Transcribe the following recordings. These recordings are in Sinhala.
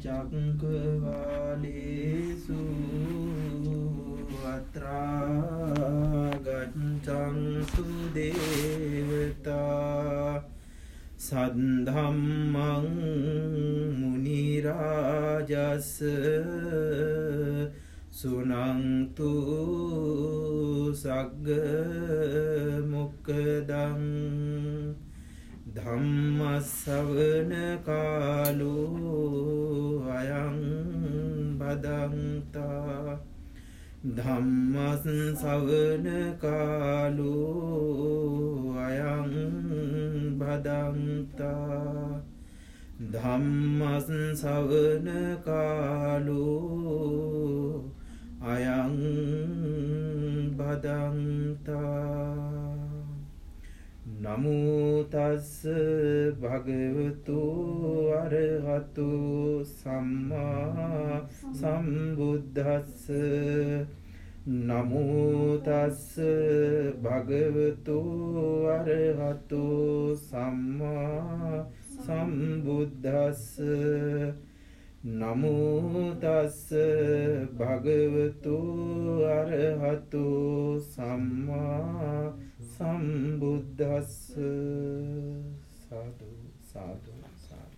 චක්කවාලේසු අත්‍රා ගච්ඡන්තු දේවතා සද්ධම්මං මුනි රාජස් සුනන්තු සග්ග මොක්ඛදං ධම්ම ශ්‍රවණ කාලෝ අයං බදන්තා ධම්ම ශ්‍රවණ කාලෝ අයං බදන්තා ධම්ම ශ්‍රවණ කාලෝ අයං බදන්තා නමෝ තස්ස භගවතු අරහතු සම්මා සම්බුද්දස්ස නමෝ තස්ස භගවතු අරහතු සම්මා සම්බුද්දස්ස නමෝ තස්ස භගවතු අරහතු සම්මා සම්බුද්දස්ස සාදු සාදු සාදු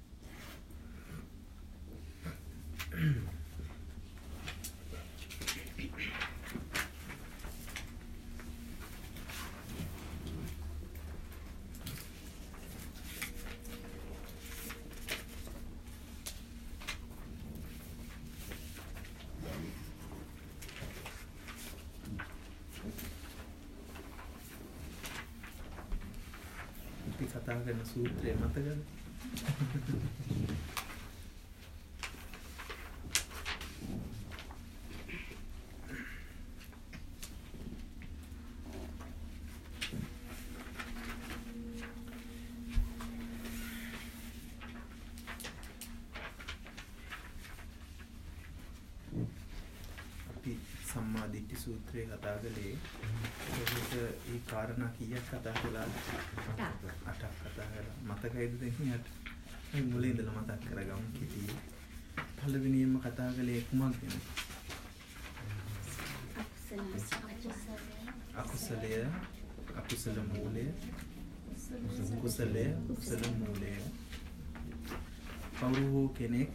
කතා කරන සූත්‍රය මතකද? අපි සම්මාදිට්ඨි සූත්‍රය කතා කළේ ඒකට ඒ කාරණා කීයක් කතා කළාද? 8ක් කතා කරලා මතකයිද දැන් යට? මේ මුලින් ඉඳලා මතක් කරගමු කිටි. පළවෙනියෙන්ම කතා කළේ කුමක්ද? අකුසලය, අකුසල මූලය, කුසලය, කුසල මූලය. කවුරු කෙනෙක්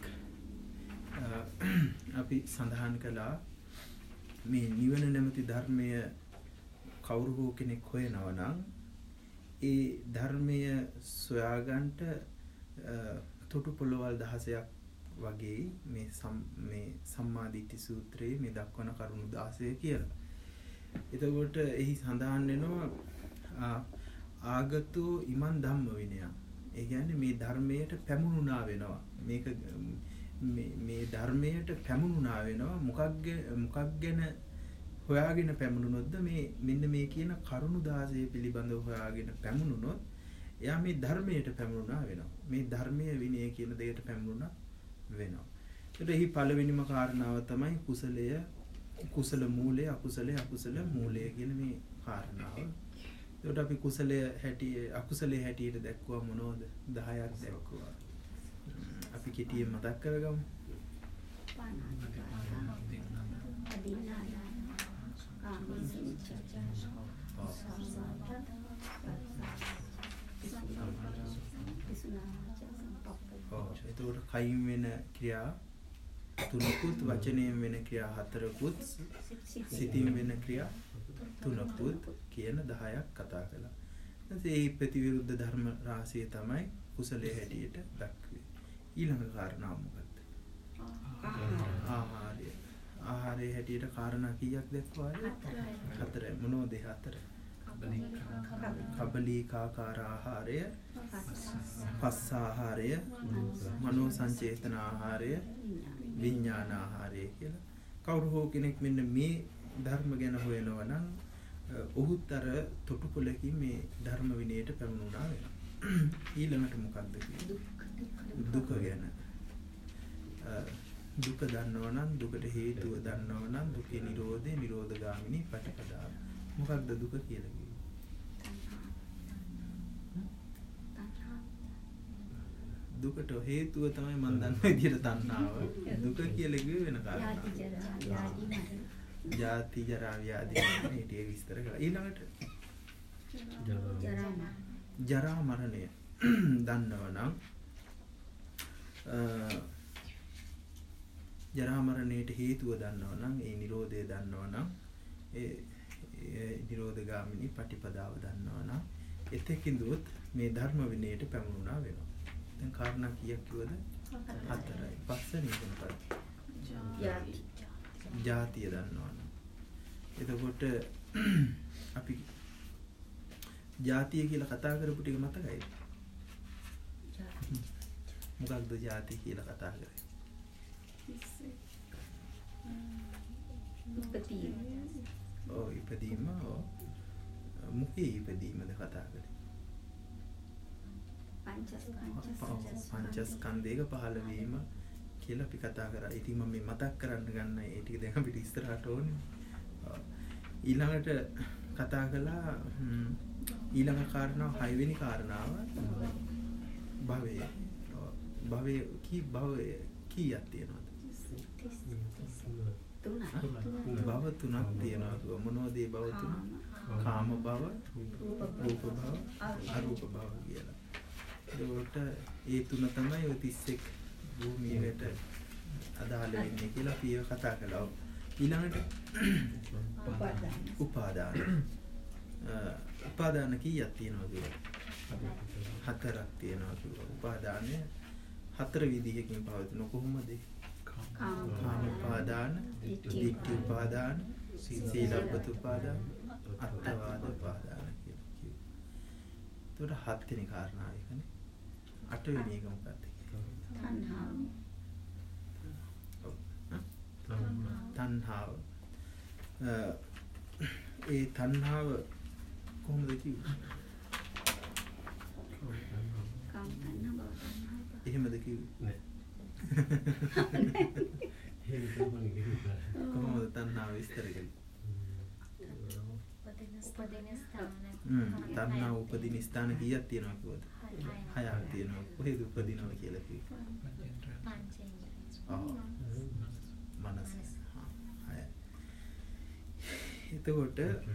අපි සඳහන් කළා මේ නිවන නැමැති ධර්මය කවුරු හෝ කෙනෙක් හොයනවා නම් ඒ ධර්මය සොයාගන්නට තොටුපළවල් 16ක් වගේ මේ සම්මාදිට්ඨි සූත්‍රයේ මේ දක්වන කරුණු 16 කියලා. එතකොට එහි සඳහන් වෙනවා ආගතෝ ඉමන් ධම්ම විනය. ඒ කියන්නේ මේ ධර්මයට පැමුණුනා වෙනවා. මේක මේ ධර්මයට පැමුණුනා වෙනවා. මොකක් ගැන හොයාගෙන පැමුණුනොත්ද මේ මෙන්න මේ කියන කරුණු 16 පිළිබඳව හොයාගෙන පැමුණුනොත් එයා මේ ධර්මයට පැමුණුනා වෙනවා. මේ ධර්මයේ විනය කියන දෙයට පැමුණුනා වෙනවා. ඒකට එහි පළවෙනිම කාරණාව තමයි කුසලය, කුසල මූලය, අකුසලය, අකුසල මූලය කියන මේ කාරණාව. ඒකට අපි කුසලය හැටියේ අකුසලයේ හැටියට දැක්වුවා මොනවද? 10ක් දැක්වුවා. අපි කෙටියෙන් මතක් කරගමු. එතකොට කයින් වෙන ක්‍රියා 3කුත්, වචනයෙන් වෙන ක්‍රියා 4කුත්, සිතින් වෙන ක්‍රියා 3කුත් කියන 10ක් කතා කළා. ඒ ප්‍රතිවිරුද්ධ ධර්ම රාශිය තමයි කුසලයේ හැටියට දක්වන්නේ. ඊළඟ කාරණාව මොකක්ද? ආහාරය. ආහාරයේ හැටියට කාරණා කීයක් දැක්වුවාද? 4. මොනෝද 4? කබලීකාකාර ආහාරය, පස්ස ආහාරය, මනෝ සංචේතන ආහාරය, විඥාන ආහාරය කියලා. කවුරු හෝ කෙනෙක් මෙන්න මේ ධර්ම ගැන හොයනවා නම් ඔහුත් අර තොටුපළකින් මේ ධර්ම විනයට පැමුණුනා වෙනවා. ඊළඟට මොකක්ද කියන්නේ? දුක ගැන. දුක දන්නවා නම් දුකට හේතුව දන්නවා නම් දුකේ නිරෝධේ නිරෝධගාමිනී පටිපදා. මොකක්ද දුක කියලා කියන්නේ? දුකට හේතුව තමයි මම දන්න විදිහට තණ්හාව. දුක කියලා කිව්වේ වෙන කාරණාවක්. ජාති ජරා ව්‍යාධි මේටි විස්තර කරලා ඊළඟට ජරා මරණය දන්නවනම් ජරා මරණයට හේතුව දන්නවනම් ඒ නිරෝධය දන්නවනම් ඒ නිරෝධගාමිනී පටිපදාව දන්නවනම් එතෙකින්දුත් මේ ධර්ම විනයට පැමුණා වෙනවා. දැන් කාරණා කීයක් කිව්වද? 4යි. පස්වෙනි මොකක්ද? ජාතිය දන්නවනම්. එතකොට අපි ජාතිය කියලා කතා කරපු ටික මතකයිද? මොකක්ද ජාති කියලා කතා කරේ? ඉපදීම මුඛේ ඉපදීමද කතා කරේ? පංචස්කන්ධයක පහළ වීම කියලා අපි කතා කරා. ඉතින් මම මේ මතක් කරන්න ගන්න ඒ ටික දැන් අපිට ඉස්සරහට ඕනේ. ඊළඟට කතා කළා ඊළඟ කාරණාව 6 වෙනි කාරණාව භවය. භවය කීයක් තියෙනවද? භව 3ක් තියෙනවා. මොනවද ඒ භව 3? කාම භව, රූප භව, අරූප භව කියලා. ඒකට ඒ තුන තමයි ඔය 31 භූමියට අදාළ වෙන්නේ කියලා අපි කතා කළා. ඊළඟට උපාදාන. උපාදාන කීයක් තියෙනවද? 4ක් තියෙනවා කිව්වා. උපාදානය 4 විදිහකින් පවතින කොහොමද? කාම උපාදාන, ditthi උපාදාන, සීලබ්බත උපාදාන, අත්වාද උපාදාන කියලා කිව්වා. ඒකට 7 වෙනි කාරණාව එකනේ. 8 වෙනි එක මොකක්ද? තණ්හාව. ඒ තණ්හාව කොහොමද කිව්වේ? එහෙමද කිව්වේ? කොහොමද තණ්හාව විස්තර කළේ? තණ්හාව උපදින ස්ථාන කීයක් තියෙනවා කිව්වද? 6ක් තියෙනවා. කොහෙද උපදිනවා කියලා කිව්වේ? මනස. එතකොට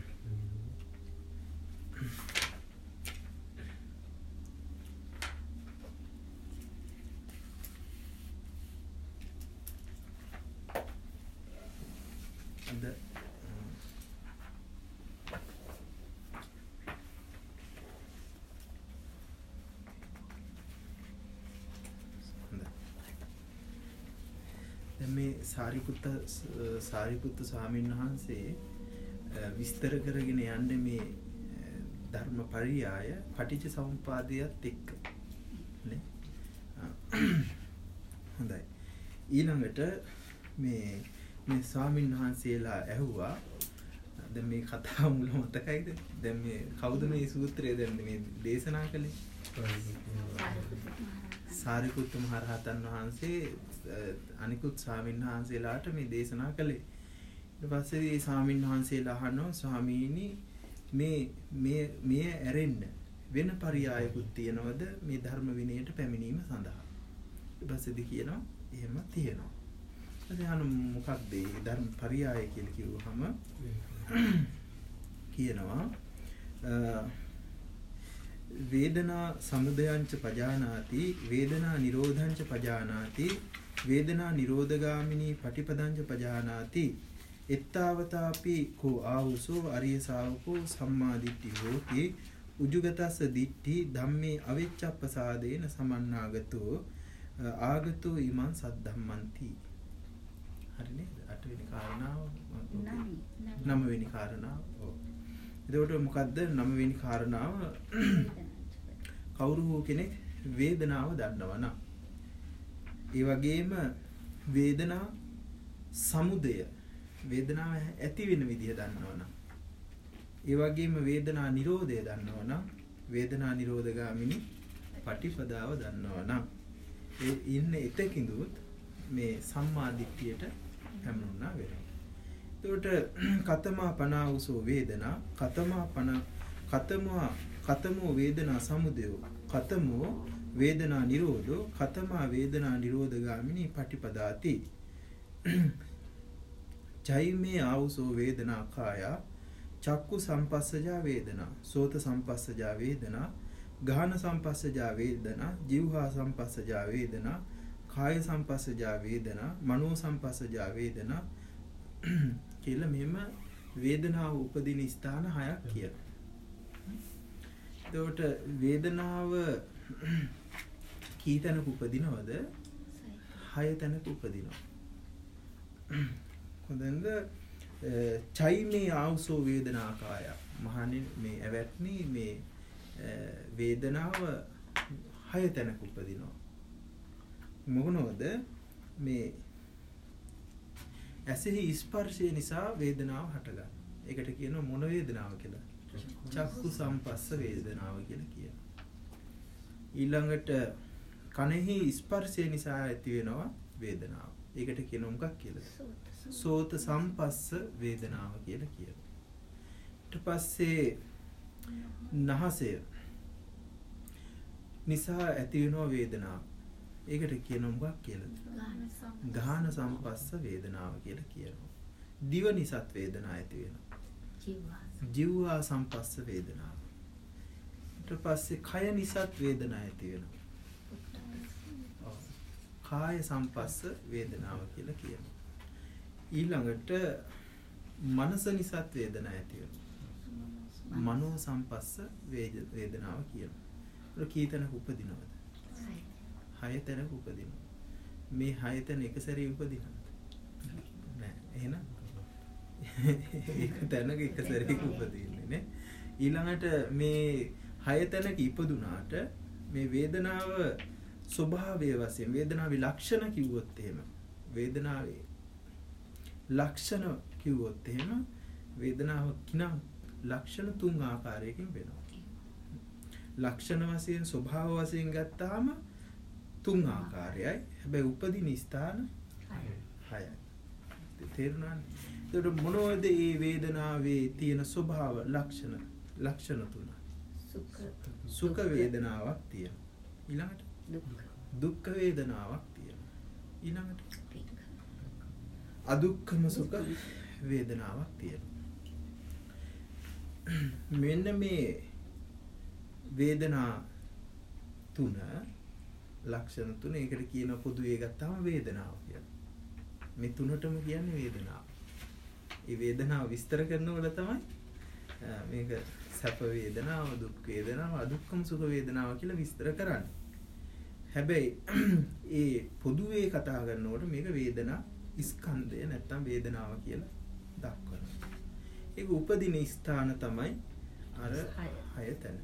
මේ සාරිපුත්ත ස්වාමීන් වහන්සේ විස්තර කරගෙන යන්නේ මේ ධර්ම පරියාය පටිච්ච සමුප්පාදයට එක්ක නේ. හොඳයි. ඊළඟට මේ ස්වාමීන් වහන්සේලා ඇහුවා දැන් මේ කතාව මුල මතකයිද? දැන් මේ කවුද මේ සූත්‍රය දැන් මේ දේශනා කළේ? සාරිපුත්ත මහ රහතන් වහන්සේ අනිකුත් ස්වාමීන් වහන්සේලාට මේ දේශනා කළේ. ඊට පස්සේ මේ ස්වාමීන් වහන්සේලා අහනවා ස්වාමීනි මේ ඇරෙන්න වෙන පරියායකුත් තියනවද මේ ධර්ම විනයට පැමිණීම සඳහා? ඊට පස්සේදී කියනවා එහෙම තියෙනවා. එතන මොකක්ද මේ ධර්ම පරියාය කියලා කිව්වහම කියනවා වේදනා සමුදයංච පජානාති වේදනා නිරෝධංච පජානාති වේදනා නිරෝධගාමිනී පටිපදංච පජානාති එත්තාවතාපි කෝ ආවුසෝ අරිය ශාවකෝ සම්මා දිට්ඨි හෝති උජුගතස්ස දිට්ඨි ධම්මේ අවිච්ඡප්පසාදේන සමන්නාගතෝ ආගතෝ ීමං සද්ධම්මන්ති. හරි නේද? 8 වෙනි කාරණාව 9 වෙනි කාරණාව. ඔව්. එතකොට මොකද්ද 9 වෙනි කාරණාව? කවුරු හෝ කෙනෙක් වේදනාව දන්නවා නම් ඒ වගේම වේදනා සමුදය වේදනාව ඇති වෙන විදිහ දන්නවා නම් ඒ වගේම වේදනා නිරෝධය දන්නවා නම් වේදනා නිරෝධගාමිනී පටිපදාව දන්නවා නම් ඒ ඉන්නේ එතකින්දුත් මේ සම්මා දිට්ඨියට පැමුණා වෙනවා. එතකොට කතමා පනාවසෝ වේදනා කතමෝ වේදනා සමුදයෝ කතමෝ වේදනා නිරෝධෝ කතමා වේදනා නිරෝධගාමිනී පටිපදාති චෛමේ ආවුසෝ වේදනා කායා චක්කු සම්පස්සජා වේදනා සෝත සම්පස්සජා වේදනා ගාහන සම්පස්සජා වේදනා જીවහා සම්පස්සජා වේදනා කාය සම්පස්සජා වේදනා මනෝ සම්පස්සජා වේදනා කියලා මෙහෙම වේදනාව උපදින ස්ථාන 6ක් කියනවා. එතකොට වේදනාව කී තැනක උපදිනවද? 6 තැනක උපදිනවා. කොහෙන්ද? චෛමේ ආවුසෝ වේදනාකාය. මහණෙනි මේ ඇවැත්නි මේ වේදනාව 6 තැනක උපදිනවා. මොනවද? මේ ඇසෙහි ස්පර්ශය නිසා වේදනාව හටගන්නවා. ඒකට කියනවා මොන වේදනාව කියලා? චක්කු සම්පස්ස වේදනාව කියලා කියනවා. ඊළඟට කනෙහි ස්පර්ශය නිසා ඇති වෙනවා වේදනාව. ඒකට කියනවා මොකක් කියලාද? සෝත සම්පස්ස වේදනාව කියලා කියනවා. ඊට පස්සේ නහසය නිසා ඇති වෙනවා වේදනාව. ඒකට කියනවා මොකක් කියලාද? ගාහන සම්පස්ස වේදනාව කියලා කියනවා. දිව නිසත් වේදනාව ඇති වෙනවා. ජීවහා සම්පස්ස වේදනාව. ඊට පස්සේ කය නිසත් වේදනාව ඇති වෙනවා. කාය සම්පස්ස වේදනාව කියලා කියනවා. ඊළඟට මනස නිසත් වේදනාව ඇති වෙනවා. මනෝ සම්පස්ස වේදනාව කියනවා. ඒක කී තැනක උපදිනවද? 6 තැනක උපදිනවා. මේ 6 තැන එක සැරේ උපදිනවද? නෑ. එහෙනම් එක තැනක එක සැරේ උපදින්නේ නේ. ඊළඟට මේ 6 තැනක ඉපදුනාට මේ වේදනාව ස්වභාවය වශයෙන් වේදනාවේ ලක්ෂණ කිව්වොත් එහෙම වේදනාවේ ලක්ෂණ කිව්වොත් එහෙම වේදනාව කිනම් ලක්ෂණ 3 ආකාරයකින් වෙනවා. ලක්ෂණ වශයෙන් ස්වභාව වශයෙන් ගත්තාම 3 ආකාරයයි. හැබැයි උපදින ස්ථාන 6යි. තේරුණානේ? ඒකට මොනවද මේ වේදනාවේ තියෙන ස්වභාව ලක්ෂණ 3? සුඛ වේදනාවක් තියෙනවා. ඊළඟට දුක්ඛ වේදනාවක් තියෙනවා. ඊළඟට අදුක්ඛම සුඛ වේදනාවක් තියෙනවා. මෙන්න මේ වේදනා 3 ලක්ෂණ 3 ඒකට කියන පොදුවේ ගත්තාම වේදනාව කියලා. මේ තුනටම කියන්නේ වේදනාව. මේ වේදනාව විස්තර කරනකොට තමයි මේක සැප වේදනාව, දුක් වේදනාව, අදුක්ඛම සුඛ වේදනාව කියලා විස්තර කරන්නේ. හැබැයි ඒ පොදුවේ කතා කරනකොට මේක වේදනා ස්කන්ධය නැත්තම් වේදනාව කියලා දක්වනවා. ඒක උපදින ස්ථාන තමයි අර 6 තැන.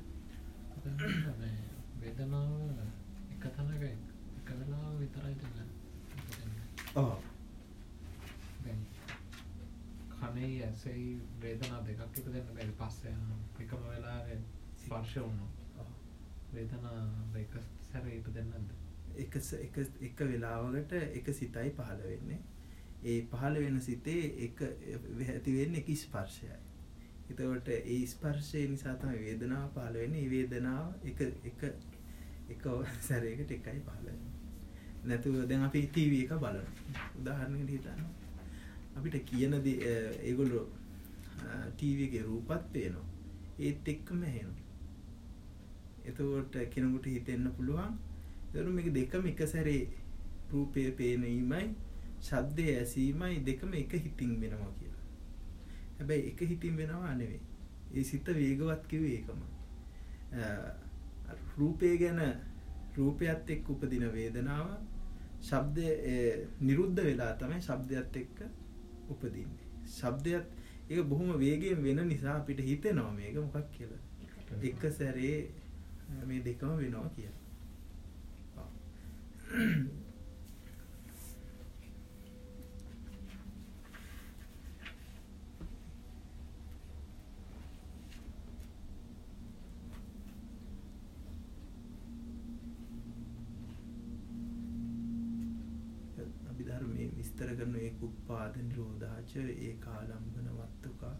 වේදනාව එක තැනක එක වෙලාව විතරයි දෙන්නේ. ඔව්. දැන් කනේ ඇසෙයි වේදනා දෙකක් ඉපදෙන්න බැරි පස්සේ එකම වෙලාවේ ස්පර්ශ වුණා. වේදනා දෙක සැරේ ඉපදෙන්නේ නැද්ද? එක වෙලාවකට එක සිතයි පහළ වෙන්නේ. ඒ පහළ වෙන සිතේ එක ඇති වෙන්නේ එක ස්පර්ශයයි. එතකොට ඒ ස්පර්ශය නිසා තමයි වේදනාව පහළ වෙන්නේ. මේ වේදනාව එක සැරයකට එකයි පහළ වෙන්නේ. නැතුව දැන් අපි ටීවී එක බලනවා. උදාහරණයකට හිතන්න. අපිට කියන දේ ඒගොල්ලෝ ටීවී එකේ රූපත් පේනවා. ඒත් එක්කම ඇහෙනවා. එතකොට කෙනෙකුට හිතෙන්න පුළුවන් එතකොට මේක දෙකම එක සැරේ රූපය පේනීමයි ශබ්දය ඇසීමයි දෙකම එක හිතින් වෙනවා කියලා. හැබැයි එක හිතින් වෙනවා නෙවෙයි. ඒ සිත වේගවත් කිව්වේ ඒකම. රූපය ගැන රූපයත් එක්ක උපදින වේදනාව ශබ්දය නිරුද්ධ වෙලා තමයි ශබ්දයත් එක්ක උපදින්නේ. ශබ්දයත් ඒක බොහොම වේගයෙන් වෙන නිසා අපිට හිතෙනවා මේක මොකක් කියලා. එක සැරේ මේ දෙකම වෙනවා කියලා. අභිධර්මයේ විස්තර කරන ඒ උපාද නිරෝධාච ඒකාලම්බන වත්තුකා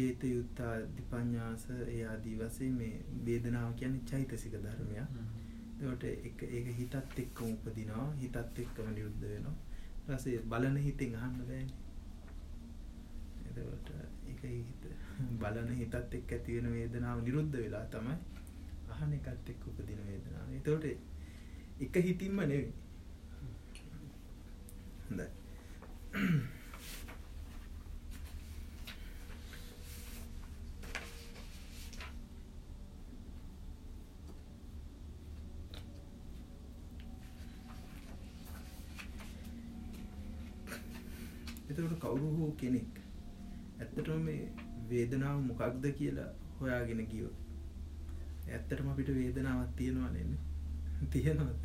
චේතයුත්තා දිපඤ්ඤාස ඒ ආදී වශයෙන් මේ වේදනාව කියන්නේ චෛතසික ධර්මයක්. එතකොට ඒක හිතත් එක්කම උපදිනවා, හිතත් එක්කම නිරුද්ධ වෙනවා. ඊට පස්සේ බලන හිතෙන් අහන්න බෑනේ. එතකොට ඒක හිත බලන හිතත් එක්ක ඇති වෙන වේදනාව නිරුද්ධ වෙලා තමයි අහන එකත් එක්ක උපදින වේදනාව. එතකොට එක හිතින්ම නෙවෙයි. හොඳයි. එතකොට කවුරු හෝ කෙනෙක් ඇත්තටම මේ වේදනාව මොකක්ද කියලා හොයාගෙන ගියොත් ඇත්තටම අපිට වේදනාවක් තියෙනවා නේද? තියෙනවද?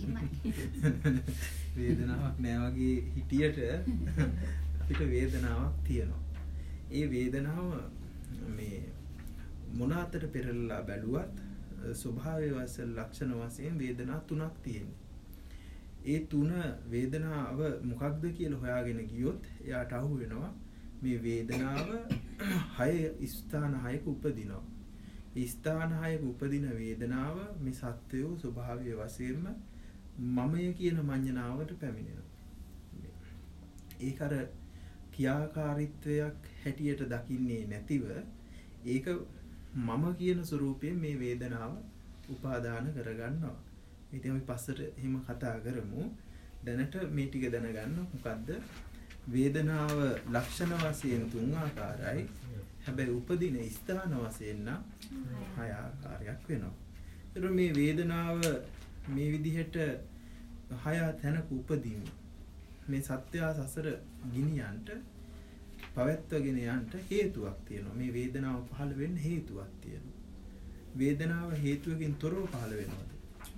වේදනාවක් නෑ වගේ හිටියට අපිට වේදනාවක් තියෙනවා. ඒ වේදනාව මේ මොන අතට පෙරලලා බැලුවත් ස්වභාවය වශයෙන් ලක්ෂණ වශයෙන් වේදනා තුනක් තියෙනවා. ඒ තුන වේදනාව මොකක්ද කියලා හොයාගෙන ගියොත් එයාට අහු වෙනවා මේ වේදනාව 6 ස්ථාන 6ක උපදිනවා. ඒ ස්ථාන 6ක උපදින වේදනාව මේ සත්වයේ ස්වභාවය වශයෙන්ම මමය කියන මඤ්ඤණාවට පැමිණෙනවා. ඒක අර ක්‍රියාකාරීත්වයක් හැටියට දකින්නේ නැතිව ඒක මම කියන ස්වરૂපයෙන් මේ වේදනාව උපාදාන කරගන්නවා. ඉතින් අපි පස්සට එහෙම කතා කරමු. දැනට මේ ටික දැනගන්න මොකද්ද? වේදනාව ලක්ෂණ වශයෙන් 3 ආකාරයි. හැබැයි උපදින ස්ථාන වශයෙන් නම් 6 ආකාරයක් වෙනවා. ඒතර මේ වේදනාව මේ විදිහට 6 තැනක උපදින මේ සත්‍ය සසර ගිනියන්ට පවත්වගෙන යන්න හේතුවක් තියෙනවා. මේ වේදනාව පහළ වෙන්න හේතුවක් තියෙනවා. වේදනාව හේතුවකින් තොරව පහළ වෙනවද?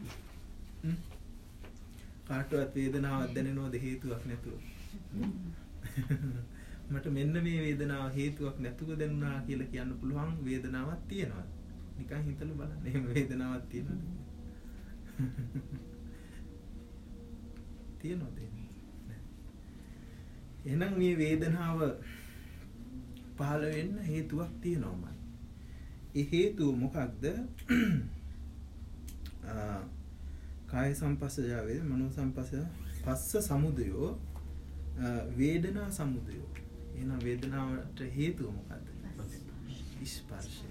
කාටවත් වේදනාවක් දැනෙනවද හේතුවක් නැතුව? මට මෙන්න මේ වේදනාව හේතුවක් නැතුව දැනුණා කියලා කියන්න පුළුවන් වේදනාවක් තියෙනවා. නිකන් හිතලා බලන්න. එහෙම වේදනාවක් තියෙනවද? තියෙනවද? එහෙනම් මේ වේදනාව පහළ වෙන්න හේතුවක් තියෙනවා. ඒ හේතුව මොකක්ද? කාය සංපස්සජා වේ මනෝ සංපස්සජ පස්ස සමුදයෝ වේදනා සමුදයෝ. එහෙනම් වේදනාවට හේතුව මොකද්ද? ස්පර්ශය.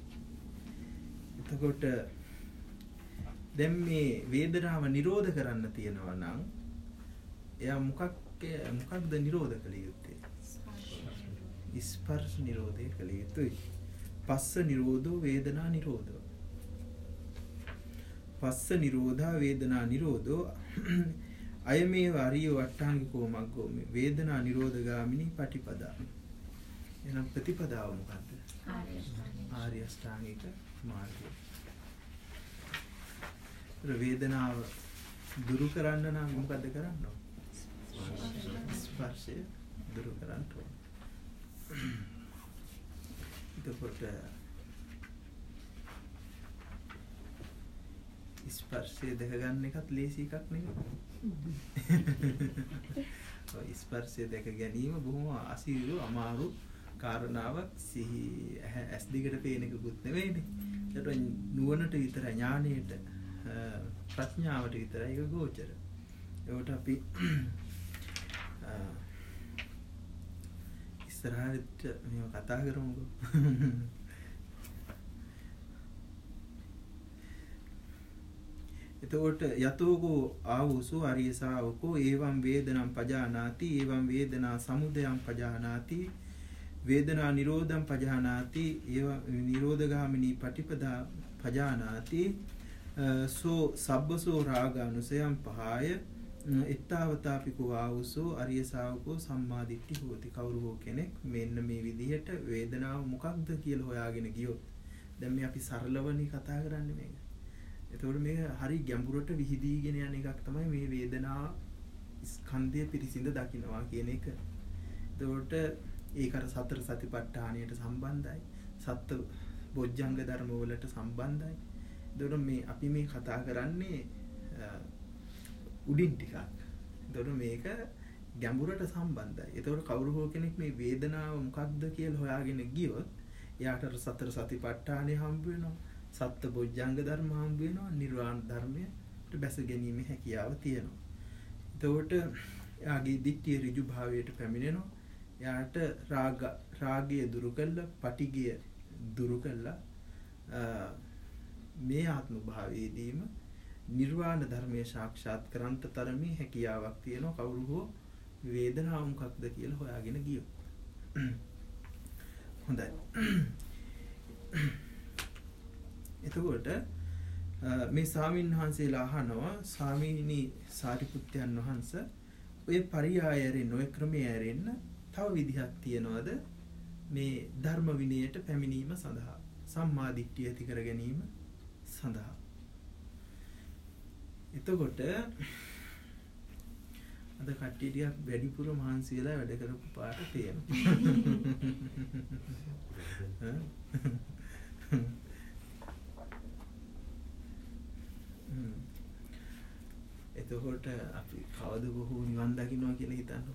එතකොට දැන් මේ වේදනාව නිරෝධ කරන්න තියනවා නම් එයා මොකක්ද නිරෝධ කළ යුත්තේ? ස්පර්ශ නිරෝධය කළ යුතුයි. පස්ස නිරෝධෝ වේදනා නිරෝධෝ. පස්ස නිරෝධා වේදනා නිරෝධෝ අයමේ වාරිය වට්ටාංගිකෝ මග්ගෝ වේදනා නිරෝධගාමිනී පටිපදා. එහෙනම් ප්‍රතිපදාව මොකද්ද? ආර්ය අෂ්ටාංගික මාර්ගය. වේදනාව දුරු කරන්න නම් මොකද්ද කරන්න ඕන? ස්පර්ශය දුරු කරන්න ඕන. එතකොට ස්පර්ශය දැක ගන්න එකත් ලේසි එකක් නෙවෙයි. ස්පර්ශය දැක ගැනීම බොහොම අසීරු අමාරු කාරණාවක්. සිහි ඇස් දිගට පේන එකකුත් නෙවෙයිනේ. ඒකට නුවණට විතරයි, ඥාණයට ප්‍රඥාවට විතරයි ඒක ගෝචර. ඒකට අපි ඉස්සරහට මේව කතා කරමුකෝ. එතකොට යතෝකෝ ආවුසෝ අරිය ශාවකෝ එවං වේදනං පජානාති එවං වේදනා සමුදයං පජානාති වේදනා නිරෝධං පජානාති එවං නිරෝධගාමිනී පටිපදා පජානාති සෝ සබ්බසෝ රාගානුසයං පහාය එත්තාවතාපිකෝ ආවුසෝ අරිය ශාවකෝ සම්මාදිට්ඨි හෝති. කවුරු හෝ කෙනෙක් මෙන්න මේ විදිහට වේදනාව මොකක්ද කියලා හොයාගෙන ගියොත්, දැන් මේ අපි සරලවනේ කතා කරන්නේ මේක. එතකොට මේක හරි ගැඹුරට විහිදීගෙන යන එකක් තමයි මේ වේදනාව ස්කන්ධය පිරිසිඳ දකින්නවා කියන එක. එතකොට ඒක අර සතර සතිපට්ඨානයට සම්බන්ධයි. සත්ත්ව බොජ්ජංග ධර්ම වලට සම්බන්ධයි. එතකොට මේ අපි මේ කතා කරන්නේ උඩින් ටිකක්. එතකොට මේක ගැඹුරට සම්බන්ධයි. එතකොට කවුරු හෝ කෙනෙක් මේ වේදනාව මොකක්ද කියලා හොයාගෙන ගියොත් එයාට සතර සතිපට්ඨානය හම්බ වෙනවා. සත්ත්ව බොජ්ජංග ධර්ම හම්බ වෙනවා. නිර්වාණ ධර්මය බැස ගැනීමේ හැකියාව තියෙනවා. එතකොට එයාගේ දිට්ඨිය ඍජු භාවයට පැමිණෙනවා. එයාට රාගය දුරු කළා, පටිඝය දුරු කළා. මේ ආත්ම භාවයේදීම නිර්වාණ ධර්මයේ සාක්ෂාත් කරන්ට තරමේ හැකියාවක් තියෙනවා. කවුරු හෝ වේදනාව මොකක්ද කියලා හොයාගෙන ගියොත්. හොඳයි. එතකොට මේ ස්වාමීන් වහන්සේලා අහනවා ස්වාමීනි සාරිපුත්තයන් වහන්සේ ඔය පරියායයෙන් ඔය ක්‍රමයේ ඇරෙන්න තව විදිහක් තියනවාද මේ ධර්ම විනයට පැමිණීම සඳහා සම්මා දිට්ඨිය ඇති කර ගැනීම සඳහා. එතකොට අද කට්ටිය ටිකක් වැඩිපුර මහන්සි වෙලා වැඩ කරපු පාට පේනවා. එතකොට අපි කවද බොහෝ නිවන් දකින්නවා කියලා හිතන්නකො.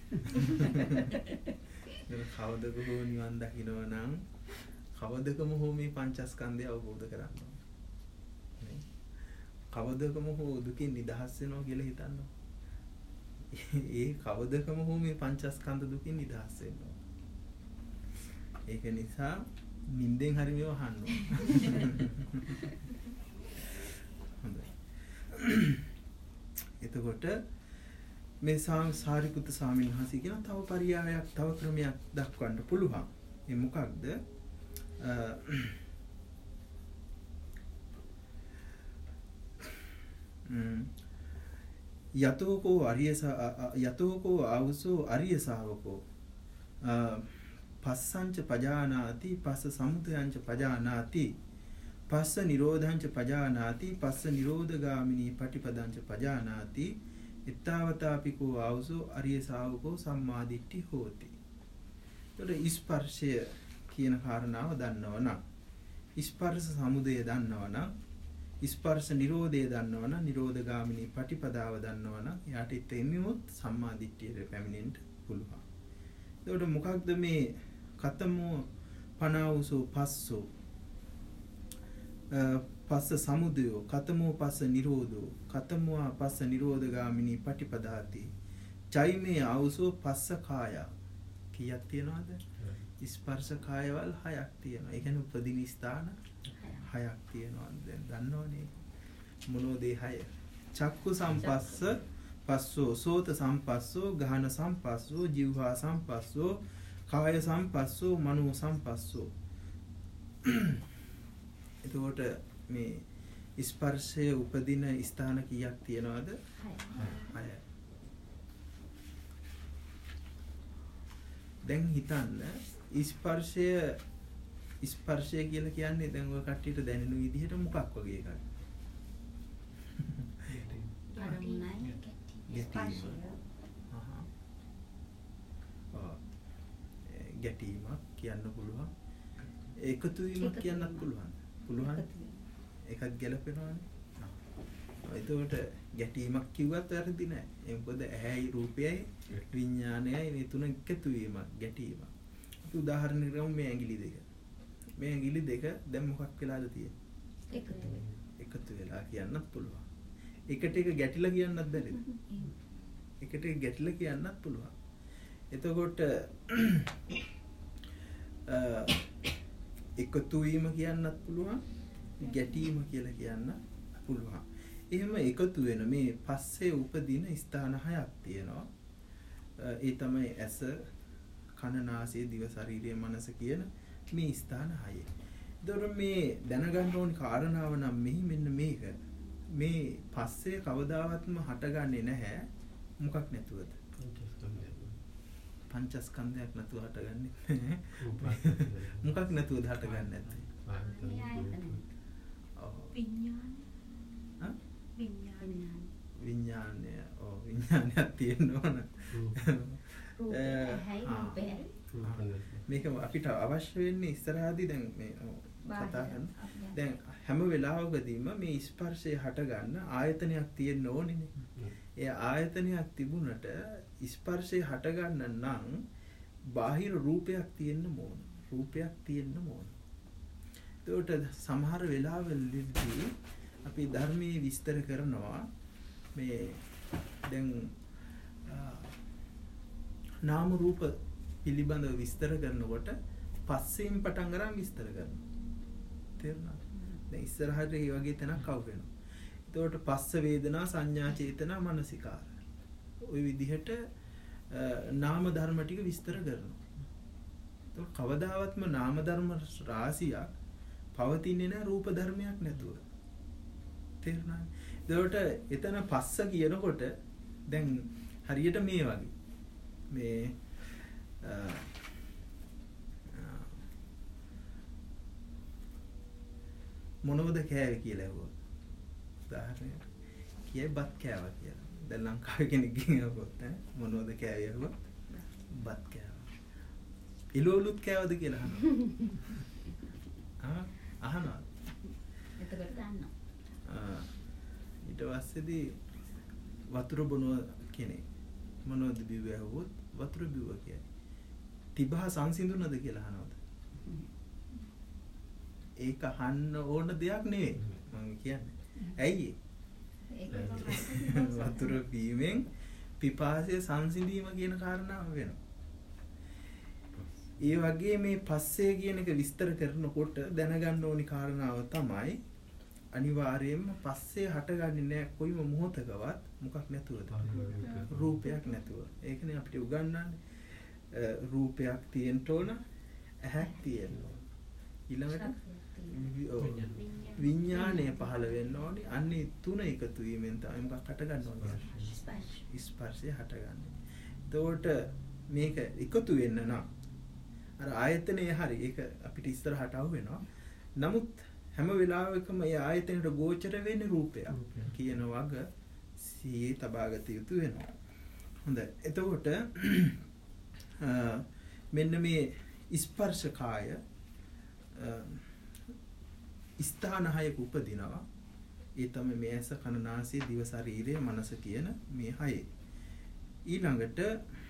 කවද බොහෝ නිවන් දකින්නවා නම් කවදකම හෝ මේ පංචස්කන්ධය අවබෝධ කරගන්න ඕනේ. කවදකම හෝ දුකින් නිදහස් වෙනවා කියලා හිතන්නකො. ඒ කවදකම හෝ මේ පංචස්කන්ධ දුකින් නිදහස් වෙන්න ඕනේ. ඒක නිසා නිින්දෙන් හරි මේව අහන්න ඕනේ. හොඳයි. එතකොට මේ සාරිපුත්ත ස්වාමීන් වහන්සේ කියන තව පරියායක් තව ක්‍රමයක් දක්වන්න පුළුවන්. ඒ මොකක්ද? යතෝකෝ ආවසෝ අරිය ශාවකෝ පස්සංච පජානාති පස්ස සමුදයංච පජානාති පස්ස නිරෝධංච පජානාති පස්ස නිරෝධගාමිනී පටිපදංච පජානාති ඉත්තාවතාපිකෝ ආවසෝ අරිය ශාවකෝ සම්මා දිට්ඨි හෝති. එතකොට ස්පර්ශය කියන කාරණාව දන්නවනම් ස්පර්ශ සමුදය දන්නවනම් ස්පර්ශ නිරෝධය දන්නවනම් නිරෝධගාමිනී පටිපදාව දන්නවනම් එයාට ඉතින්මුත් සම්මා දිට්ඨියට පැමිණෙන්න පුළුවන්. එතකොට මොකක්ද මේ කතමෝ පනාවසෝ පස්සෝ පස්ස සමුදයෝ කතමෝ පස්ස නිරෝධෝ කතමෝ පස්ස නිරෝධගාමිනී පටිපදාති චෛමේ ආවසෝ පස්ස කාය කීයක් තියනවද? ස්පර්ශ කායවල 6ක් තියෙනවා. ඒ කියන්නේ උපදින ස්ථාන 6ක් තියෙනවා. දැන් දන්නවනේ මොනෝද ඒ 6? චක්කු සම්පස්ස පස්සෝ සෝත සම්පස්සෝ ගාහන සම්පස්සෝ જીවහා සම්පස්සෝ කාය සම්පස්සෝ මනෝ සම්පස්සෝ. එතකොට මේ ස්පර්ශයේ උපදින ස්ථාන කීයක් තියෙනවද? 6. දැන් හිතන්න ස්පර්ශය කියලා කියන්නේ දැන් ඔය කට්ටියට දැනෙන විදිහට මොකක් වගේ එකක්ද? ගැටීමක් කියන්න පුළුවන්. එකතු වීමක් කියන්නත් පුළුවන්. පුළුවන්. එකක් ගැලපෙනවනේ. එතකොට ගැටීමක් කිව්වත් වැරදි නෑ. ඒ මොකද ඇහැයි රූපයයි විඥානයයි මේ තුන එකතු වීමක් ගැටීමක්. අපි උදාහරණයක් ගමු මේ ඇඟිලි දෙක. මේ ඇඟිලි දෙක දැන් මොකක් වෙලාද තියෙන්නේ? එකතු වෙලා කියන්නත් පුළුවන්. එකට එක ගැටිලා කියන්නත් බැරිද? එකට එක ගැටිලා කියන්නත් පුළුවන්. එතකොට එකතු වීම කියන්නත් පුළුවන්, ගැටීම කියලා කියන්න පුළුවන්. එහෙම එකතු වෙන මේ පස්සේ උපදින ස්ථාන 6ක් තියෙනවා. ඒ තමයි ඇස, කන, නාසය, දිව, ශරීරය, මනස කියන මේ ස්ථාන 6. ඒතකොට මේ දැනගන්න ඕන කාරණාව නම් මෙන්න මේක. මේ පස්සේ කවදාවත්ම හටගන්නේ නැහැ. මොකක් නැතුවද? පංචස්කන්ධයක් නැතුව හටගන්නේ නැහැ. මොකක් නැතුවද හටගන්නේ නැත්තේ? විඥානය. විඥානයක් තියෙන්න ඕන. මේක අපිට අවශ්‍ය වෙන්නේ ඉස්සරහදී දැන් මේ කතා කරන. දැන් හැම වෙලාවකදීම මේ ස්පර්ශය හට ගන්න ආයතනයක් තියෙන්න ඕනේ. ඒ ආයතනයක් තිබුණට ස්පර්ශය හට ගන්න නම් බාහිර රූපයක් තියෙන්න ඕන. රූපයක් තියෙන්න ඕන. ඒකට සමහර වෙලාවලදී අපි ධර්මයේ විස්තර කරනවා මේ දැන් නාම රූප පිළිබඳව විස්තර කරනකොට පස්සෙන් පටන් ගන්න විස්තර කරනවා. තේරුණාද? දැන් ඉස්සරහට මේ වගේ තැනක් අවු වෙනවා. එතකොට පස්ස වේදනා සංඥා චේතනා මනසිකාර. ওই විදිහට නාම ධර්ම ටික විස්තර කරනවා. එතකොට කවදාවත්ම නාම ධර්ම රාශියක් පවතින්නේ නැහැ රූප ධර්මයක් නැතුව. තේරුණාද? එතකොට එතන පස්ස කියනකොට දැන් හරියට මේ වගේ මේ මොනවද කෑවේ කියලා ඇහුවොත් උදාහරණයක් කියයි බත් කෑවා කියලා. දැන් ලංකාවේ කෙනෙක්ගෙන් අහුවොත් මොනවද කෑවේ ඇහුවොත් බත් කෑවා. එළවලුත් කෑවද කියලා අහනවා. අහනවා. එතකොට දන්නවා. ඊට පස්සේදී වතුර බොනවා කෙනෙක් මොනවද බිව්වේ ඇහුවොත් වතුර බිව්වා කියයි. තිබහ සංසිඳුනද කියලා අහනවද? ඒක අහන්න ඕන දෙයක් නෙවෙයි මම කියන්නේ. ඇයි වතුර බීමෙන් පිපාසය සංසිඳීම කියන කාරණාව වෙනවා. ඒ වගේ මේ පස්සේ කියන එක විස්තර කරනකොට දැනගන්න ඕනි කාරණාව තමයි අනිවාර්යයෙන්ම පස්සේ හටගන්නේ නැහැ කොයිම මොහොතකවත් මොකක් නැතුවද? රූපයක් නැතුව. ඒකනේ අපිට උගන්වන්නේ. රූපයක් තියෙන්න ඕන, ඇහක් තියෙන්න ඕන. ඊළඟට විඥානය පහළ වෙන්න ඕනේ. අන්නේ තුන එකතු වීමෙන් තමයි මොකක් හට ගන්න ඕනේ. ස්පර්ශය හටගන්නේ. එතකොට මේක එකතු වෙන්න නම් අර ආයතනයේ හරි ඒක අපිට ඉස්සරහට අහු වෙනවා. නමුත් හැම වෙලාවෙකම මේ ආයතනයට ගෝචර වෙන්නේ රූපයක් කියන වග සිහියේ තබාගත යුතු වෙනවා. හොඳයි. එතකොට මෙන්න මේ ස්පර්ශ කාය ස්ථාන හයක උපදිනවා. ඒ තමයි මේ ඇස කන නාසය දිව ශරීරය මනස කියන මේ හයේ. ඊළඟට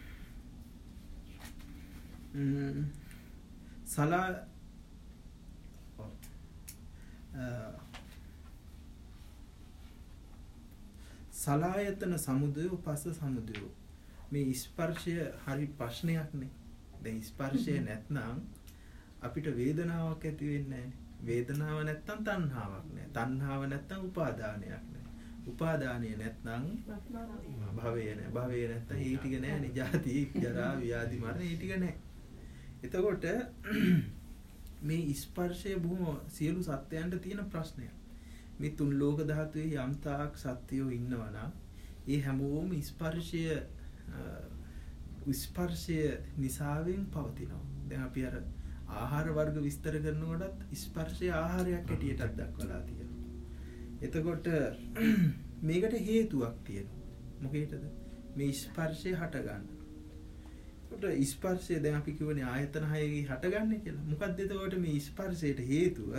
සලායතන සමුදය පස්ස සමුදය මේ ස්පර්ශය හරි ප්‍රශ්නයක් නේ. දැන් ස්පර්ශය නැත්නම් අපිට වේදනාවක් ඇති වෙන්නේ නැහැ. වේදනාව නැත්නම් තණ්හාවක් නැහැ. තණ්හාව නැත්නම් උපාදානයක් නැහැ. උපාදානය නැත්නම් භවය නැහැ. භවය නැත්නම් ඒ ටික නැහැ නේ. ජාති ජරා ව්‍යාධි මරණ ඒ ටික නැහැ. එතකොට මේ ස්පර්ශය බොහොම සියලු සත්‍යයන්ට තියෙන ප්‍රශ්නයක්. මේ තුන් ලෝක ධාතුවේ යම් තාක් සත්‍යෝ ඉන්නවා නම් ඒ හැමෝම ස්පර්ශය නිසාවෙන් පවතිනවා. දැන් අපි අර ආහාර වර්ග විස්තර කරනකොටත් ස්පර්ශය ආහාරයක් හැටියටත් දක්වලා තියෙනවා. එතකොට මේකට හේතුවක් තියෙනවා. මොකේද? මේ ස්පර්ශය හටගන්න. එතකොට ස්පර්ශය දැන් අපි කියවනේ ආයතන හයේ හටගන්නේ කියලා. මොකක්ද එතකොට මේ ස්පර්ශයට හේතුව?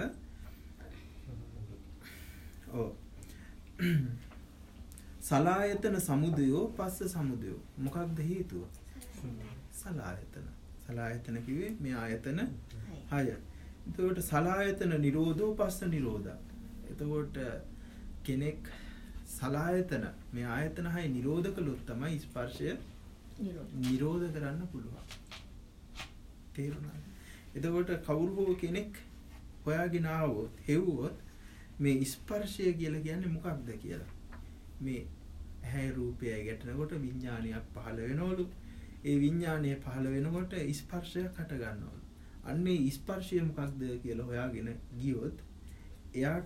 සලායතන සමුදයෝ පස්ස සමුදයෝ. මොකක්ද හේතුව? සලායතන. සලායතන කිව්වේ මේ ආයතන 6. එතකොට සලායතන නිරෝධෝ පස්ස නිරෝධා. එතකොට කෙනෙක් සලායතන මේ ආයතන 6 නිරෝධ කළොත් තමයි ස්පර්ශය නිරෝධ කරන්න පුළුවන්. තේරුණාද? එතකොට කවුරු හෝ කෙනෙක් හොයාගෙන ආවොත් හෙව්වොත් මේ ස්පර්ශය කියලා කියන්නේ මොකක්ද කියලා. මේ ඇහැ රූපයයි ගැටෙනකොට විඥානයක් පහළ වෙනවලු. ඒ විඥානය පහළ වෙනකොට ස්පර්ශයක් හට ගන්නවලු. අන්නේ ස්පර්ශය මොකක්ද කියලා හොයාගෙන ගියොත් එයාත්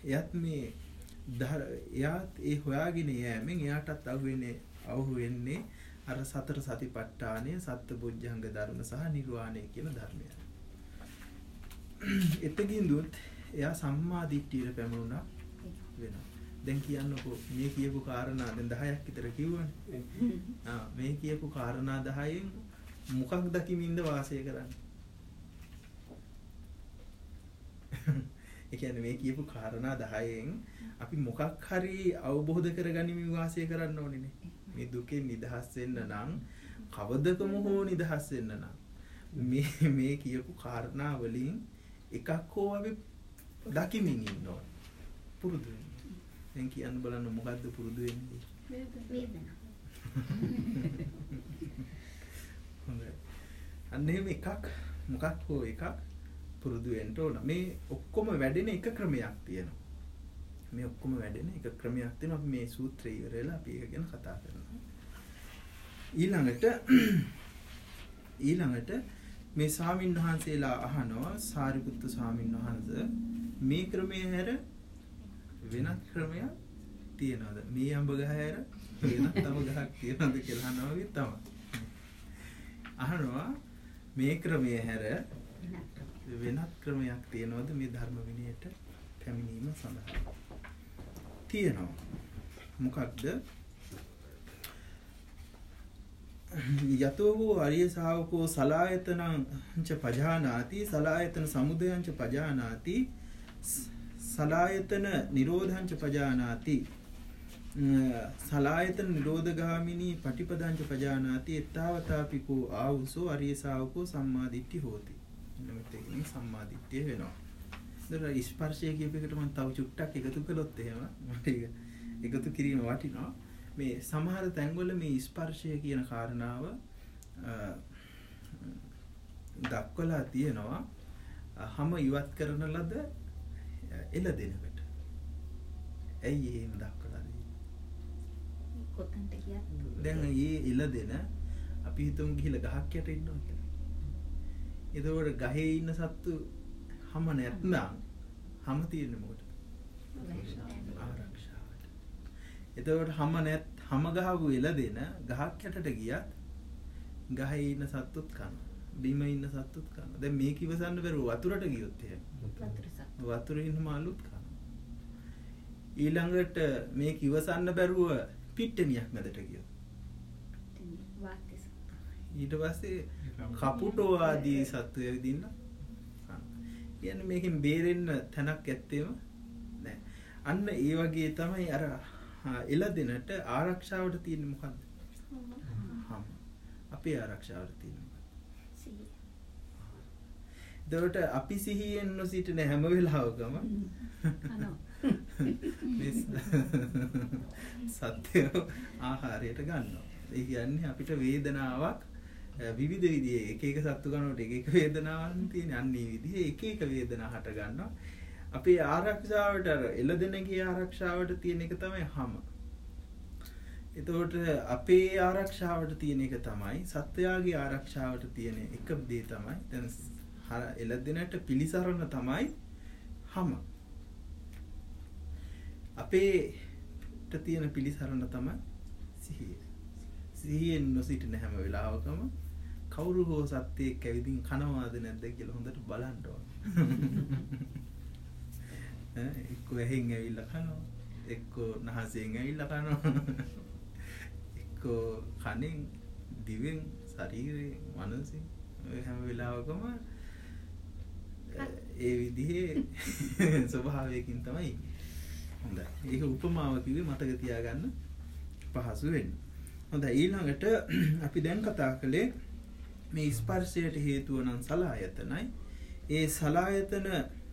ඒ හොයාගෙන යෑමෙන් එයාටත් අහු වෙන්නේ අර සතර සතිපට්ඨානය, සත්බොජ්ජංග ධර්ම සහ නිර්වාණය කියන ධර්මය. එතකින් දුත් එයා සම්මා දිට්ඨියට පැමුණා වෙනවා. දැන් කියන්නකෝ මේ කියපු කාරණා දැන් 10ක් විතර කිව්වනේ. මේ කියපු කාරණා 10න් මොකක් දකිමින්ද වාසය කරන්නේ? ඒ කියන්නේ මේ කියපු කාරණා 10න් අපි මොකක් හරි අවබෝධ කරගනිමින් වාසය කරන්න ඕනේ. මේ දුකෙන් නිදහස් වෙන්න නම් කවදකම හෝ නිදහස් වෙන්න නම් මේ කියපු කාරණා වලින් එකක් හෝ අපි දකිමින් ඉන්න ඕනේ. පුරුදු වෙන්න. දැන් කියන්න බලන්න මොකද්ද පුරුදු වෙන්නේ? වේදනා. හොඳයි. අන්න එහෙම එකක් මොකක් හෝ එකක් පුරුදු වෙන්න ඕන. මේ ඔක්කොම වැඩෙන එක ක්‍රමයක් තියෙනවා. මේ ඔක්කොම වැඩෙන එක ක්‍රමයක් තියෙනවා. අපි මේ සූත්‍රය ඉවර වෙලා අපි ඒක ගැන කතා කරනවා. ඊළඟට මේ ස්වාමීන් වහන්සේලා අහනවා සාරිපුත්තු ස්වාමීන් වහන්සේ මේ ක්‍රමයේ හැර වෙනත් ක්‍රමයක් තියනවද? මේ අඹ ගහ හැර වෙනත් අඹ ගහක් තියනවද කියලා අහනවා වගේ තමයි. අහනවා මේ ක්‍රමයේ හැර වෙනත් ක්‍රමයක් තියනවද මේ ධර්ම විනයට පැමිණීම සඳහා? තියෙනවා. මොකක්ද? යතෝ වූ අරිය ශාවකෝ සලායතනං ච පජානාති සලායතන සමුදයං ච පජානාති සලායතන නිරෝධං ච පජානාති සලායතන නිරෝධගාමිනී පටිපදං ච පජානාති එත්තාවතාපිකෝ ආවුසෝ අරිය ශාවකෝ සම්මාදිට්ඨි හෝති. මෙතන සම්මාදිට්ඨිය වෙනවා. ඒතර ස්පර්ශය කියප එකට මම තව චුට්ටක් එකතු කළොත් එහෙම මට එකතු කිරීම වටිනවා. මේ සමහර තැන්වල මේ ස්පර්ශය කියන කාරණාව දක්වලා තියෙනවා හැම ඉවත් කරන ලද එළදෙනකට. ඇයි එහෙම දක්වලා තියෙන්නේ? කොතනට ගියත් දැන් මේ එළදෙන අපි හිතමු ගිහිල්ලා ගහක් යට ඉන්නවා කියලා. එතකොට ගහේ ඉන්න සත්තු හැම නැත්නම් හැම තියෙන්නේ මොකටද? ආරක්ෂාවට. එතකොට හැම ගහව එළදෙන ගහක් යටට ගියත් ගහේ ඉන්න සත්තුත් කනවා. බිම ඉන්න සත්තුත් කනවා. දැන් මේක ඉවසන්න බැරුව වතුරට ගියොත් එහෙම වතුරේ ඉන්න මාළුත් කනවා. ඊළඟට මේක ඉවසන්න බැරුව පිට්ටනියක් මැදට ගියොත් ඊට පස්සේ කපුටෝ ආදී සත්තු ඇවිදින්න කනවා. කියන්නේ මේකෙන් බේරෙන්න තැනක් ඇත්තේම නැහැ. අන්න ඒ වගේ තමයි අර එළදෙනට ආරක්ෂාවට තියෙන්නේ මොකද්ද? අපේ ආරක්ෂාවට තියෙන්නේ සිහිය. ඒකට අපි සිහියෙන් නොසිටින හැම වෙලාවකම සත්‍ය ආහාරයට ගන්නවා. ඒ කියන්නේ අපිට වේදනාවක් විවිධ විදිහේ එක එක සත්තු ගන්නකොට එක එක වේදනාවක් තියෙන. අන්න ඒ විදිහේ එක එක වේදනා හට ගන්නවා. අපේ ආරක්ෂාවට එළදෙනගේ ආරක්ෂාවට තියෙන එක තමයි හැම. එතකොට අපේ ආරක්ෂාවට තියෙන එක තමයි සත්වයාගේ ආරක්ෂාවට තියෙන එක දේ තමයි දැන් එළදෙනට පිළිසරණ තමයි හැම. අපේට තියෙන පිළිසරණ තමයි සිහිය. සිහියෙන් නොසිටින හැම වෙලාවකම කවුරු හෝ සත්‍යයක් ඇවිදින් කනවාද නැද්ද කියලා හොඳට බලන්න ඕන. එක්ක ඇහෙන් ඇවිල්ලා කනවා, එක්ක නහසෙන් ඇවිල්ලා කනවා, එක්ක කනෙන්, දිවෙන්, ශරීරයෙන්, මනසෙන් හැම වෙලාවකම ඒ විදිහේ ස්වභාවයකින් තමයි. හොඳයි. ඒක උපමාව කිව්වේ මතක තියාගන්න පහසු වෙන්න. හොඳයි. ඊළඟට අපි දැන් කතා කළේ මේ ස්පර්ශයට හේතුව නම් සලආයතනයි. ඒ සලආයතන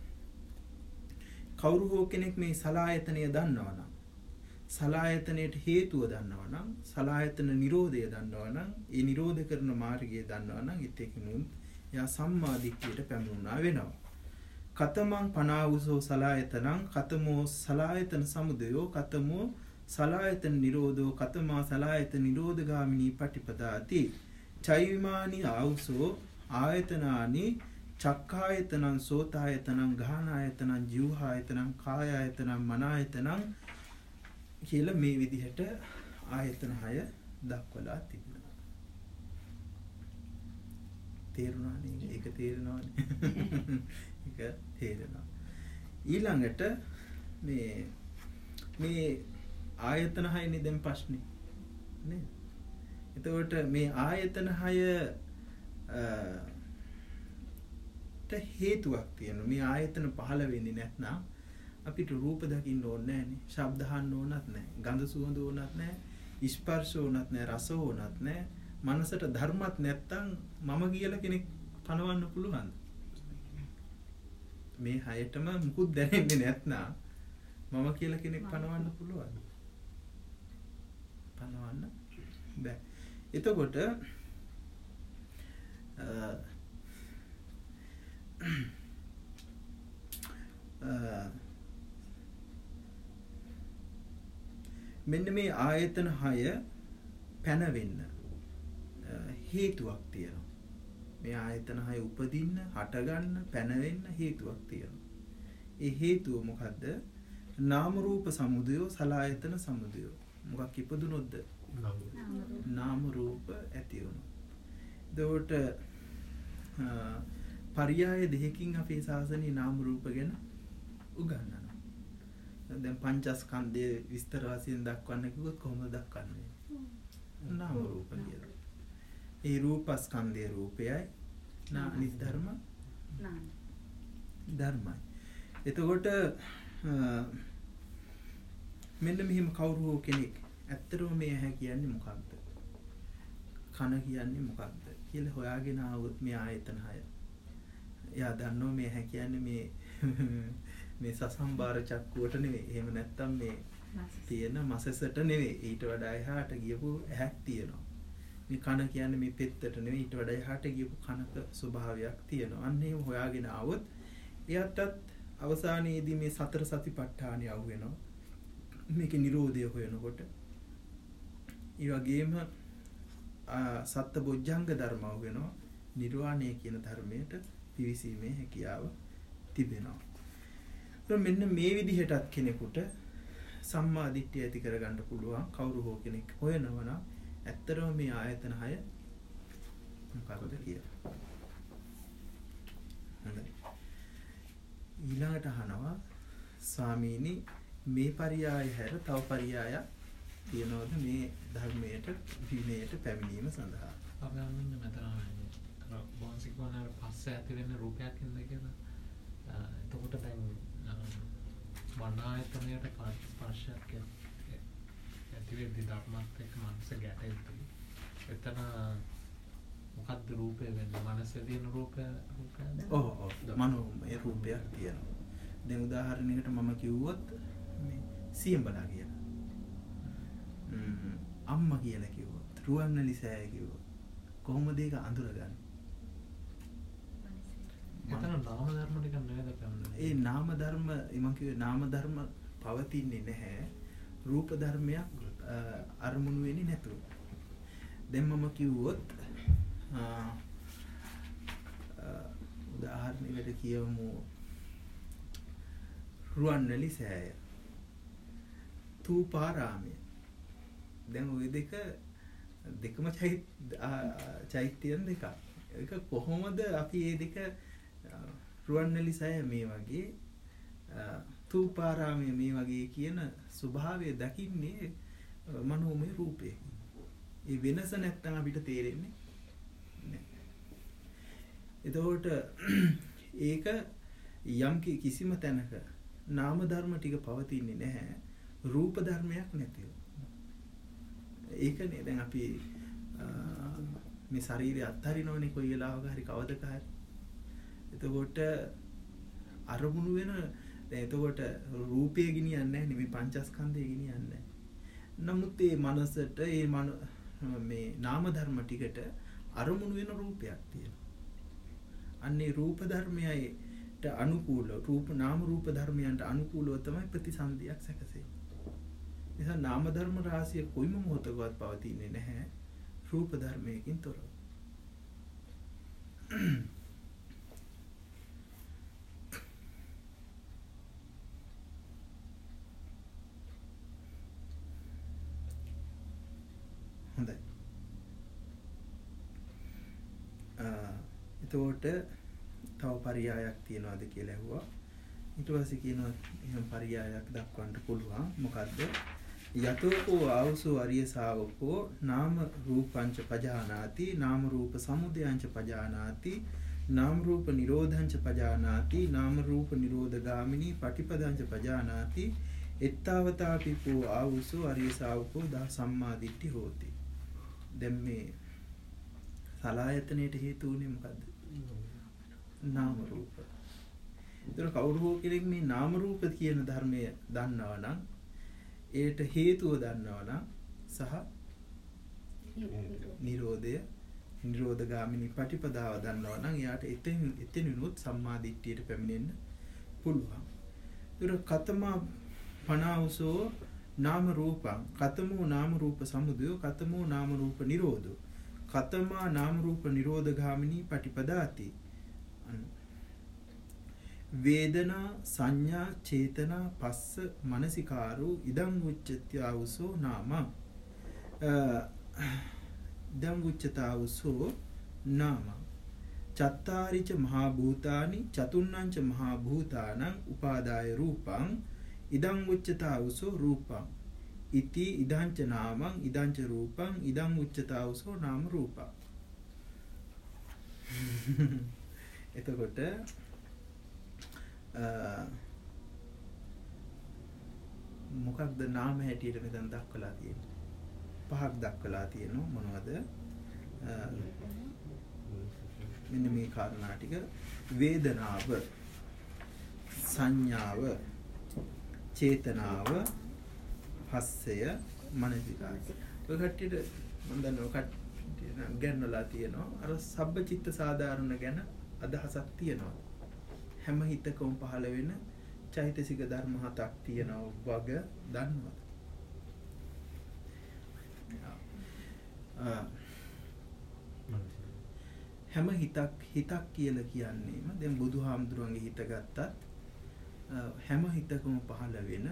කවුරු හෝ කෙනෙක් මේ සලආයතනය දන්නවනම්, සලආයතනයට හේතුව දන්නවනම්, සලආයතන නිරෝධය දන්නවනම්, ඒ නිරෝධ කරන මාර්ගය දන්නවනම් ඉතින් යා සම්මාදිට්ඨියට පැමිණුණා වෙනවා. කතමං පනාවුසෝ සලආයතනං කතමෝ සලආයතන සමුදයෝ කතමෝ සලආයතන නිරෝධෝ කතමා සලආයතන නිරෝධගාමිනී පටිපදාති චෛවිමානි ආවුසෝ ආයතනානි චක්ඛායතනං සෝතායතනං ගාහනායතනං ජීවහායතනං කායායතනං මනායතනං කියලා මේ විදිහට ආයතන 6 දක්වලා තිබෙනවා. තේරුණා නේද? ඒක තේරෙනවනේ. ඒක තේරෙනවා. ඊළඟට මේ ආයතන 6නේ දැන් ප්‍රශ්නේ නේද? එතකොට මේ ආයතන 6 හේතුවක් තියෙනවා. මේ ආයතන පහළ වෙන්නේ නැත්නම් අපිට රූප දකින්න ඕනේ නැහනේ. ශබ්ද අහන්න ඕනත් නැහැ. ගඳ සුවඳ ඕනත් නැහැ. ස්පර්ශ ඕනත් නැහැ. රස ඕනත් නැහැ. මනසට ධර්මත් නැත්තම් මම කියලා කෙනෙක් පනවන්න පුළුවන්ද? මේ හයටම මුකුත් දැනෙන්නේ නැත්නම් මම කියලා කෙනෙක් පනවන්න පුළුවන්ද? පනවන්න බෑ. එතකොට මෙන්න මේ ආයතන 6 පැනවෙන්න හේතුවක් තියෙනවා. මේ ආයතන 6 උපදින්න, හටගන්න, පැනවෙන්න හේතුවක් තියෙනවා. ඒ හේතුව මොකද්ද? නාම රූප සමුදය, සලආයතන සමුදය. මොකක් ඉපදුනොත්ද? නාම රූප ඇති වුණා. එතකොට පරියාය දෙකකින් අපේ ශාසනයේ නාම රූප ගැන උගන්වනවා. දැන් පංචස්කන්ධයේ විස්තර වශයෙන් දක්වන්න කිව්වොත් කොහොමද දක්වන්නේ? නාම රූප කියලා. ඒ රූපස්කන්ධයේ රූපයයි අනිත් ධර්මයි. එතකොට මෙන්න මෙහිම කවුරු හෝ කෙනෙක් ඇත්තටම මේ ඇහැ කියන්නේ මොකක්ද? කන කියන්නේ මොකක්ද කියලා හොයාගෙන ආවොත් මේ ආයතන 6. එයා දන්නවා මේ ඇහැ කියන්නේ මේ සසම්බාර චක්කුවට නෙවෙයි. එහෙම නැත්තම් මේ තියෙන මසසට නෙවෙයි. ඊට වඩා එහාට ගියපු ඇහැක් තියෙනවා. මේ කන කියන්නේ මේ පෙත්තට නෙවෙයි. ඊට වඩා එහාට ගියපු කනක ස්වභාවයක් තියෙනවා. අන්න එහෙම හොයාගෙන ආවොත් එයාටත් අවසානයේදී මේ සතර සතිපට්ඨානය අහු වෙනවා. මේකේ Nirodha හොයනකොට ඒ වගේම සත්බොජ්ජංග ධර්ම අහු වෙනවා. නිර්වාණය කියන ධර්මයට පිවිසීමේ හැකියාව තිබෙනවා. මෙන්න මේ විදිහටත් කෙනෙකුට සම්මා දිට්ඨිය ඇති කරගන්න පුළුවන්. කවුරු හෝ කෙනෙක් හොයනවා නම් ඇත්තටම මේ ආයතන 6 මොකක්ද කියලා. හොඳයි. ඊළඟට අහනවා ස්වාමීනි මේ පරියාය හැර තව පරියායක් තියනවද මේ ධර්මයට විනයට පැමිණීම සඳහා? අපි අන්න මෙතන බොන්සිකෝනර පස්සේ ඇති වෙන රූපයක් ඉඳලා කියලා. එතකොට දැන් මන ආයතනයට ස්පර්ශයක් ඇති වෙද්දී ධර්මات එක්ක මනස ගැටෙද්දී එතන මොකද්ද රූපය වෙන්නේ? මනසේ තියෙන රූපයද? ඔව් මනෝමය රූපයක් තියෙනවා. දැන් උදාහරණයකට මම කිව්වොත් මේ සියඹලා කියලා. අම්මා කියලා කිව්වොත්, රුවන්වැලි සෑය කිව්වොත් කොහොමද ඒක අඳුරගන්නේ? එතන නාම ධර්ම ටික නේද කරන්නේ? ඒ නාම ධර්ම මම කිව්වේ නාම ධර්ම පවතින්නේ නැහැ. රූප ධර්මයක් අරමුණු වෙන්නේ නැතුව. දැන් මම කිව්වොත් උදාහරණයකට කියමු රුවන්වැලි සෑය, තූපාරාමය. දැන් ওই දෙකම චෛත්‍යයන් දෙකක්. ඒක කොහොමද අපි මේ දෙක රුවන්වැලි සෑය මේ වගේ තූපාරාමය මේ වගේ කියන ස්වභාවය දකින්නේ මනෝමය රූපයකින්. ඒ වෙනස නැත්තම් අපිට තේරෙන්නේ නැහැ. එතකොට ඒක යම් කිසිම තැනක නාම ධර්ම ටික පවතින්නේ නැහැ, රූප ධර්මයක් නැතිව. ඒකනේ දැන් අපි මේ ශරීරය අත්හරිනවනේ කොයි වෙලාවක හරි කවදක හරි. එතකොට අරමුණු වෙන දැන් එතකොට රූපය ගිනියන්නේ නැහැ නෙමෙයි, පංචස්කන්ධය ගිනියන්නේ නැහැ. නමුත් මේ මනසට මේ නාම ධර්ම ටිකට අරමුණු වෙන රූපයක් තියෙනවා. අන්නේ රූප ධර්මයට අනුකූල නාම රූප ධර්මයන්ට අනුකූලව තමයි ප්‍රතිසන්දියක් සැකසෙන්නේ. නිසා නාම ධර්ම රාශිය කොයිම මොහොතකවත් පවතින්නේ නැහැ රූප ධර්මයකින් තොරව. හොඳයි. එතකොට තව පරියායක් තියනවාද කියලා ඇහුවා. ඊට පස්සේ කියනවා එහෙනම් පරියායක් දක්වන්න පුළුවන්. මොකද්ද? යතෝකෝ ආවසෝ අරිය ශාවකෝ නාම රූපංච පජානාති නාම රූප සමුදයංච පජානාති නාම රූප නිරෝධංච පජානාති නාම රූප නිරෝධගාමිනී පටිපදංච පජානාති එත්තාවතාපිකෝ ආවසෝ අරිය ශාවකෝ දා සම්මා දිට්ඨි හෝති. දැන් මේ සලආයතනයේ හේතු උනේ මොකද්ද? නාම රූප. ඒතර කවුරු හෝ කෙනෙක් මේ නාම රූප කියන ධර්මය දන්නවා නම් ඒට හේතුව දන්නවා නම් සහ නිරෝධගාමිනී පටිපදාව දන්නවා නම් එයාට එතනිනුත් සම්මා දිට්ඨියට පැමිණෙන්න පුළුවන්. ඒතර කතමා පනාවසෝ නාම රූපං කතමෝ නාම රූප සමුදය කතමෝ නාම රූප නිරෝධෝ කතමා නාම රූප නිරෝධගාමිනී පටිපදාති. වේදනා සංඥා චේතනා පස්ස මනසිකාරෝ ඉදං උච්චත්‍යාවසෝ නාම ඉදං උච්චතාවසෝ නාම චත්තාරිච මහා භූතානි චතුන්නංච මහා භූතානං උපාදාය රූපං ඉදං උච්චතාවසෝ රූපං ඉති ඉදංච නාමං ඉදංච රූපං ඉදං උච්චතාවසෝ නාම රූපං. එතකොට මොකක්ද නාම හැටියට මෙතන දක්වලා තියෙන්නේ? පහක් දක්වලා තියෙනවා. මොනවද? මෙන්න මේ කාරණා ටික වේදනාව, සංඥාව, චේතනාව, හස්සය, මනසිකාරය. ඔය කට්ටියට මම දන්නවා කට්ටිය ගන්නලා තියෙනවා. අර සබ්බචිත්ත සාධාරණ ගැන අදහසක් තියෙනවා. හැම හිතකම පහළ වෙන චෛතසික ධර්ම හතක් තියෙනවා වග දන්නවද? හැම හිතක් කියලා කියන්නේම දැන් බුදුහාමුදුරන්ගේ හිත ගත්තත් හැම හිතකම පහළ වෙන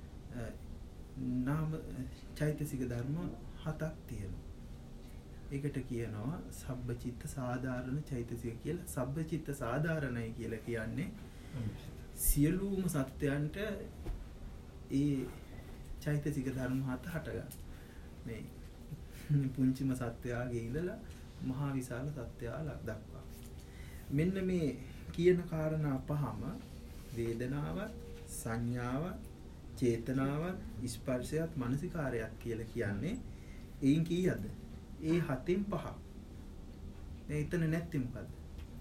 නාම චෛතසික ධර්ම හතක් තියෙනවා. ඒකට කියනවා සබ්බචිත්ත සාධාරණ චෛතසික කියලා. සබ්බචිත්ත සාධාරණයි කියලා කියන්නේ සියලුම සත්‍යයන්ට ඒ චෛතසික ධර්ම හත හටගන්න. මේ පුංචිම සත්‍යයගේ ඉඳලා මහා විශාල සත්‍යය දක්වා. මෙන්න මේ කියන කාරණා පහම වේදනාවත්, සංඥාවත්, චේතනාවත්, ස්පර්ශයත්, මනසිකාරයත් කියලා කියන්නේ එයින් කීයද? ඒ හතෙන් පහ. දැන් එතන නැත්තේ මොකද්ද?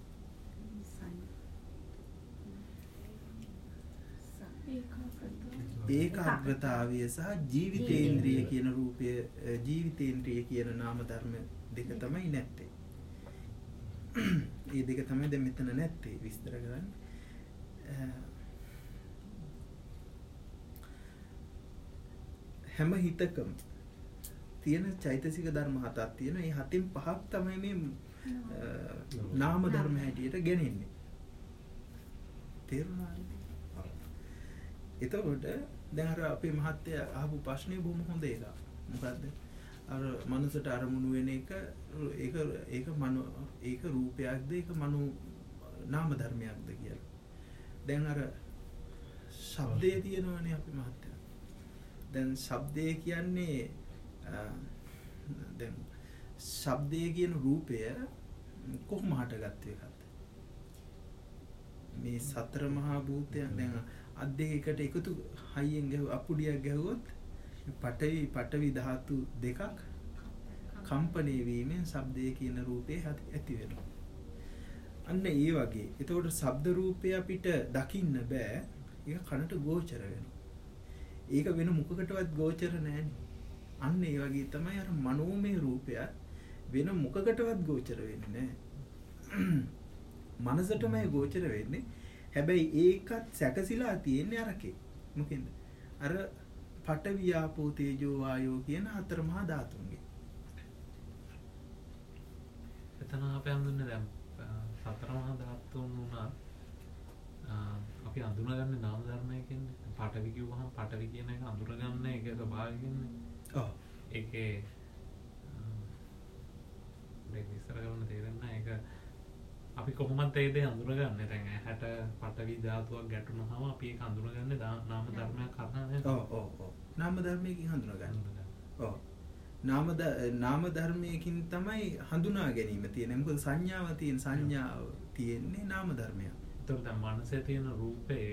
ඒකාග්‍රතාවය සහ ජීවිතේන්ද්‍රිය කියන රූපය, ජීවිතේන්ද්‍රිය කියන නාම ධර්ම දෙක තමයි නැත්තේ. මේ දෙක තමයි දැන් මෙතන නැත්තේ විස්තර කරන්නේ. හැම හිතකම තියෙන චෛතසික ධර්ම හතක් තියෙනවා. ඒ හතෙන් පහක් තමයි මේ නාම ධර්ම හැටියට ගෙනෙන්නේ. තේරුණාද? එතකොට දැන් අර අපේ මහත්තයා අහපු ප්‍රශ්නේ බොහොම හොඳ එකක්. මොකද්ද? අර මනසට අරමුණු වෙන එක ඒක රූපයක්ද ඒක මනෝ නාම ධර්මයක්ද කියලා. දැන් අර ශබ්දය තියෙනවනේ අපේ මහත්තයා. දැන් ශබ්දය කියන්නේ දැන් ශබ්දය කියන රූපය කොහොම හටගත්තේ එකක්ද? මේ සතර මහා භූතයන් දැන් අත් දෙකකට එකතු හයියෙන් අපුඩියක් ගැහුවොත් පඨවි ධාතු දෙකක් කම්පණය වීමෙන් ශබ්දය කියන රූපේ ඇති වෙනවා. අන්න ඒ වගේ. එතකොට ශබ්ද රූපය අපිට දකින්න බෑ. ඒක කනට ගෝචර වෙනවා. ඒක වෙන මොකකටවත් ගෝචර නෑනේ. අන්න ඒ වගේ තමයි අර මනෝමය රූපය වෙන මොකකටවත් ගෝචර වෙන්නේ නෑ. මනසටමයි ගෝචර වෙන්නේ. හැබැයි ඒකත් සැකසීලා තියෙන්නේ අරකේ. මොකෙන්ද? අර පඨවි ආපෝ තේජෝ වායෝ කියන හතර මහා ධාතුන්ගේ. එතන අපි හඳුන්නේ දැන් සතර මහා ධාතුන් උනා අපි හඳුනාගන්නේ නාම ධර්මය කියන්නේ. පඨවි කිව්වහම පඨවි කියන එක හඳුනාගන්න ඒකේ ස්වභාවය කියන්නේ. ඔව්. ඒකේ මේ විස්තර කරන්න තේරෙන්නේ ඒක අපි කොහොමද ඒ දේ හඳුනගන්නේ? දැන් ඇහැට පඨවි ධාතුවක් ගැටුනහම අපි ඒක හඳුනගන්නේ නාම ධර්මයක් කරනවා නේද? ඔව්. නාම ධර්මයකින් හඳුනගන්නේ. ඔව්. නාම ධර්මයකින් තමයි හඳුනා ගැනීම තියෙන්නේ. මොකද සංඥාව තියෙන්නේ නාම ධර්මයක්. ඒතකොට දැන් මනසේ තියෙන රූපේ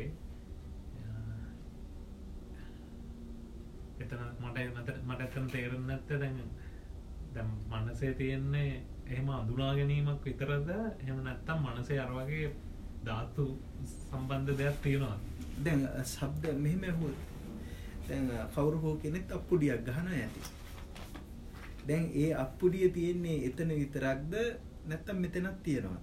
එතන මට එතන තේරෙන්නේ නැත්තේ දැන් මනසේ තියෙන්නේ එහෙම අඳුනා ගැනීමක් විතරද? එහෙම නැත්නම් මනසේ අර වගේ ධාතු සම්බන්ධ දෙයක් තියෙනවා. දැන් ශබ්ද මෙහෙම ඇහුවොත් දැන් කවුරු හෝ කෙනෙක් අප්පුඩියක් ගහනවා ඇති. දැන් ඒ අප්පුඩිය තියෙන්නේ එතන විතරක්ද නැත්නම් මෙතනක් තියනවද?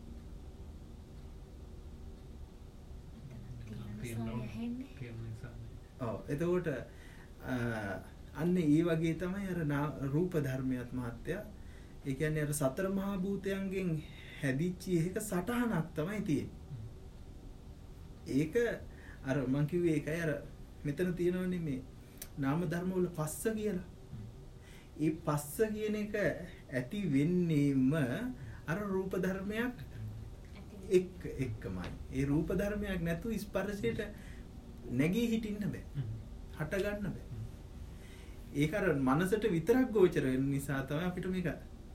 ඔව් එතකොට අන්න ඒ වගේ තමයි අර රූප ධර්මයක් මහත්තයා. ඒ කියන්නේ අර සතර මහා භූතයන්ගෙන් හැදිච්ච එක සටහනක් තමයි තියෙන්නේ. ඒක අර මං කිව්වේ ඒකයි අර මෙතන තියෙනවනේ මේ නාම ධර්ම වල පස්ස කියලා. ඒ පස්ස කියන එක ඇති වෙන්නේම අර රූප ධර්මයක් එක්කමයි. ඒ රූප ධර්මයක් නැතුව ස්පර්ශයට නැගී හිටින්න බෑ. හට ගන්න බෑ. ඒක අර මනසට විතරක් ගෝචර වෙන නිසා තමයි අපිට මේක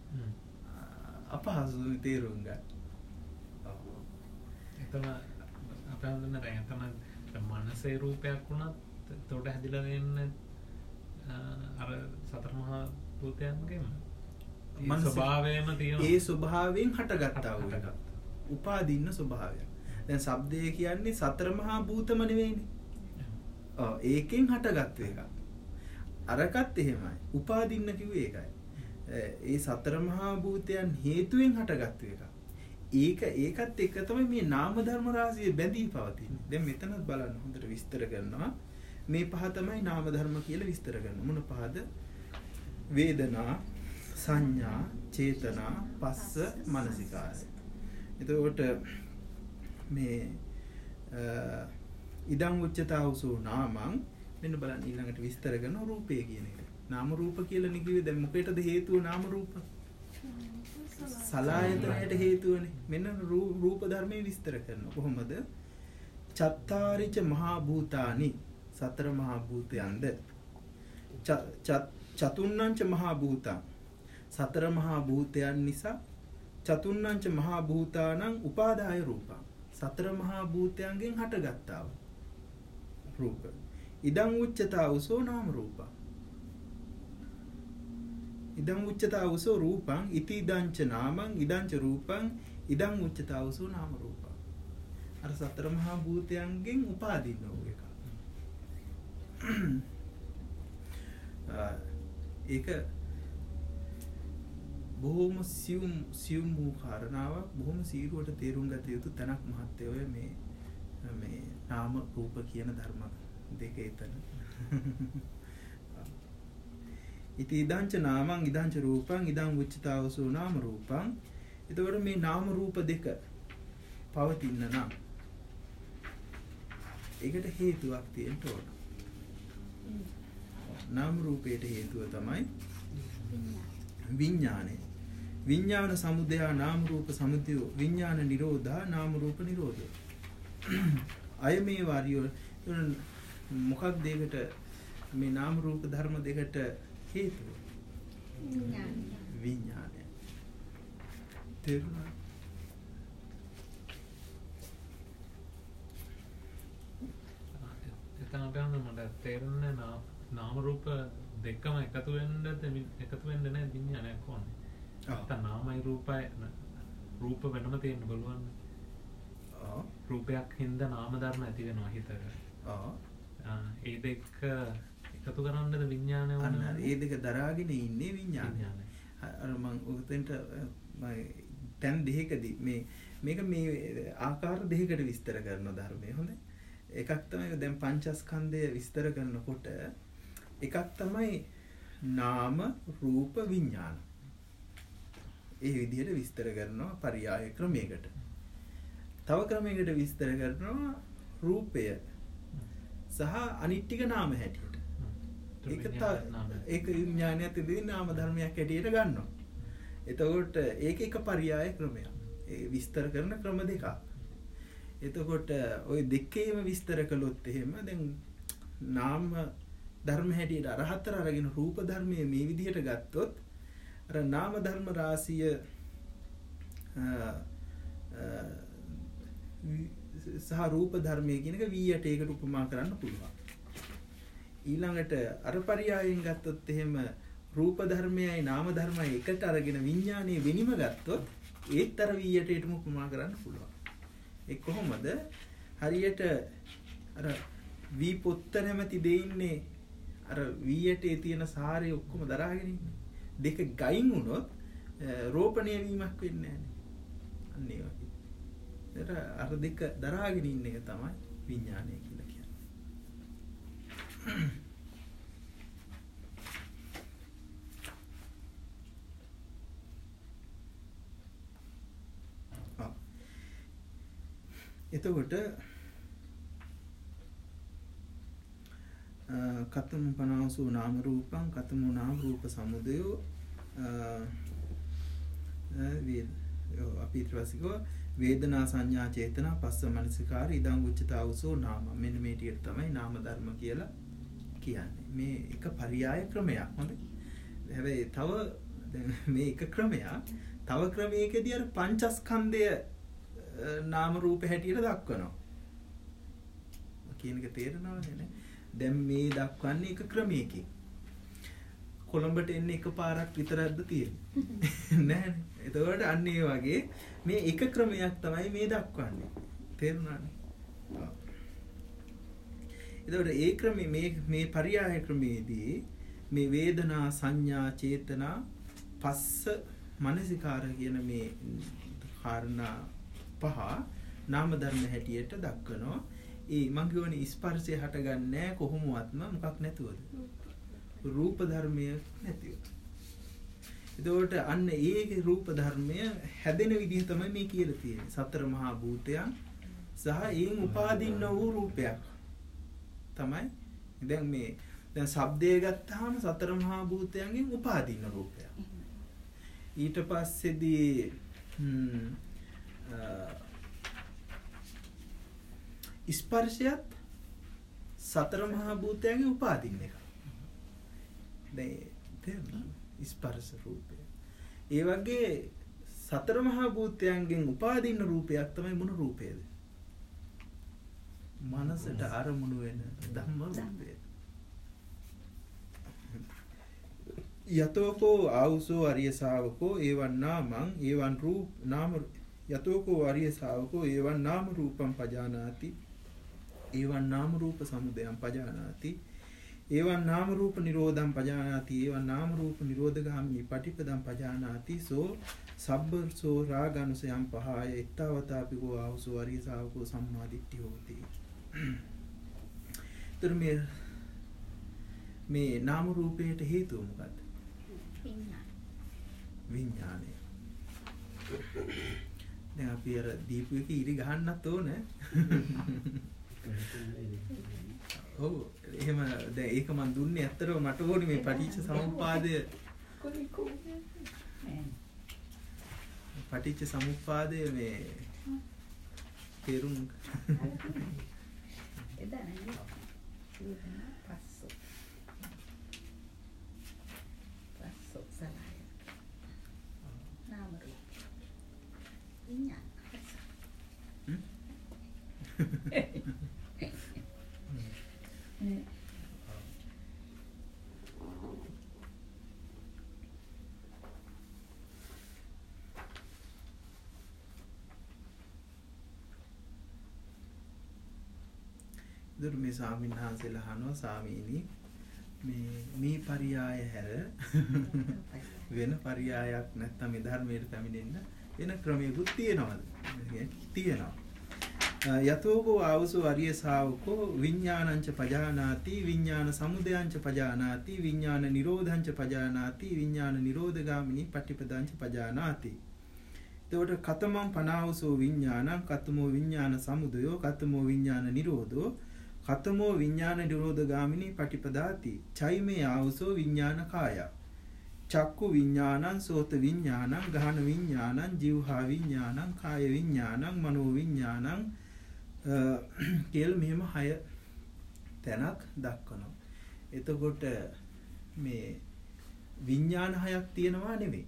අපහසු තේරුම් ගන්න. එතන අපේ හඳුනන දැන් එතන මනසේ රූපයක් වුණත් එතකොට හැදිලා වෙන්නේ අර සතර මහා භූතයන්ගේම මනස ස්වභාවයම තියෙනවා. ඒ ස්වභාවයෙන් හටගත්තා වූ එක. උපාදින්න ස්වභාවය. දැන් ශබ්දය කියන්නේ සතර මහා භූතම නෙවෙයිනේ. ඔව් ඒකෙන් හටගත්තු එකක්. අරකත් එහෙමයි. උපාදින්න කිව්වේ ඒකයි. ඒ සතර මහා භූතයන් හේතුවෙන් හටගත්තු එකක්. ඒකත් එක තමයි මේ නාම ධර්ම රාශිය බැඳී පවතින්නේ. දැන් මෙතනත් බලන්න හොඳට විස්තර කරනවා. මේ පහ තමයි නාම ධර්ම කියලා විස්තර කරනවා. මොන පහද? වේදනා, සංඥා, චේතනා, පස්ස, මනසිකාරය. එතකොට මේ ඉදං උච්චතාවසෝ නාමං මෙන්න බලන්න ඊළඟට විස්තර කරන රූපය කියන එක. නාම රූප කියලා නිකුවේ දැන් මොකේටද හේතුව නාම රූප? සලආයතනයට හේතුවනේ. මෙන්න රූප ධර්මයේ විස්තර කරනවා. කොහොමද? චත්තාරිච මහා භූතානි සතර මහා භූතයන්ද චතුන්නංච මහා භූතං සතර මහා භූතයන් නිසා චතුන්නංච මහා භූතානං උපාදාය රූපං සතර මහා භූතයන්ගෙන් හටගත්තා වූ රූප. ඉදං උච්චතාවසෝ නාම රූපං ඉදං උච්චතාවසෝ රූපං ඉති ඉදංච නාමං ඉදංච රූපං ඉදං උච්චතාවසෝ නාම රූපං. අර සතර මහා භූතයන්ගෙන් උපාදින්න වූ එක. ඒක බොහොම සියුම් වූ කාරණාවක්. බොහොම සීරුවට තේරුම් ගත යුතු තැනක් මහත්තයෝ මේ නාම රූප කියන ධර්ම දෙක එතන. ඉති ඉදංච නාමං ඉදංච රූපං ඉදං උච්චතාවසෝ නාම රූපං. එතකොට මේ නාම රූප දෙක පවතින්න නම් ඒකට හේතුවක් තියෙන්න ඕන. නාම රූපයට හේතුව තමයි විඥානය. විඥාන සමුදය නාම රූප සමුදය විඥාන නිරෝධා නාම රූප නිරෝධය. අය මේ වාරිය මොකක්ද ඒකට මේ නාම රූප ධර්ම දෙකට හේතුව? විඥානය. තේරුණා? එතන ගන්න මට තේරෙන්නේ නාම රූප දෙකම එකතු වෙන්න නැහැ විඥානයක් ඕනේ. නැත්නම් නාමයි රූපයි රූප වෙනම තියෙන්න බලන්න. රූපයක් හින්දා නාම ධර්ම ඇති වෙනවා හිතට. ඒ දෙක එකතු කරන්නද විඥානය වුණා. අන්න ඒ දෙක දරාගෙන ඉන්නේ විඥානය. අර මම උතෙන්ට තැන් දෙකකදී මේක මේ ආකාර දෙකකට විස්තර කරන ධර්මය හොඳයි. එකක් තමයි දැන් පංචස්කන්ධය විස්තර කරනකොට එකක් තමයි නාම රූප විඥාන. ඒ විදිහට විස්තර කරනවා පරියාය ක්‍රමයකට. තව ක්‍රමයකට විස්තර කරනවා රූපය සහ අනිත් ටික නාම හැටියට. ඒක විඥානයත් ඉදින් නාම ධර්මයක් හැටියට ගන්නවා. එතකොට ඒක එක පරියාය ක්‍රමයක්. ඒ විස්තර කරන ක්‍රම දෙකක්. එතකොට ওই දෙකේම විස්තර කළොත් එහෙම දැන් නාම ධර්ම හැටියට අර හතර අරගෙන රූප ධර්මයේ මේ විදිහට ගත්තොත් අර නාම ධර්ම රාශිය සහ රූප ධර්මයේ කියන එක V8කට උපමා කරන්න පුළුවන්. ඊළඟට අර පරියායෙන් ගත්තොත් එහෙම රූප ධර්මයයි නාම ධර්මයයි එකට අරගෙන විඥානයේ වෙනිම ගත්තොත් ඒත් අර V8ටම උපමා කරන්න පුළුවන්. ඒ කොහොමද? හරියට අර වී පොත්ත නැමැති දෙයින්නේ අර වී යටේ තියෙන සාරය ඔක්කොම දරාගෙන ඉන්නේ. දෙක ගයින් වුණොත් රෝපණය වීමක් වෙන්නේ නැහැ. අන්න ඒ වගේ. අර දෙක දරාගෙන ඉන්න එක තමයි විඥානය කියලා කියන්නේ. එතකොට කතම පනාසෝ නාම රූපං කතමෝ නාම රූප සමුදයෝ අපි ඊට පස්සේ ගෝ වේදනා සංඥා චේතනා පස්ස මනසිකාර ඉදං උච්චතාවසෝ නාම. මෙන්න මේ ටිකට තමයි නාම ධර්ම කියලා කියන්නේ. මේ එක පරියාය ක්‍රමයක්. හොඳයි. හැබැයි තව මේ එක ක්‍රමයක් තව ක්‍රමයකදී අර පංචස්කන්ධය නාම රූප හැටියට දක්වනවා. කියන එක තේරෙනවද නේ? දැන් මේ දක්වන්නේ එක ක්‍රමයකින්. කොළඹට එන්නේ එකපාරක් විතරක්ද තියෙන්නේ? නෑනේ. එතකොට අන්න ඒ වගේ මේ එක ක්‍රමයක් තමයි මේ දක්වන්නේ. තේරුණානේ? ඔව්. එතකොට ඒ ක්‍රමයේ මේ පරියාය ක්‍රමයේදී මේ වේදනා සංඥා චේතනා පස්ස මනසිකාර කියන මේ කාරණා පහ නාම ධර්ම හැටියට දක්වනවා. ඒ මං කියවනේ ස්පර්ශය හටගන්නේ කොහොමවත්ම මොකක් නැතුවද? රූප ධර්මය නැතිව. එතකොට අන්න ඒ රූප ධර්මය හැදෙන විදිහ තමයි මේ කියලා තියෙන්නේ. සතර මහා භූතයන් සහ ඒන් උපාදින්න වූ රූපයක් තමයි. දැන් ශබ්දය ගත්තාම සතර මහා භූතයන්ගෙන් උපාදින්න රූපයක්. ඊට පස්සේදී ස්පර්ශයත් සතර මහා භූතයන්ගේ උපාදින්න එක. දැන් ස්පර්ශ රූපය. ඒ වගේ සතර මහා භූතයන්ගෙන් උපාදින්න රූපයක් තමයි මොන රූපයද? මනසට අරමුණු වෙන ධම්ම රූපය. යතෝකෝ ආවුසෝ අරිය ශාවකෝ එවං නාමං එවං රූප නාම යතෝකෝ අරිය ශාවකෝ එවං නාම රූපං පජානාති එවං නාම රූප සමුදයං පජානාති එවං නාම රූප නිරෝධං පජානාති එවං නාම රූප නිරෝධගාමිනී පටිපදං පජානාති සෝ සබ්බසෝ රාගානුසයං පහය ඊත්තවතාපිකෝ ආවුසෝ අරිය ශාවකෝ සම්මාදිට්ඨි හෝති. මේ නාම රූපයට හේතුව මොකද්ද? විඥානය. දැන් අපි අර දීපු එක ඉරි ගහන්නත් ඕනේ. ඔව් එහෙම දැන් ඒක මන් දුන්නේ ඇත්තටම මට ඕනේ මේ පටිච්ච සමුප්පාදය. පටිච්ච සමුප්පාදය මේ තේරුම් එදා නේද? පස්සෝ සලයි. නාම රූප. විඥාන. මේ ස්වාමීන් වහන්සේලා අහනවා ස්වාමීනි මේ පරියාය හැර වෙන පරියායක් නැත්නම් මේ ධර්මයට පැමිණෙන්න වෙන ක්‍රමයකුත් තියෙනවද? තියෙනවා. යතෝකෝ ආවසෝ අරිය ශාවකෝ විඥානංච පජානාති විඥාන සමුදයංච පජානාති විඥාන නිරෝධංච පජානාති විඥාන නිරෝධගාමිනී පටිපදංච පජානාති. එතකොට කතමං පනාවසෝ විඥානං කතමෝ විඥාන සමුදයෝ කතමෝ විඥාන නිරෝධෝ කතමෝ විඥාන නිරෝධගාමිනී පටිපදාති. චෛමේ ආවසෝ විඥාන කාය චක්කු විඥානං සෝත විඥානං ගහන විඥානං જીවහා විඥානං කාය විඥානං මනෝ විඥානං කියලා මෙහෙම 6 තැනක් දක්වනවා. එතකොට මේ විඥාන 6ක් තියෙනවා නෙමෙයි.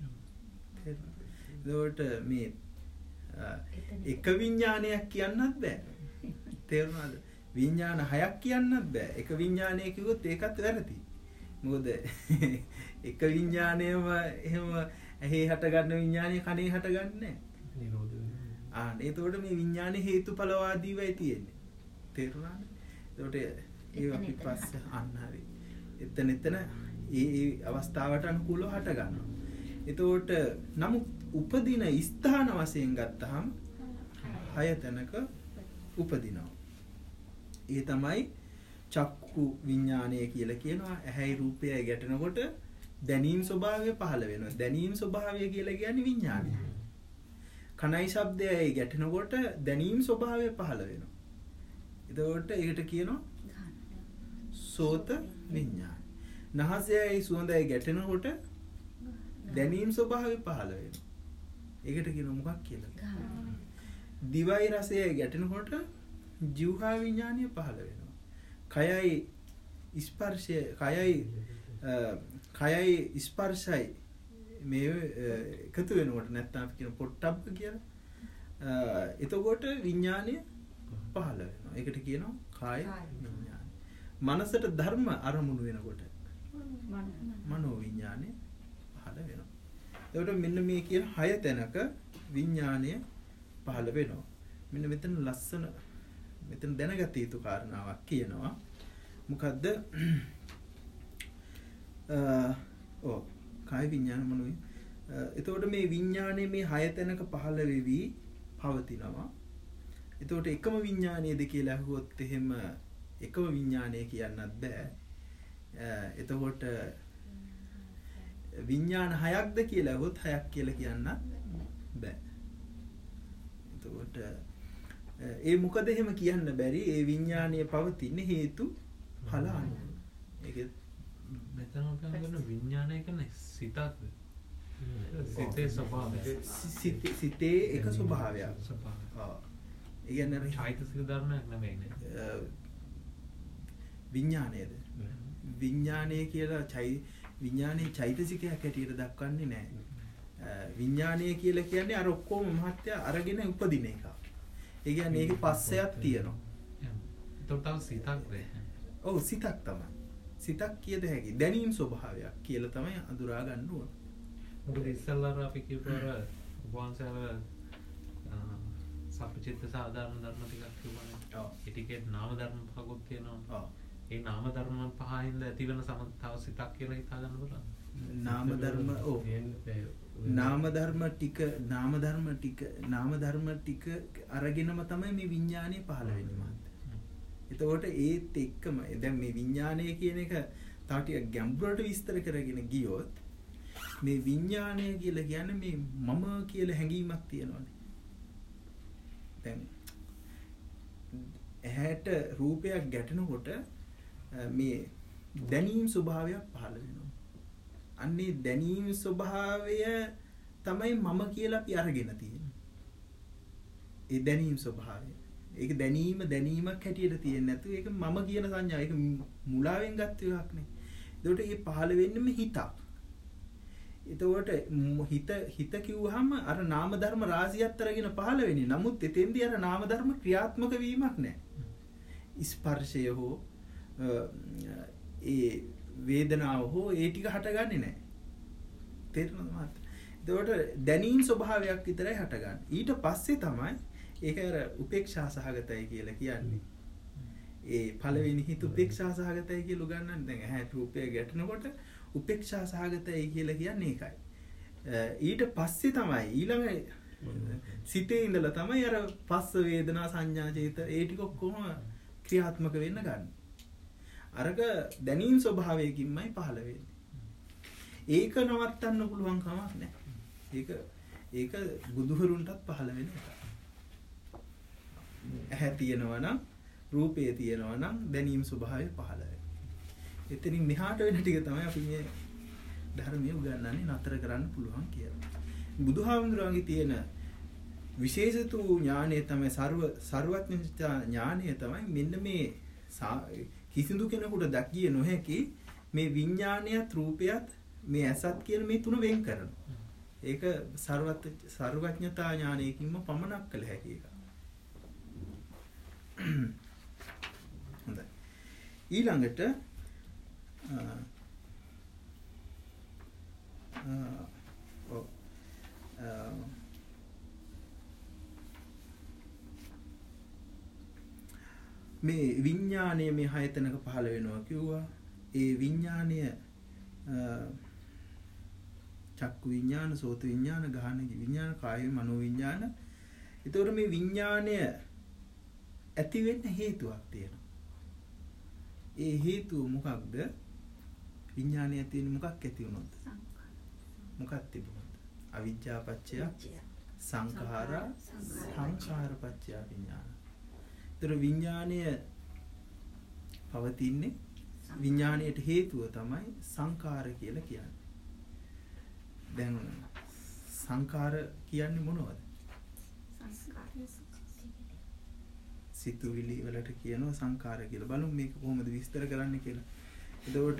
එතකොට මේ එක විඥානයක් කියන්නත් බෑ. තේරුණාද? විඥාන 6ක් කියන්නත් බෑ. එක විඥානයක් කිව්වොත් ඒකත් වැරදි. මොකද එක විඥානයම එහෙම ඇහි හට ගන්න විඥානය කනේ හට ගන්නෑ. එතකොට මේ විඥානේ හේතුඵලවාදීවයි තියෙන්නේ. තේරුණාද? එතකොට ඒ අපි පස්සේ අන්න හරි. එතන ඒ අවස්ථාවට අනුකූලව හට ගන්නවා. එතකොට නමුත් උපදින ස්ථාන වශයෙන් ගත්තහම 6 තැනක උපදිනවා. ඒ තමයි චක්කු විඥානය කියලා කියනවා. ඇහැයි රූපයයි ගැටෙනකොට දැනීම් ස්වභාවය පහළ වෙනවා. දැනීම් ස්වභාවය කියලා කියන්නේ විඥානය. කනයි ශබ්දයයි ගැටෙනකොට දැනීම් ස්වභාවය පහළ වෙනවා. එතකොට ඒකට කියනවා සෝත විඥාන. නහසයයි සුවඳයි ගැටෙනකොට දැනීම් ස්වභාවය පහළ වෙනවා. ඒකට කියනවා මොකක් කියලා? දිවයි රසයයි ගැටෙනකොට ජීවහා විඥානය පහළ වෙනවා. කයයි ස්පර්ශය කයයි ස්පර්ශයි මේ එකතු වෙනකොට නැත්නම් අපි කියන පොට්ටබ්බ කියලා. එතකොට විඥානය පහළ වෙනවා. ඒකට කියනවා කාය විඥාන. මනසට ධර්ම අරමුණු වෙනකොට මනෝ විඥානය පහළ වෙනවා. එතකොට මෙන්න මේ කියන 6 තැනක විඥානය පහළ වෙනවා. මෙන්න මෙතන ලස්සන මෙතන දැනගත යුතු කාරණාවක් කියනවා. මොකද්ද? කාය විඥාන මනෝ. එතකොට මේ විඥානයේ මේ 6 තැනක පහළ වෙවි පවතිනවා. එතකොට එකම විඥානයේද කියලා අහුවොත් එහෙම එකම විඥානය කියන්නත් බෑ. එතකොට විඥාන 6ක්ද කියලා අහුවොත් 6ක් කියලා කියන්නත් බෑ. එතකොට ඒ මොකද එහෙම කියන්න බැරි? ඒ විඥානීය පවතින හේතු ඵල අනුව. ඒක මෙතන ගන්න විඥානය කියන්නේ සිතක්ද? සිතේ ස්වභාවය. සිතේ එක ස්වභාවයක්. ඔව්. ඒ කියන්නේ චෛතසික ධර්මයක් නෙමෙයිනේ. විඥානයේද? විඥානය කියලා විඥානයේ චෛතසිකයක් හැටියට දක්වන්නේ නැහැ. විඥානය කියලා කියන්නේ අර ඔක්කොම මහත්ය අරගෙන උපදින එක. ඒ කියන්නේ ඒකේ පස්සයක් තියෙනවා. ඒතකොට සිතක්ද? ඔව් සිතක් තමයි. සිතක් කියද හැකි. දැනීම් ස්වභාවයක් කියලා තමයි අඳුරා ගන්න ඕන. මොකද ඉස්සල්ලාර අපි කියපුවා වංශාල සප්පචිත්ත සාධාරණ ධර්ම ටිකක් කියවනේ. ඔව්. ඒ ටිකේ නාම ධර්ම පහකුත් තියෙනවා. ඔව්. ඒ නාම ධර්ම පහින්ද ඇතිවෙන තව සිතක් කියලා හිතා ගන්න බලන්න. නාම ධර්ම ඔව්. නාම ධර්ම ටික අරගෙනම තමයි මේ විඥානය පහළ වෙන්නේ මහත්තයා. එතකොට ඒත් එක්කම දැන් මේ විඥානය කියන එක තව ටිකක් ගැඹුරට විස්තර කරගෙන ගියොත් මේ විඥානය කියලා කියන්නේ මේ මම කියලා හැඟීමක් තියෙනවානේ. දැන් ඇහැට රූපයක් ගැටෙනකොට මේ දැනීම් ස්වභාවයක් පහළ වෙනවා. අන්නේ දැනීම් ස්වභාවය තමයි මම කියලා අපි අරගෙන තියෙන්නේ. ඒ දැනීම් ස්වභාවය. ඒක දැනීමක් හැටියට තියෙන්නේ නැතු ඒක මම කියන සංඥාව. ඒක මුලාවෙන් ගත්ත එකක් නේ. ඒකට මේ පහළ වෙන්නේම හිතක්. එතකොට හිත කිව්වහම අර නාම ධර්ම රාශියක් අරගෙන පහළ වෙන්නේ. නමුත් එතෙන්දී අර නාම ධර්ම ක්‍රියාත්මක වීමක් නැහැ. ස්පර්ශය හෝ ඒ වේදනාව හෝ ඒ ටික හටගන්නේ නැහැ. තේරුණාද මහත්තයා? එතකොට දැනීම් ස්වභාවයක් විතරයි හටගන්නේ. ඊට පස්සේ තමයි ඒක අර උපේක්ෂා සහගතයි කියලා කියන්නේ. ඒ පළවෙනි හිත උපේක්ෂා සහගතයි කියලා උගන්වන්නේ. දැන් ඇහැ රූපය ගැටෙනකොට උපේක්ෂා සහගතයි කියලා කියන්නේ ඒකයි. ඊට පස්සේ තමයි ඊළඟ සිතේ ඉඳලා තමයි අර පස්ස වේදනා සංඥා චේත ඒ ටික ඔක්කොම ක්‍රියාත්මක වෙන්න ගන්න. අරක දැනීම් ස්වභාවයකින්මයි පහළ වෙන්නේ. ඒක නවත්තන්න පුළුවන් කමක් නැහැ. ඒක බුදුහරුන්ටත් පහළ වෙන එකක්. ඇහැ තියෙනවා නම් රූපය තියෙනවා නම් දැනීම් ස්වභාවය පහළ වෙනවා. එතනින් මෙහාට වෙන ටික තමයි අපි මේ ධර්මයේ උගන්වන්නේ නතර කරන්න පුළුවන් කියලා. බුදුහාමුදුරන්ගේ තියෙන විශේෂිත ඥානය තමයි සර්වඥතා ඥානය තමයි මෙන්න මේ කිසිදු කෙනෙකුට දකිය නොහැකි මේ විඥානයත් රූපයත් මේ ඇසත් කියන මේ තුන වෙන් කරනවා. ඒක සර්වඥතා ඥානයකින්ම පමණක් කළ හැකි එකක්. හොඳයි. ඊළඟට මේ විඥානය මේ හයතනක පහළ වෙනවා කිව්වා. ඒ විඥානය චක්කු විඥාන, සෝත විඥාන, ගාහන විඥාන, කාය මනෝ විඥාන. ඒතකොට මේ විඥානය ඇති වෙන්න හේතුවක් තියෙනවා. ඒ හේතුව මොකක්ද? විඥානය ඇති වෙන්නේ මොකක් ඇති වුණොත්? මොකක් තිබුණොත්? අවිජ්ජා පත්‍ය සංඛාරා, සංඛාර පත්‍ය විඥාන. ඒතර විඥානය පවතින්නේ, විඥානයට හේතුව තමයි සංඛාර කියලා කියන්නේ. දැන් සංඛාර කියන්නේ මොනවද? සිතුවිලි වලට කියනවා සංඛාර කියලා. බලමු මේක කොහොමද විස්තර කරන්න කියලා. එතකොට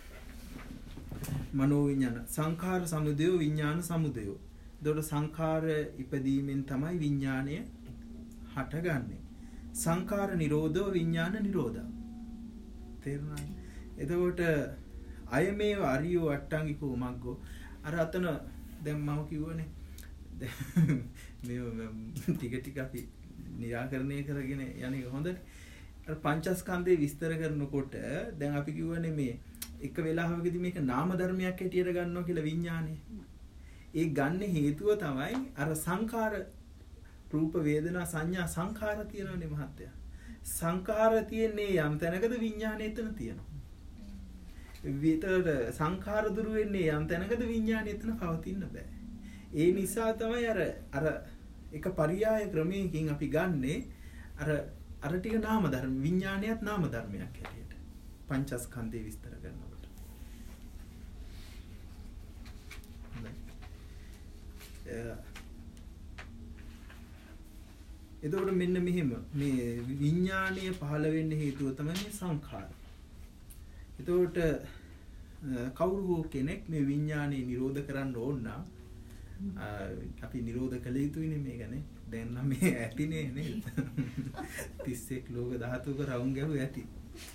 මනෝ විඥාන සංඛාර සමුදය විඥාන සමුදය. එතකොට සංඛාර ඉපදීමෙන් තමයි විඥාණය හටගන්නේ. සංඛාර නිරෝධෝ විඥාන නිරෝධා. තේරුණාද? එතකොට අයමේව අරියෝ අට්ටංගිකෝ මග්ගෝ. අර අතන දැන් මම කිව්වනේ මේ ටික ටික අපි निराකරණය කරගෙන යන්නේ හොඳට. අර පංචස්කන්ධේ විස්තර කරනකොට දැන් අපි කිව්වනේ මේ එක වෙලාවකදී මේක නාම ධර්මයක් හැටියට ගන්නවා කියලා විඥානේ. ඒ ගන්න හේතුව තමයි අර සංඛාර රූප වේදනා සංඥා සංඛාර තියෙනවනේ මහත්තයා. සංඛාර තියෙන්නේ යම් තැනකද විඥානේ එතන තියෙනවා. විතර සංඛාර දුරු වෙන්නේ යම් තැනකද විඥානේ එතන පවතින්න බෑ. ඒ නිසා තමයි අර එක පරියාය ක්‍රමයකින් අපි ගන්නේ අර ටික නාම ධර්ම විඥානයත් නාම ධර්මයක් හැටියට පංචස්කන්ධේ විස්තර කරනකොට. එතකොට මෙන්න මෙහෙම මේ විඥානීය පහළ වෙන්න හේතුව තමයි මේ සංඛාර. එතකොට කවුරු හෝ කෙනෙක් මේ විඥානේ නිරෝධ කරන්න ඕන නම් අපි නිරෝධ කළ යුතුයිනේ මේකනේ. දැන් නම් මේ ඇතිනේ නේද? 31 ලෝක ධාතුක රවුම් ගැහුව ඇති.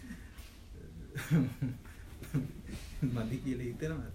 මදි කියලා හිතනවද?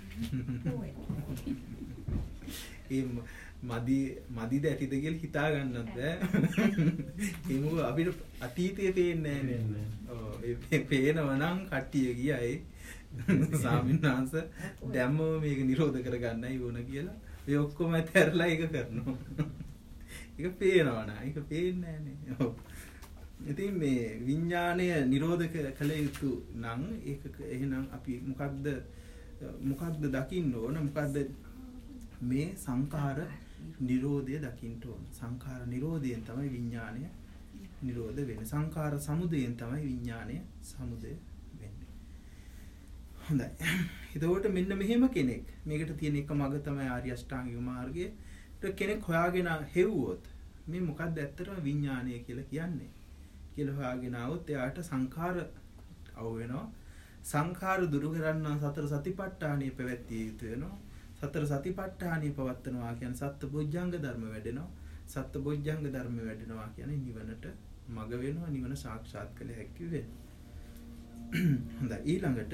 ඒ මදිද ඇතිද කියලා හිතා ගන්නත් බෑ. ඒ මොකද අපිට අතීතයේ පේන්නේ නැහැ. ඔව් ඒ පේනව නම් කට්ටිය ගියයි ස්වාමීන් වහන්සේ දැම්මම මේක නිරෝධ කරගන්නයි ඕන කියලා. ඒ ඔක්කොම ඇතරලා ඒක කරනවා. ඒක පේනවා නා. ඒක පේන්නේ නැහැ. ඔව්. ඉතින් මේ විඥාණය නිරෝධ කළ යුතු නම් ඒක එහෙනම් අපි මොකක්ද දකින්න ඕන? මොකක්ද මේ සංඛාර නිරෝධය දකින්න ඕන. සංඛාර නිරෝධයෙන් තමයි විඥාණය නිරෝධ වෙන්නේ. සංඛාර සමුදයෙන් තමයි විඥාණය සමුදය වෙන්නේ. හොඳයි. එතකොට මෙන්න මෙහෙම කෙනෙක් මේකට තියෙන එක මඟ තමයි ආර්ය අෂ්ටාංගික මාර්ගය. කෙනෙක් හොයාගෙන හෙව්වොත් මේ මොකක්ද ඇත්තටම විඥාණය කියලා කියන්නේ කියලා හොයාගෙන આવොත් එයාට සංඛාර අවු වෙනවා. සංඛාර දුරු කරන්න සතර සතිපට්ඨානිය පැවැත්විය යුතු වෙනවා. සතර සතිපට්ඨානිය පවත්නවා කියන්නේ සත්බොජ්ජංග ධර්ම වැඩෙනවා. සත්බොජ්ජංග ධර්ම වැඩෙනවා කියන්නේ නිවනට මඟ වෙනවා. නිවන සාක්ෂාත් කළ හැකි වෙනවා. හොඳයි. ඊළඟට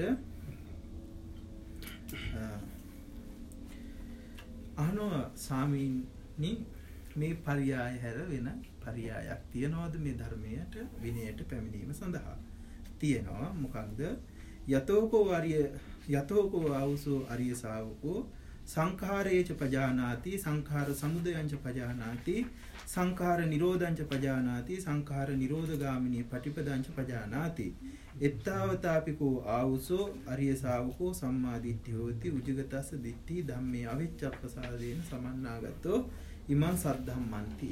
අහනවා ස්වාමීනි මේ පරියාය හැර වෙන පරියායක් තියනවාද මේ ධර්මයට විනයට පැමිණීම සඳහා? තියෙනවා. මොකක්ද? යතෝකෝ ආවුසෝ අරිය ශාවකෝ සංඛාරේච පජානාති සංඛාර සමුදයංච පජානාති සංඛාර නිරෝධංච පජානාති සංඛාර නිරෝධගාමිනී පටිපදංච පජානාති එත්තාවතාපිකෝ ආවුසෝ අරිය ශාවකෝ සම්මා දිට්ඨි හෝති උජගතස්ස දිට්ඨි ධම්මේ අවිච්ඡප්පසාදේන සමන්නාගතෝ ඉමං සද්ධම්මන්ති.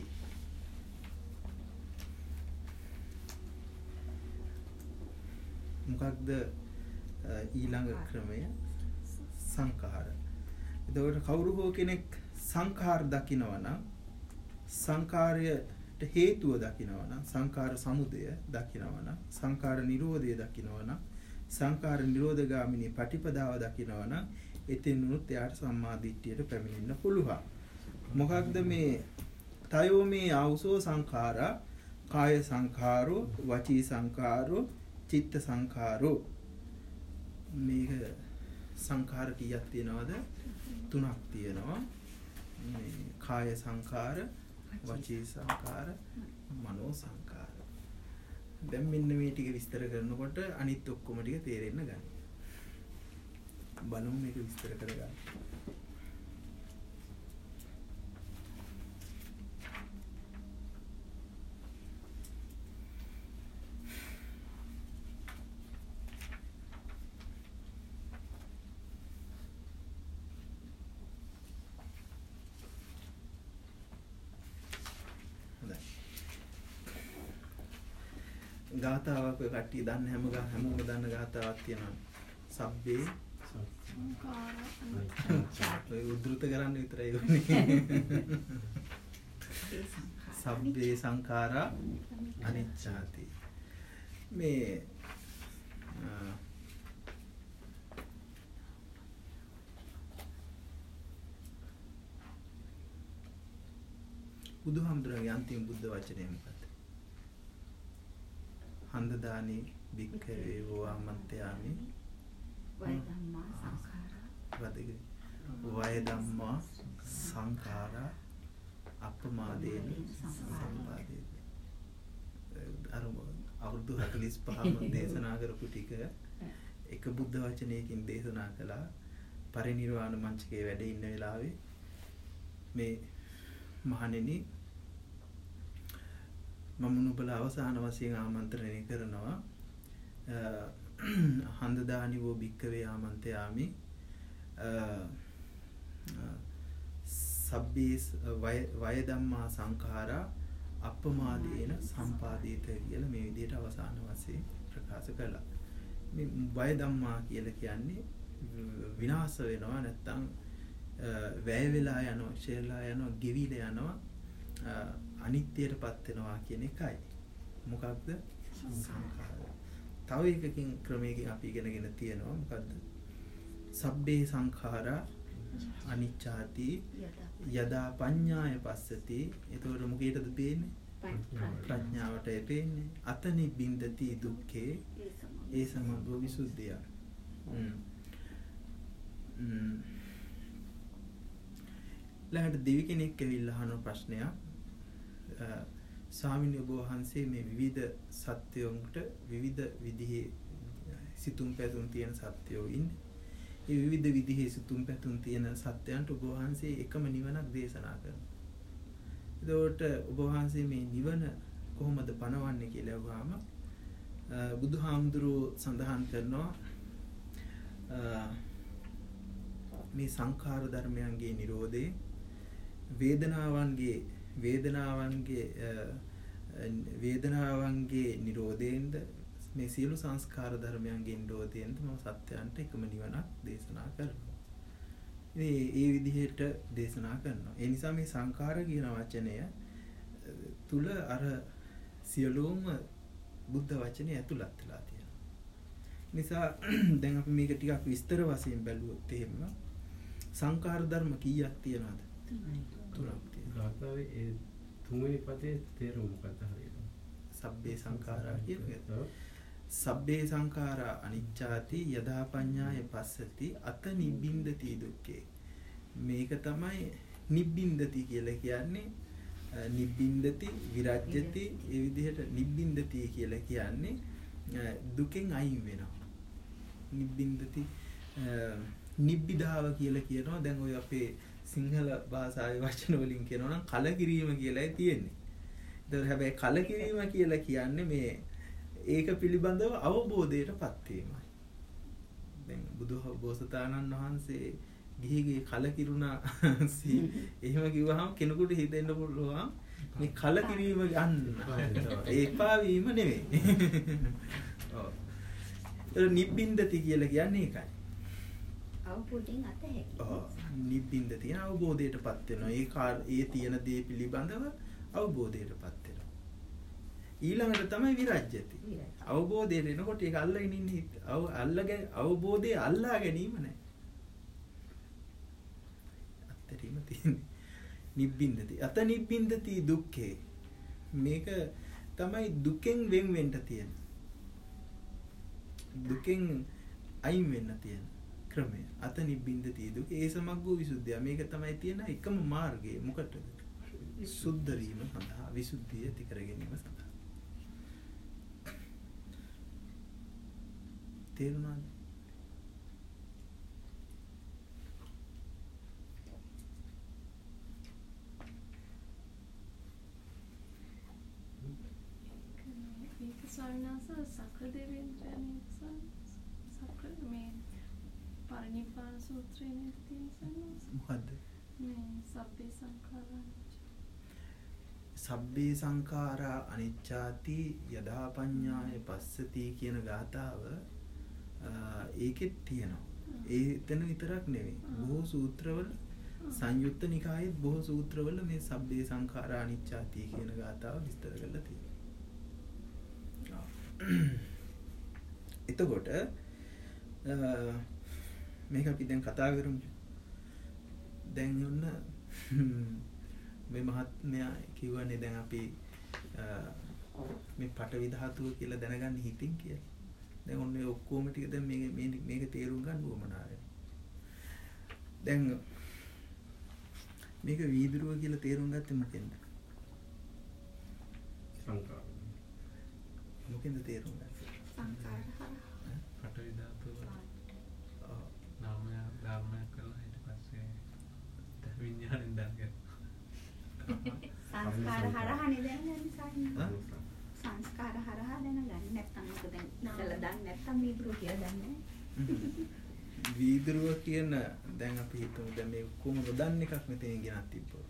මොකක්ද ඊළඟ ක්‍රමය? සංඛාර. එතකොට කවුරු හෝ කෙනෙක් සංඛාර දකිනවා නම් සංඛාරයට හේතුව දකිනවා නම් සංඛාර සමුදය දකිනවා නම් සංඛාර නිරෝධය දකිනවා නම් සංඛාර නිරෝධගාමිනී පටිපදාව දකිනවා නම් එතෙන්නුත් එයාට සම්මා දිට්ඨියට පැමිණෙන්න පුළුවන්. මොකක්ද මේ තයෝ මේ ආවුසෝ සංඛාරා කාය සංඛාරෝ වචී සංඛාරෝ චිත්ත සංඛාරෝ. මේක සංඛාර කීයක් තියෙනවද? 3ක් තියෙනවා. මේ කාය සංඛාර, වචී සංඛාර, මනෝ සංඛාර. දැන් මෙන්න මේ ටික විස්තර කරනකොට අනිත් ඔක්කොම ටික තේරෙන්න ගන්න. බලමු මේක විස්තර කරගන්න. ගාථාවක් ඔය කට්ටිය දන්න හැමෝම දන්න ගාථාවක් තියෙනවා. සබ්බේ ඔය උද්දෘත කරන්න විතරයි ඕනේ. සබ්බේ සංඛාරා අනිච්චාති. මේ බුදුහාමුදුරන්ගේ අන්තිම බුද්ධ වචනය මොකක්ද? හන්දදානි භික්ඛවේ වෝමන්තයාමි වය ධම්මා සංඛාරා වය ධම්මා සංඛාරා අප්‍රමාදේන සම්පාදේ. අර අවුරුදු 45ම දේශනා කරපු ටික එක බුද්ධ වචනයකින් දේශනා කළා. පරිනිර්වාණ මංචකේ වැඩ ඉන්න වෙලාවේ මේ මහණෙනි මම නුඹලා අවසාන වශයෙන් ආමන්ත්‍රණය කරනවා හන්දදානිවෝ භික්ඛවේ ආමන්ත්‍රයාමි සබ්බේ වය ධම්මා සංඛාරා අප්‍රමාදේන සම්පාදිත කියලා මේ විදිහට අවසාන වශයෙන් ප්‍රකාශ කළා. මේ වය ධම්මා කියලා කියන්නේ විනාශ වෙනවා නැත්නම් වැය වෙලා යනවා, ෂෙල්ලා යනවා, ගෙවිලා යනවා, අනිත්‍යයටපත් වෙනවා කියන එකයි. මොකක්ද? සංඛාර. තව එකකින් ක්‍රමයකින් අපි ඉගෙනගෙන තියෙනවා. මොකද්ද? සබ්බේ සංඛාරා අනිච්චාති යදා පඤ්ඤාය පස්සති. ඒතකොට මොකේටද පේන්නේ? ප්‍රඥාවට පේන්නේ. අතනි බින්දති දුක්ඛේ ඒ සමග්ගෝ විසුද්ධිය. ළඟට දෙවි කෙනෙක් ඇවිල්ලා අහන ප්‍රශ්නයක්. ස්වාමීන් වහන්සේ මේ විවිධ සත්‍යයන්ට විවිධ විදිහේ සිතුම් පැතුම් තියෙන සත්‍යෝ ඉන්නේ. ඒ විවිධ විදිහේ සිතුම් පැතුම් තියෙන සත්‍යයන්ට ඔබ වහන්සේ එකම නිවනක් දේශනා කරනවා. එතකොට ඔබ වහන්සේ මේ නිවන කොහොමද පණවන්නේ කියලා අහුවාම බුදුහාමුදුරුවෝ සඳහන් කරනවා මේ සංඛාර ධර්මයන්ගේ නිරෝධේ වේදනාවන්ගේ නිරෝධයෙන්ද මේ සියලු සංස්කාර ධර්මයන්ගේ නිරෝධයෙන්ද මම සත්‍යයන්ට එකම නිවනක් දේශනා කරනවා. ඒ විදිහට දේශනා කරනවා. ඒ නිසා මේ සංඛාර කියන වචනය තුල අර සියලුම බුද්ධ වචනේ ඇතුළත් වෙලා තියෙනවා. නිසා දැන් අපි මේක ටිකක් විස්තර වශයෙන් බැලුවොත් එහෙම සංඛාර ධර්ම කීයක් තියෙනවද? තුනක් තියෙනවා. ගාථාවේ ඒ තුන්වෙනි පදේ තේරුම මොකක්ද හරියට? සබ්බේ සංඛාරා කියන්නේ. සබ්බේ සංඛාරා අනිච්චාති යදා පඤ්ඤාය පස්සති අත නිබ්බින්දති දුක්ඛේ. මේක තමයි නිබ්බින්දති කියලා කියන්නේ. නිබ්බින්දති විරජ්‍යති ඒ විදිහට නිබ්බින්දති කියලා කියන්නේ දුකෙන් අයින් වෙනවා. නිබ්බින්දති නිබ්බිදාව කියලා කියනවා. දැන් ඔය අපේ සිංහල භාෂාවේ වචන වලින් කියනවා නම් කලකිරීම කියලායි තියෙන්නේ. ඒතකොට හැබැයි කලකිරීම කියලා කියන්නේ මේ ඒක පිළිබඳව අවබෝධයටපත් වීමයි. දැන් බුදුබෝසතාණන් වහන්සේ ගිහිගේ කලකිරුණා එහෙම කිව්වහම කෙනෙකුට හිතෙන්න පුළුවන් මේ කලකිරීම ගන්න. ඒ එපා වීම නෙවෙයි. ඔව්. නිබ්බින්දති කියලා කියන්නේ ඒකයි. අවබෝධයෙන් අතහැකි. නිබ්බින්දති අවබෝධයටපත් වෙනවා. ඒ තියෙන දේ පිළිබඳව අවබෝධයටපත් වෙනවා. ඊළඟට තමයි විරජ්‍යති. අවබෝධයට එනකොට ඒක අල්ලගෙන ඉන්නේ අවබෝධයේ අල්ලා ගැනීම නෑ. අත්තරීම තියෙන්නේ. නිබ්බින්දති. අත නිබ්බින්දති දුක්ඛේ. මේක තමයි දුකෙන් වෙන් වෙන්න තියෙන. දුකෙන් අයින් වෙන්න තියෙන ක්‍රමය. අත නිබ්බින්දති දුක. ඒ සමග්ගෝ විසුද්ධිය. මේක තමයි තියෙන එකම මාර්ගය. මොකටද? සුද්ධ වීම සඳහා විසුද්ධිය ඇති කර ගැනීම සඳහා. තේරුණාද? ඒක සාරණාස සක්‍ර දෙවියන්ගේ සක්‍ර මේ පරිනිබ්බාන සූත්‍රයේ නේද තියෙන සාරණාස? මොකද්ද? මේ සබ්බේ සංඛාරා සබ්බේ සංඛාරා අනිච්චාති යදා පඤ්ඤාය පස්සති කියන ගාථාව ඒකෙත් තියෙනවා. ඒ එතන විතරක් නෙවෙයි. බොහෝ සූත්‍රවල සංයුත්ත නිකායේ බොහෝ සූත්‍රවල මේ සබ්බේ සංඛාරා අනිච්චාති කියන ගාථාව විස්තර කරලා තියෙනවා. එතකොට මේක අපි දැන් කතා කරමු. දැන් ඔන්න මේ මහත්මයා කිව්වනේ දැන් අපි මේ පඨවි ධාතුව කියලා දැනගන්න හිතින් කියලා. දැන් ඔන්න ඔය ඔක්කොම ටික දැන් මේක තේරුම් ගන්න උවමනා වෙනවා. දැන් මේක වීදුරුව කියලා තේරුම් ගත්තේ මොකෙන්ද? සංකාර. මොකෙන්ද තේරුම් ගත්තේ? සංකාර පඨවි ධාතුව නාමය ධර්මයක් කරලා ඊට පස්සේ විඥාණයෙන් දැනගන්න. සංස්කාර හරහානේ දැනගන්නේ සාරණාස. සංස්කාර හරහා දැනගන්නේ නැත්නම් මොකද දැන් ඉතල දන්නේ නැත්නම් වීදුරුව කියලා දන්නේ වීදුරුව කියන දැන් අපි හිතමු දැන් මේ ඔක්කොම නොදන්න එකක් මෙතනින් ගෙනත් තිබ්බොත්.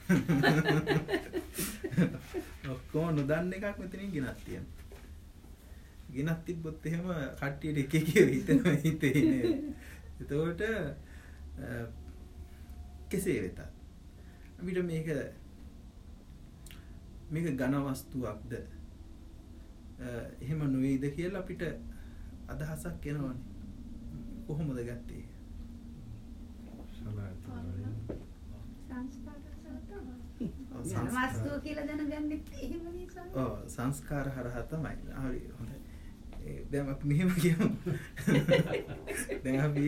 ඔක්කොම නොදන්න එකක් මෙතනින් ගෙනත් තියෙනවා. ගෙනත් තිබ්බොත් එහෙම කට්ටියට එක එක හිතෙනවා හිතේ නේද? එතකොට කෙසේ වෙතත් අපිට මේක ඝන වස්තුවක්ද එහෙම නොවේද කියලා අපිට අදහසක් එනවනේ. කොහොමද ගත්තේ? සංස්කාර වස්තුව කියලා දැනගන්නෙත් එහෙම නිසා. ඔව් සංස්කාර හරහා තමයි. හරි හොඳයි. දැන් අපි මෙහෙම කියමු. දැන් අපි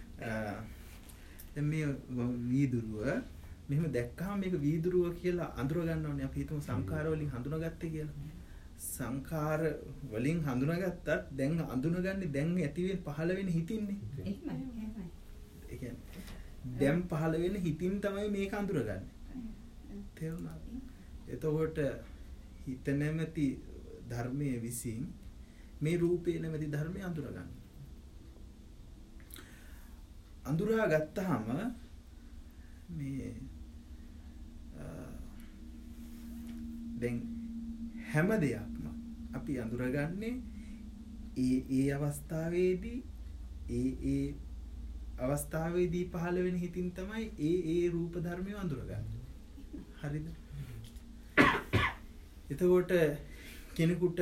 දැන් මේ වීදුරුව මෙහෙම දැක්කම මේක වීදුරුව කියලා අඳුර ගන්න ඕනේ. අපි හිතමු සංඛාර වලින් හඳුනාගත්තේ කියලා. සංඛාර වලින් හඳුනාගත්තත් දැන් අඳුනගන්නේ දැන් ඇති වෙන පහළ වෙන හිතින්නේ. එහෙමයි. ඒ කියන්නේ දැන් පහළ වෙන හිතින් තමයි මේක අඳුරගන්නේ. තේරුණාද? එතකොට හිත නැමැති ධර්මයේ විසින් මේ රූපේ නැමැති ධර්මය අඳුරගන්න. අඳුරා ගත්තාම මේ දැන් හැම දෙයක්ම අපි අඳුරගන්නේ ඒ අවස්ථාවේදී ඒ අවස්ථාවේදී පහළ වෙන හිතින් තමයි ඒ රූප ධර්මය අඳුරගන්නේ. හරිද? එතකොට කෙනෙකුට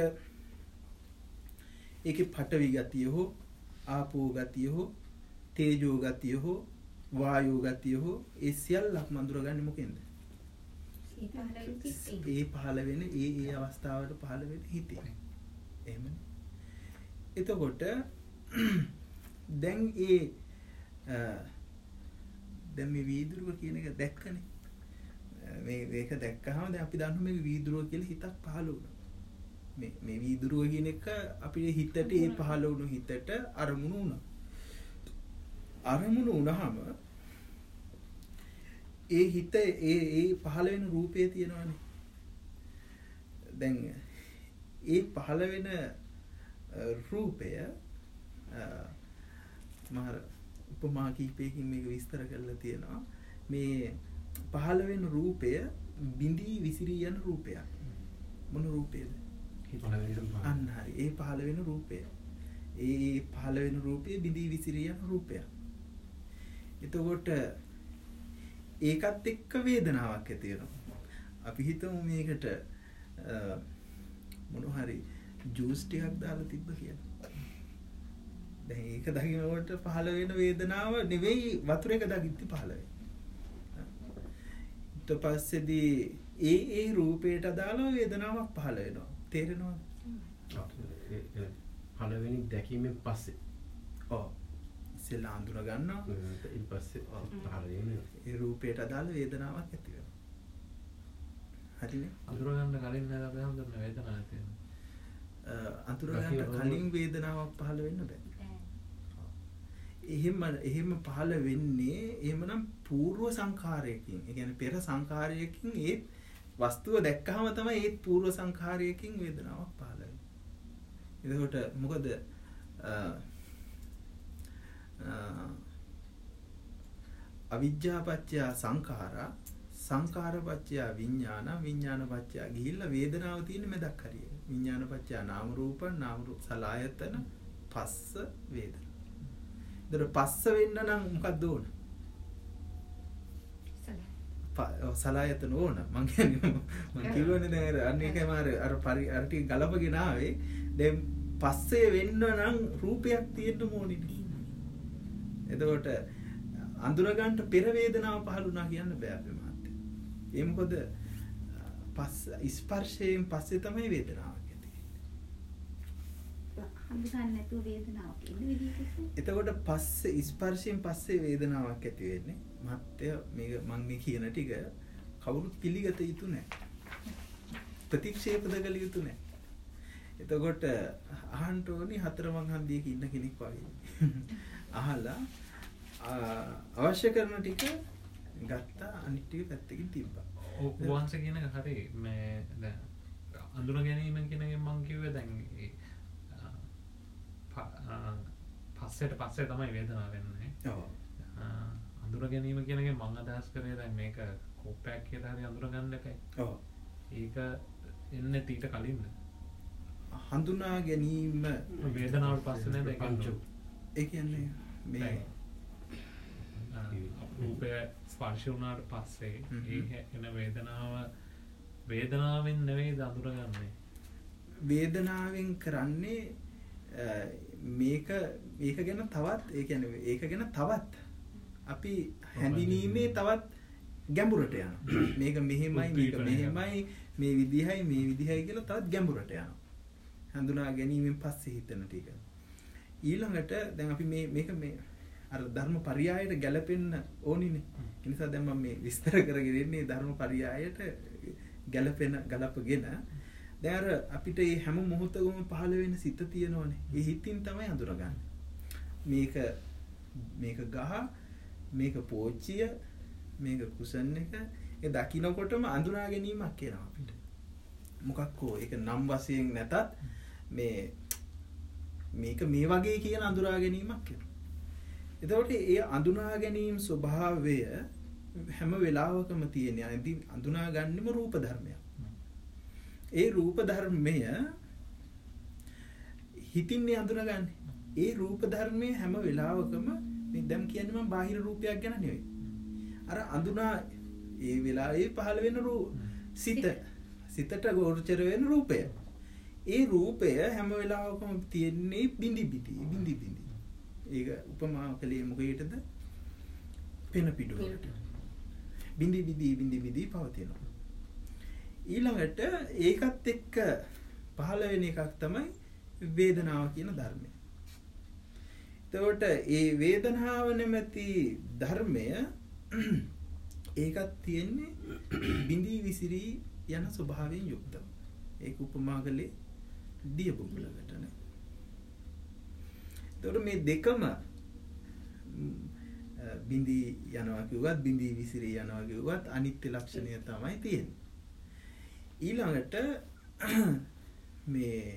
ඒකේ පඨවි ගතිය හෝ ආපෝ ගතිය හෝ තේජෝ ගතිය හෝ වායෝ ගතිය හෝ ඒ සියල්ලක්ම අඳුරගන්නේ මොකෙන්ද? ඒ පහළ වෙන ඒ අවස්ථාවට පහළ වෙන හිතේ. එහෙමනේ. එතකොට දැන් දැන් මේ වීදුරුව කියන එක දැක්කනේ. මේක දැක්කහම දැන් අපි දන්නවා මේක වීදුරුව කියලා හිතක් පහළ වුණා. මේ වීදුරුව කියන එක අපේ හිතට ඒ පහළ වුණු හිතට අරමුණු වුණා. අරමුණු වුණාම ඒ හිත ඒ පහළ වෙන රූපේ තියෙනවානේ. දැන් ඒ පහළ වෙන රූපය මාර උපමා කීපයකින් මේක විස්තර කරලා තියෙනවා. මේ පහළ වෙන රූපය බිඳී විසිරී යන රූපයක්. මොන රූපයද? අන්න හරි. ඒ පහළ වෙන රූපය. ඒ පහළ වෙන රූපය බිඳී විසිරී යන රූපයක්. එතකොට ඒකත් එක්ක වේදනාවක් ඇති වෙනවා. අපි හිතමු මේකට මොන හරි ජූස් ටිකක් දාලා තිබ්බ කියලා. දැන් ඒක දකින්නකොට පහළ වෙන වේදනාව නෙවෙයි වතුර එක දකිද්දි පහළ වෙන්නේ. ඊට පස්සේදී ඒ රූපයට අදාළව වේදනාවක් පහළ වෙනවා. තේරෙනවද? පළවෙනි දැකීමෙන් පස්සේ. ඔව්. ඉස්සෙල්ලා අඳුර ගන්නවා. ඊට පස්සේ පහළ වෙන්නේ ඒ රූපයට අදාළ වේදනාවක් ඇති වෙනවා. හරිනේ? අඳුර ගන්න කලින් නේද අපි හඳුනන වේදනාවක් තියෙනවා. අඳුර ගන්න කලින් වේදනාවක් පහළ වෙන්න බෑ. එහෙම පහළ වෙන්නේ එහෙමනම් పూర్ව සංඛාරයකින්. ඒ කියන්නේ පෙර සංඛාරයකින් ඒ වස්තුව දැක්කහම තමයි ඒ పూర్ව සංඛාරයකින් වේදනාවක් පහළ වෙන්නේ. එතකොට මොකද අවිජ්ජාපච්චය සංඛාරා සංඛාරපච්චය විඥාන විඥානපච්චය ගිහිල්ලා වේදනාව තියෙන මෙදක් හරිය. විඥානපච්චය නාම රූප නාම රූප සලආයතන පස්ස වේදනා. දර පස්ස වෙන්න නම් මොකක්ද ඕන? සලආයතන ඕන. මං කියන්නේ මං කිව්වනේ දැන් අන්න ඒකම අර ටික ගලපගෙන ආවේ. දැන් පස්සේ වෙන්න නම් රූපයක් තියෙන්න ඕනේ. එතකොට අඳුර ගන්න පෙර වේදනාව පහළ වුණා කියන්න බෑ අපේ මහත්තයා. ඒ මොකද ස්පර්ශයෙන් පස්සේ තමයි වේදනාවක් ඇති වෙන්නේ. හඳුනන්නේ නැතුව වේදනාවක් ඉන්න විදිහට. එතකොට පස්සේ ස්පර්ශයෙන් පස්සේ වේදනාවක් ඇති වෙන්නේ. මහත්තයා මේක මම මේ කියන ටික කවුරුත් පිළිගත යුතු නැහැ. ප්‍රතික්ෂේපද කළ යුතු නැහැ. එතකොට අහන්න ඕනි හතරමං හන්දියක ඉන්න කෙනෙක් වගේ. අහලා අවශ්‍ය කරන ටික ගත්තා අනිත් ටික පැත්තකින් තිබ්බා. වංශ කියන එක හරි මේ දැන් අඳුන ගැනීම කියන එක මම කිව්වේ දැන් පස්සේ තමයි වේදනාව වෙන්නේ. ඔව්. අඳුර ගැනීම කියන එක මම අදහස් කරේ දැන් මේක කෝපයක් කියලා හරි අඳුර ගන්න එකයි. ඔව්. ඒක එන්නේ ඊට කලින්ද? හඳුනා ගැනීම වේදනාවට පස්සේ නේද ඒක? ඒ කියන්නේ මේ රූපය ස්පර්ශ වුණාට පස්සේ ඒ එන වේදනාවෙන් නෙවෙයි අඳුරගන්නේ. වේදනාවෙන් කරන්නේ මේක ගැන තවත් ඒ කියන්නේ ඒක ගැන තවත් අපි හැඳිනීමේ තවත් ගැඹුරට යනවා. මේක මෙහෙමයි මේක මෙහෙමයි මේ විදිහයි කියලා තවත් ගැඹුරට යනවා. හඳුනා ගැනීමෙන් පස්සේ හිතන ටික. ඊළඟට දැන් අපි මේක අර ධර්ම පරියායට ගැලපෙන්න ඕනිනේ. ඒ නිසා දැන් මම මේ විස්තර කරගෙන ඉන්නේ ධර්ම පරියායට ගලපගෙන. දැන් අර අපිට මේ හැම මොහොතකම පහළ වෙන සිත තියෙනවනේ. ඒ හිතින් තමයි අඳුරගන්නේ. මේක ගහ, මේක පෝච්චිය, මේක කුසන් එක. ඒ දකින්නකොටම අඳුනා ගැනීමක් එනවා අපිට. මොකක්කෝ ඒක නම් වශයෙන් නැතත් මේක මේ වගේ කියන අඳුරා ගැනීමක් එනවා. එතකොට ඒ අඳුනා ගැනීම ස්වභාවය හැම වෙලාවකම තියෙන. අඳුනා ගන්නෙම රූප ධර්මයක්. ඒ රූප ධර්මය හිතින්නේ අඳුනගන්නේ. ඒ රූප ධර්මයේ හැම වෙලාවකම මේ දැන් කියන්නේ මම බාහිර රූපයක් ගැන නෙවෙයි. අර අඳුනා ඒ වෙලාවේ පහළ වෙන සිතට ගෝචර වෙන රූපය. ඒ රූපය හැම වෙලාවකම තියෙන්නේ බිඳි බිඳි. ඒක උපමා කලේ මොකේටද? පෙන පිටුවට. බිඳි බිඳි පවතිනවා. ඊළඟට ඒකත් එක්ක පහළ වෙන එකක් තමයි වේදනාව කියන ධර්මය. එතකොට ඒ වේදනාව නැමැති ධර්මය ඒකත් තියෙන්නේ බිඳි විසිරී යන ස්වභාවයෙන් යුක්තව. ඒක උපමා කලේ දිය බුබුලකට නේ. එතකොට මේ දෙකම බිඳි යනවා කිව්වත් බිඳි විසිරී යනවා කිව්වත් අනිත්‍ය ලක්ෂණය තමයි තියෙන්නේ. ඊළඟට මේ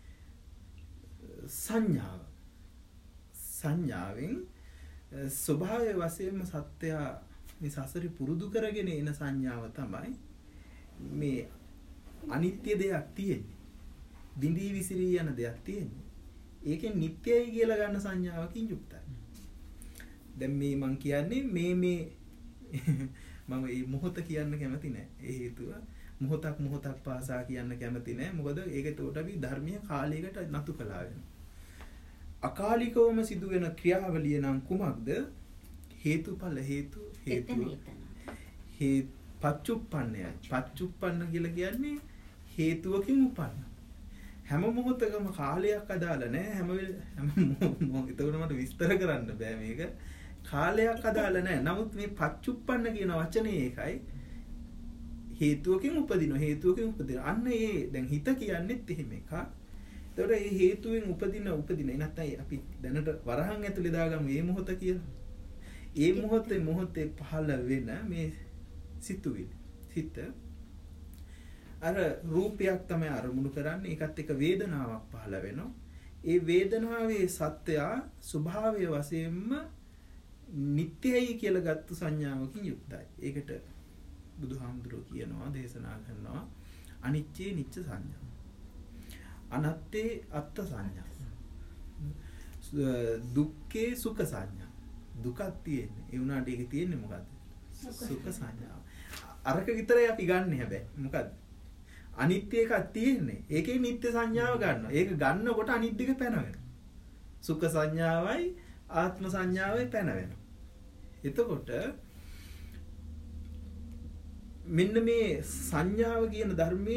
සංඥාවෙන් ස්වභාවය වශයෙන්ම සත්‍යය මේ සසරි පුරුදු කරගෙන එන සංඥාව තමයි මේ අනිත්‍ය දෙයක් තියෙන්නේ. බිඳී විසිරී යන දෙයක් තියෙන්නේ. ඒකෙන් නිට්ටයයි කියලා ගන්න සංඥාවකින් යුක්තයි. දැන් මේ මං කියන්නේ මේ මම මේ මොහොත කියන්න කැමති නැහැ. ඒ හේතුව මොහොතක් පාසා කියන්න කැමති නැහැ. මොකද ඒක ඒකට අපි ධර්මීය කාලයකට නතු කළා වෙනවා. අකාලිකවම සිදුවෙන ක්‍රියාවලිය නම් කුමක්ද? හේතුඵල හේතු පච්චුප්පන්නයයි. පච්චුප්පන්න කියලා කියන්නේ හේතුවකින් උපන්න. හැම මොහොතකම කාලයක් අදාළ නැහැ. එතකොට මට විස්තර කරන්න බෑ මේක. කාලයක් අදාළ නැහැ. නමුත් මේ පච්චුප්පන්න කියන වචනේ ඒකයි. හේතුවකින් උපදින. අන්න ඒ දැන් හිත කියන්නේත් එහෙම එකක්. ඒතකොට මේ හේතුවෙන් උපදින නැත්නම් අපි දැනට වරහන් ඇතුලේ දාගමු මේ මොහොත කියලා. ඒ මොහොතේ පහළ වෙන මේ සිතුවිලි. සිත අර රූපයක් තමයි අරමුණු කරන්නේ. ඒකත් එක වේදනාවක් පහළ වෙනවා. ඒ වේදනාවේ සත්‍යය ස්වභාවය වශයෙන්ම නිට්ටයයි කියලා ගත්තු සංඥාවකින් යුක්තයි. ඒකට බුදුහාමුදුරුවෝ කියනවා දේශනා කරනවා අනිච්චේ නිච්ච සංඥා. අනත්තේ අත්ත සංඥා. දුක්ඛේ සුඛ සංඥා. දුකක් තියෙන්නේ. ඒ වුණාට ඒකේ තියෙන්නේ මොකද්ද? සුඛ සංඥාව. අරක විතරයි අපි ගන්න හැබැයි. මොකද්ද? අනිත්‍ය එකක් තියෙන්නේ. ඒකේ නිත්‍ය සංඥාව ගන්නවා. ඒක ගන්නකොට අනිත් දෙක පැන වෙනවා. සුඛ සංඥාවයි ආත්ම සංඥාවයි පැන වෙනවා. එතකොට මෙන්න මේ සංඥාව කියන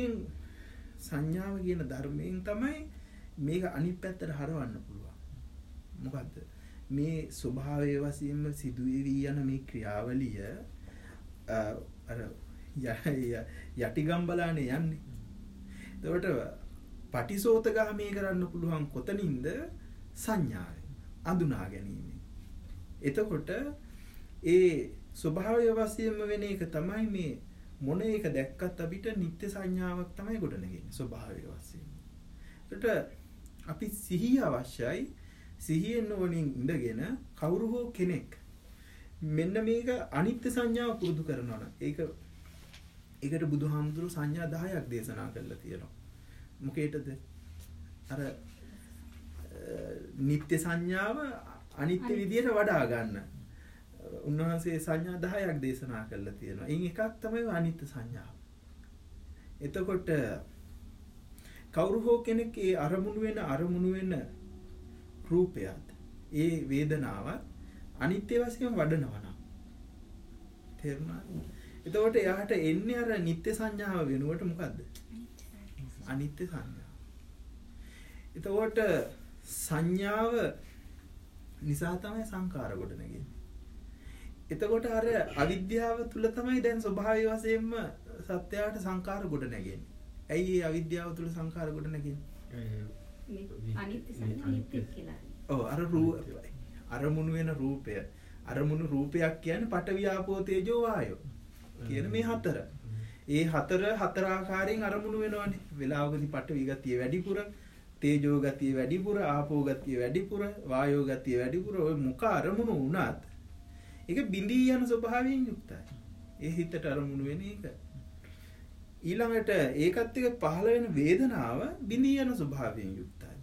ධර්මයෙන් තමයි මේක අනිත් පැත්තට හරවන්න පුළුවන්. මොකද්ද? මේ ස්වභාවයේ වශයෙන්ම සිදුවී යන මේ ක්‍රියාවලිය අර යටිගම් බලානේ යන්නේ. එතකොට පටිසෝතගාමී කරන්න පුළුවන් කොතනින්ද? සංඥාවෙන් අඳුනා ගැනීම. එතකොට ඒ ස්වභාවය වශයෙන්ම වෙන එක තමයි මේ මොන එක දැක්කත් අපිට නිත්‍ය සංඥාවක් තමයි ගොඩනගන්නේ ස්වභාවය වශයෙන්. එතකොට අපි සිහිය අවශ්‍යයි. සිහියෙන් ඕනින් ඉඳගෙන කවුරු හෝ කෙනෙක් මෙන්න මේක අනිත්‍ය සංඥාව පුරුදු කරනවා නම් ඒකට බුදුහාමුදුරුවෝ සංඥා 10ක් දේශනා කරලා තියෙනවා. මොකේටද? අර නිත්‍ය සංඥාව අනිත්‍ය විදියට වඩා ගන්න. උන්වහන්සේ සංඥා 10ක් දේශනා කරලා තියෙනවා. එයින් එකක් තමයි අනිත්‍ය සංඥාව. එතකොට කවුරු හෝ කෙනෙක් ඒ අරමුණු වෙන රූපයත් ඒ වේදනාවත් අනිත්‍ය වශයෙන් වඩනවා නම් තේරුණාද? එතකොට එයාට එන්නේ අර නිත්‍ය සංඥාව වෙනුවට මොකද්ද? අනිත්‍ය සංඥාව. එතකොට සංඥාව නිසා තමයි සංකාර ගොඩනගන්නේ. එතකොට අර අවිද්‍යාව තුල තමයි දැන් ස්වභාවය වශයෙන්ම සත්‍යයට සංකාර ගොඩනගන්නේ. ඇයි ඒ අවිද්‍යාව තුල සංකාර ගොඩනගන්නේ? අනිත්‍ය සංඥා නිත්‍ය කියලා. ඔව් අරමුණු වෙන රූපය. අරමුණු රූපයක් කියන්නේ පඨවි ආපෝ තේජෝ වායෝ කියන මේ හතර. ඒ හතර ආකාරයෙන් අරමුණු වෙනවනේ. වේලාවකදී පඨවි ගතිය වැඩිපුර, තේජෝ ගතිය වැඩිපුර, ආපෝ ගතිය වැඩිපුර, වායෝ ගතිය වැඩිපුර. ඔය මුඛ අරමුණු වුණත් ඒක බිඳී යන ස්වභාවයෙන් යුක්තයි. ඒ හිතට අරමුණු වෙන එක. ඊළඟට ඒකත් එක්ක පහළ වෙන වේදනාව බිඳී යන ස්වභාවයෙන් යුක්තයි.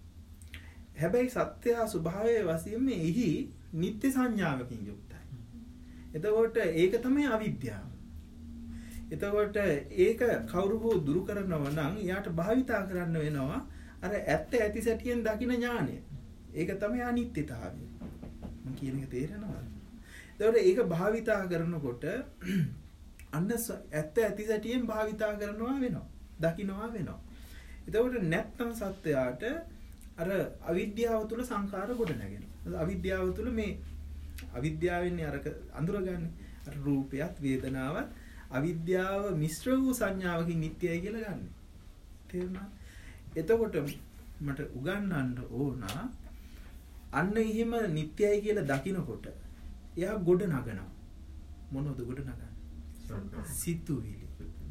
හැබැයි සත්‍ය ස්වභාවයේ වශයෙන්ම එහි නිත්‍ය සංඥාවකින් යුක්තයි. එතකොට ඒක තමයි අවිද්‍යාව. එතකොට ඒක කවුරු හෝ දුරු කරනවා නම් එයාට භාවිතා කරන්න වෙනවා අර ඇත්ත ඇති සැටියෙන් දකින ඥානය. ඒක තමයි අනිත්‍යතාවය. මම කියන එක තේරෙනවද? එතකොට ඒක භාවිතා කරනකොට අන්න ඇත්ත ඇති සැටියෙන් භාවිතා කරනවා වෙනවා. දකින්නවා වෙනවා. එතකොට නැත්නම් සත්‍යයට අර අවිද්‍යාව තුළ සංකාර ගොඩ නැගෙනවා. අවිද්‍යාව තුළ මේ අවිද්‍යාවෙන්නේ අරක අඳුරගන්නේ. අර රූපයත් වේදනාවත් අවිද්‍යාව මිශ්‍ර වූ සංඥාවකින් නිට්ටයයි කියලා ගන්න. තේරුණා? එතකොට මට උගන්වන්න ඕන අන්න එහෙම නිට්ටයයි කියලා දකිනකොට එයා ගොඩ නගනවා. මොනවද ගොඩ නගන්නේ? සිතුවිලි.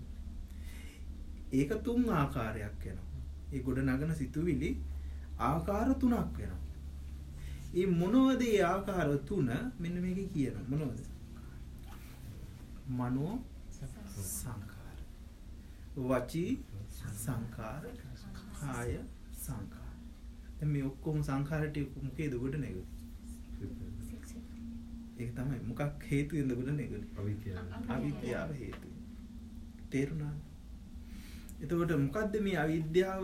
ඒක තුන් ආකාරයක් වෙනවා. ඒ ගොඩ නගන සිතුවිලි ආකාර තුනක් වෙනවා. මේ මොනවද මේ ආකාර තුන? මෙන්න මේකේ කියනවා. මොනවද? මනෝ සංකාර, වචී සංකාර, කාය සංකාර. දැන් මේ ඔක්කොම සංකාර ටික මොකේද ගොඩ නැගෙන්නේ? ඒක තමයි මොකක් හේතුවෙන්ද ගොඩ නැගෙන්නේ? අවිද්‍යාව හේතුව. තේරුණාද? එතකොට මොකද්ද මේ අවිද්‍යාව?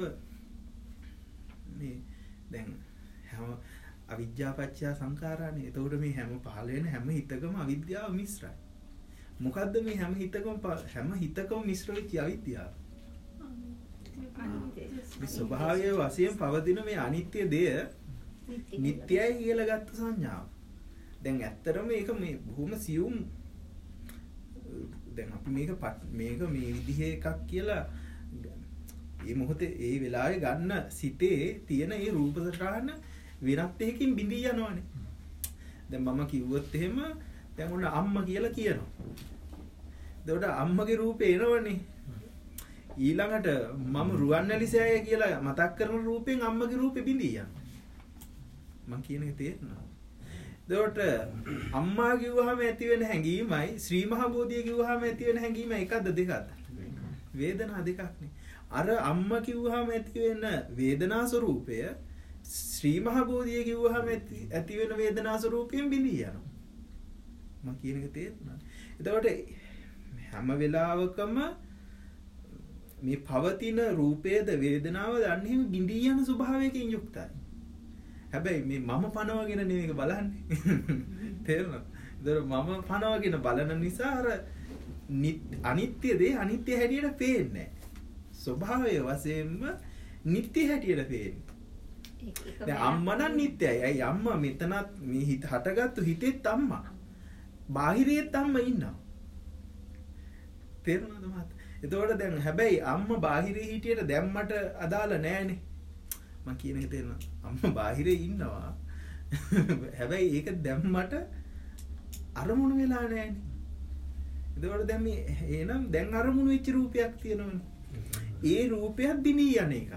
මේ දැන් හැම අවිද්‍යාපච්චය සංඛාරානේ. එතකොට මේ හැම පහළ වෙන හැම හිතකම අවිද්‍යාව මිශ්‍රයි. මොකද්ද මේ හැම හිතකම මිශ්‍ර වෙච්ච අවිද්‍යාව? මේ ස්වභාවය වශයෙන් පවතින මේ අනිත්‍ය දෙය නිට්ටයයි කියලා ගත්ත සංඥාව. දැන් ඇත්තටම මේක මේ බොහොම සියුම්. දැන් අපි මේක මේ විදිහේ එකක් කියලා ඒ මොහොතේ ඒ වෙලාවේ ගන්න සිතේ තියෙන ඒ රූප සටහන වෙනත් එකකින් බිඳී යනවානේ. දැන් මම කිව්වොත් එහෙම දැන් ඔන්න අම්මා කියලා කියනවා. එතකොට අම්මගේ රූපේ එනවනේ. ඊළඟට මම රුවන්වැලි සෑය කියලා මතක් කරන රූපෙන් අම්මගේ රූපේ බිඳී යනවා. මං කියන එක තේරෙනවද? එතකොට අම්මා කිව්වහම ඇති වෙන හැඟීමයි ශ්‍රී මහා බෝධිය කිව්වහම ඇති වෙන හැඟීම එකක්ද දෙකක්ද? වේදනා දෙකක්නේ. අර අම්මා කිව්වහම ඇති වෙන වේදනා ස්වરૂපය ශ්‍රී මහා බෝධිය කිව්වහම ඇති වෙන වේදනා ස්වરૂපයෙන් බිඳී යනවා. මං කියන එක තේරෙනවද? එතකොට හැම වෙලාවකම මේ පවතින රූපයේද වේදනාවද අන්නේම බිඳී යන ස්වභාවයකින් යුක්තයි. හැබැයි මේ මම පනවගෙන නෙමෙයි ඒක බලන්නේ. තේරුණාද? ඒතර මම පනවගෙන බලන නිසා අර අනිත්‍ය දේ අනිත්‍ය හැටියට පේන්නේ නැහැ. ස්වභාවය වශයෙන්ම නිට්ටය හැටියට පේන්නේ. දැන් අම්මා නම් නිට්ටයයි. අයි අම්මා මෙතනත් මේ හිත හටගත්තු හිතෙත් අම්මා. බාහිරයේත් අම්මා ඉන්නවා. තේරුණාද මහත්තයා? එතකොට දැන් හැබැයි අම්මා බාහිරේ හිටියට දැම්මට අදාළ නෑනේ. මම කියන එක තේරෙනවද? අම්මා බාහිරේ ඉන්නවා. හැබැයි ඒක දැම්මට අරමුණු වෙලා නෑනේ. එතකොට දැන් මේ එහෙනම් දැන් අරමුණු වෙච්ච රූපයක් තියෙනවනේ. ඒ රූපයක් බිඳී යන එක.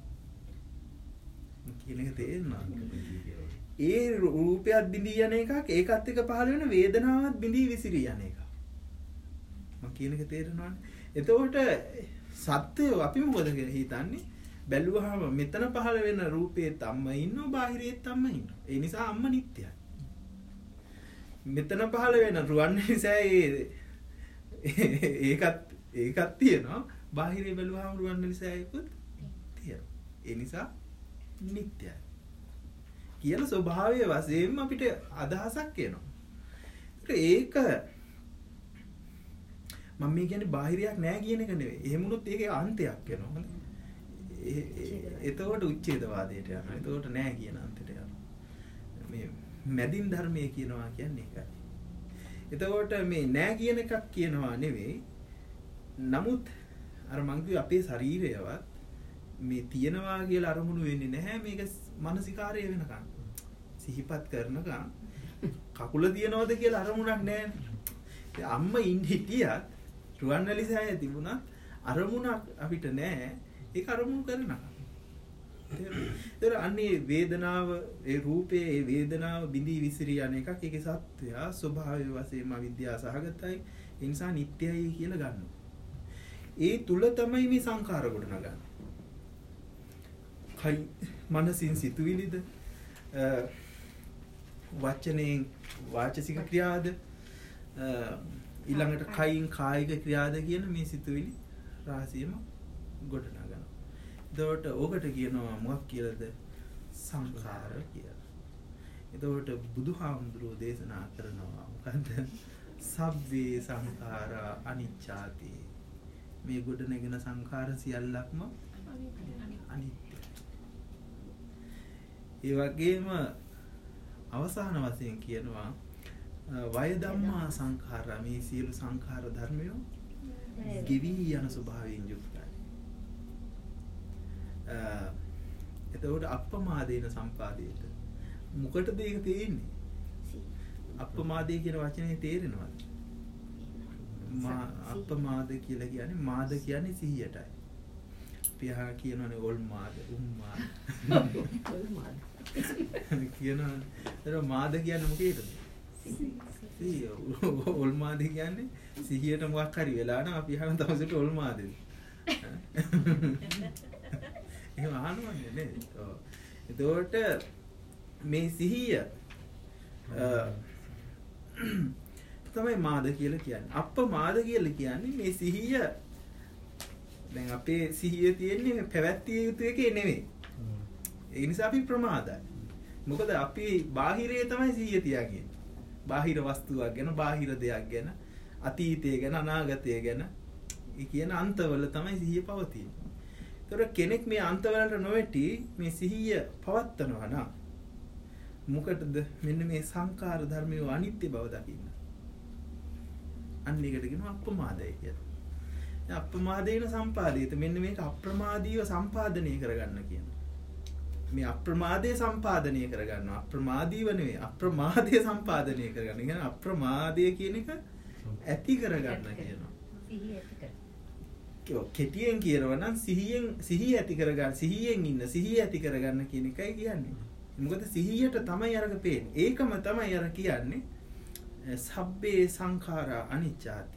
මම කියන එක තේරෙනවද? ඒ රූපයක් බිඳී යන එකක් ඒකත් එක්ක පහළ වෙන වේදනාවක් බිඳී විසිරී යන එක. මම කියන එක තේරෙනවද? එතකොට සත්‍යය අපි මොකද කියලා හිතන්නේ? බැලුවාම මෙතන පහළ වෙන රූපේත් අම්මා ඉන්නවා බාහිරේත් අම්මා ඉන්නවා. ඒ නිසා අම්මා නිට්ටයයි. මෙතන පහළ වෙන රුවන්වැලි සෑයේ ඒකත් තියෙනවා. බාහිරේ බැලුවාම රුවන්වැලි සෑයකුත් තියෙනවා. ඒ නිසා නිට්ටයයි. කියන ස්වභාවය වශයෙන්ම අපිට අදහසක් එනවා. ඒක මම මේ කියන්නේ බාහිරයක් නැහැ කියන එක නෙවෙයි. එහෙම වුණොත් ඒකේ අන්තයක් එනවා. එතකොට උච්ඡේදවාදයට යනවා. එතකොට නැහැ කියන අන්තයට යනවා. මේ මැදින් ධර්මයේ කියනවා කියන්නේ ඒකයි. එතකොට මේ නැහැ කියන එකක් කියනවා නෙවෙයි. නමුත් අර මං කිව්වේ අපේ ශරීරයවත් මේ තියනවා කියලා අරමුණු වෙන්නේ නැහැ. මේක මානසිකාරය වෙනකන්. සිහිපත් කරනකන් කකුල තියනවද කියලා අරමුණක් නැහැ. අම්මා හිටියත් රුවන්වැලි සෑය තිබුණත් අරමුණක් අපිට නැහැ. ඒක අරමුණු කරනවා. ඒතර අන්නේ වේදනාව ඒ රූපේ ඒ වේදනාව බිඳී විසිරී යන එකක් ඒකේ සත්‍යය ස්වභාවය වශයෙන්ම අවිද්‍යාව සහගතයි. ඒ නිසා නිට්ටයයි කියලා ගන්නවා. ඒ තුල තමයි මේ සංඛාර ගොඩ නගන්නේ. කයි මනසින් සිතුවිලිද වචනෙන් වාචසික ක්‍රියාද ඊළඟට කයින් කායික ක්‍රියාද කියන මේ සිතුවිලි රාශියම ගොඩ නගනවා. එතකොට ඕකට කියනවා මොකක් කියලාද? සංඛාර කියලා. එතකොට බුදුහාමුදුරුවෝ දේශනා කරනවා මොකද්ද? සබ්බේ සංඛාරා අනිච්චාති. මේ ගොඩ නැගෙන සංඛාර සියල්ලක්ම අනිත්‍යයි. ඒ වගේම අවසාන වශයෙන් කියනවා වය ධම්මා සංඛාරා මේ සියලු සංඛාර ධර්මයෝ ගෙවි යන ස්වභාවයෙන් යුක්තයි. එතකොට අප්පමාදේන සම්පාදේත මොකටද ඒක තේින්නේ? අප්පමාදේ කියන වචනේ තේරෙනවද? අප්පමාද කියලා කියන්නේ මාද කියන්නේ සිහියටයි. අපි අහා කියනවානේ ඔල්මාද උම්මාද කියනවා. ඒතර මාද කියන්නේ මොකේද? සිහිය. ඔල්මාද කියන්නේ සිහියට මොකක් හරි වෙලා නම් අපි අහන තවසට ඔල්මාදද? එහෙම අහනවන්නේ නේද? ඔව්. එතකොට මේ සිහිය තමයි මාද කියලා කියන්නේ. අප්පමාද කියලා කියන්නේ මේ සිහිය දැන් අපේ සිහිය තියෙන්නේ පැවැත්විය යුතු එකේ නෙවෙයි. ඒ නිසා අපි ප්‍රමාදයි. මොකද අපි බාහිරේ තමයි සිහිය තියාගන්නේ. බාහිර වස්තුවක් ගැන, බාහිර දෙයක් ගැන, අතීතය ගැන, අනාගතය ගැන ඒ කියන අන්තවල තමයි සිහිය පවතින්නේ. ඒතර කෙනෙක් මේ අන්තවලට නොවැටි මේ සිහිය පවත්නවා නම් මොකටද? මෙන්න මේ සංඛාර ධර්මයේ අනිත්‍ය බව දකින්න. අන්න ඒකට කියනවා අප්‍රමාදය කියලා. අප්‍රමාදේන සම්පාදේත. මෙන්න මේක අප්‍රමාදීව සම්පාදනය කරගන්න කියන. මේ අප්‍රමාදයේ සම්පාදනය කරගන්නවා. අප්‍රමාදීව නෙවෙයි අප්‍රමාදයේ සම්පාදනය කරගන්න. ඒ කියන්නේ අප්‍රමාදය කියන එක ඇති කරගන්න කියනවා. සිහිය ඇති කර. කෙටියෙන් කියනවා නම් සිහිය ඇති කරගන්න, සිහියෙන් ඉන්න, සිහිය ඇති කරගන්න කියන එකයි කියන්නේ. මොකද සිහියට තමයි අරක පේන්නේ. ඒකම තමයි අර කියන්නේ සබ්බේ සංඛාරා අනිච්චාති.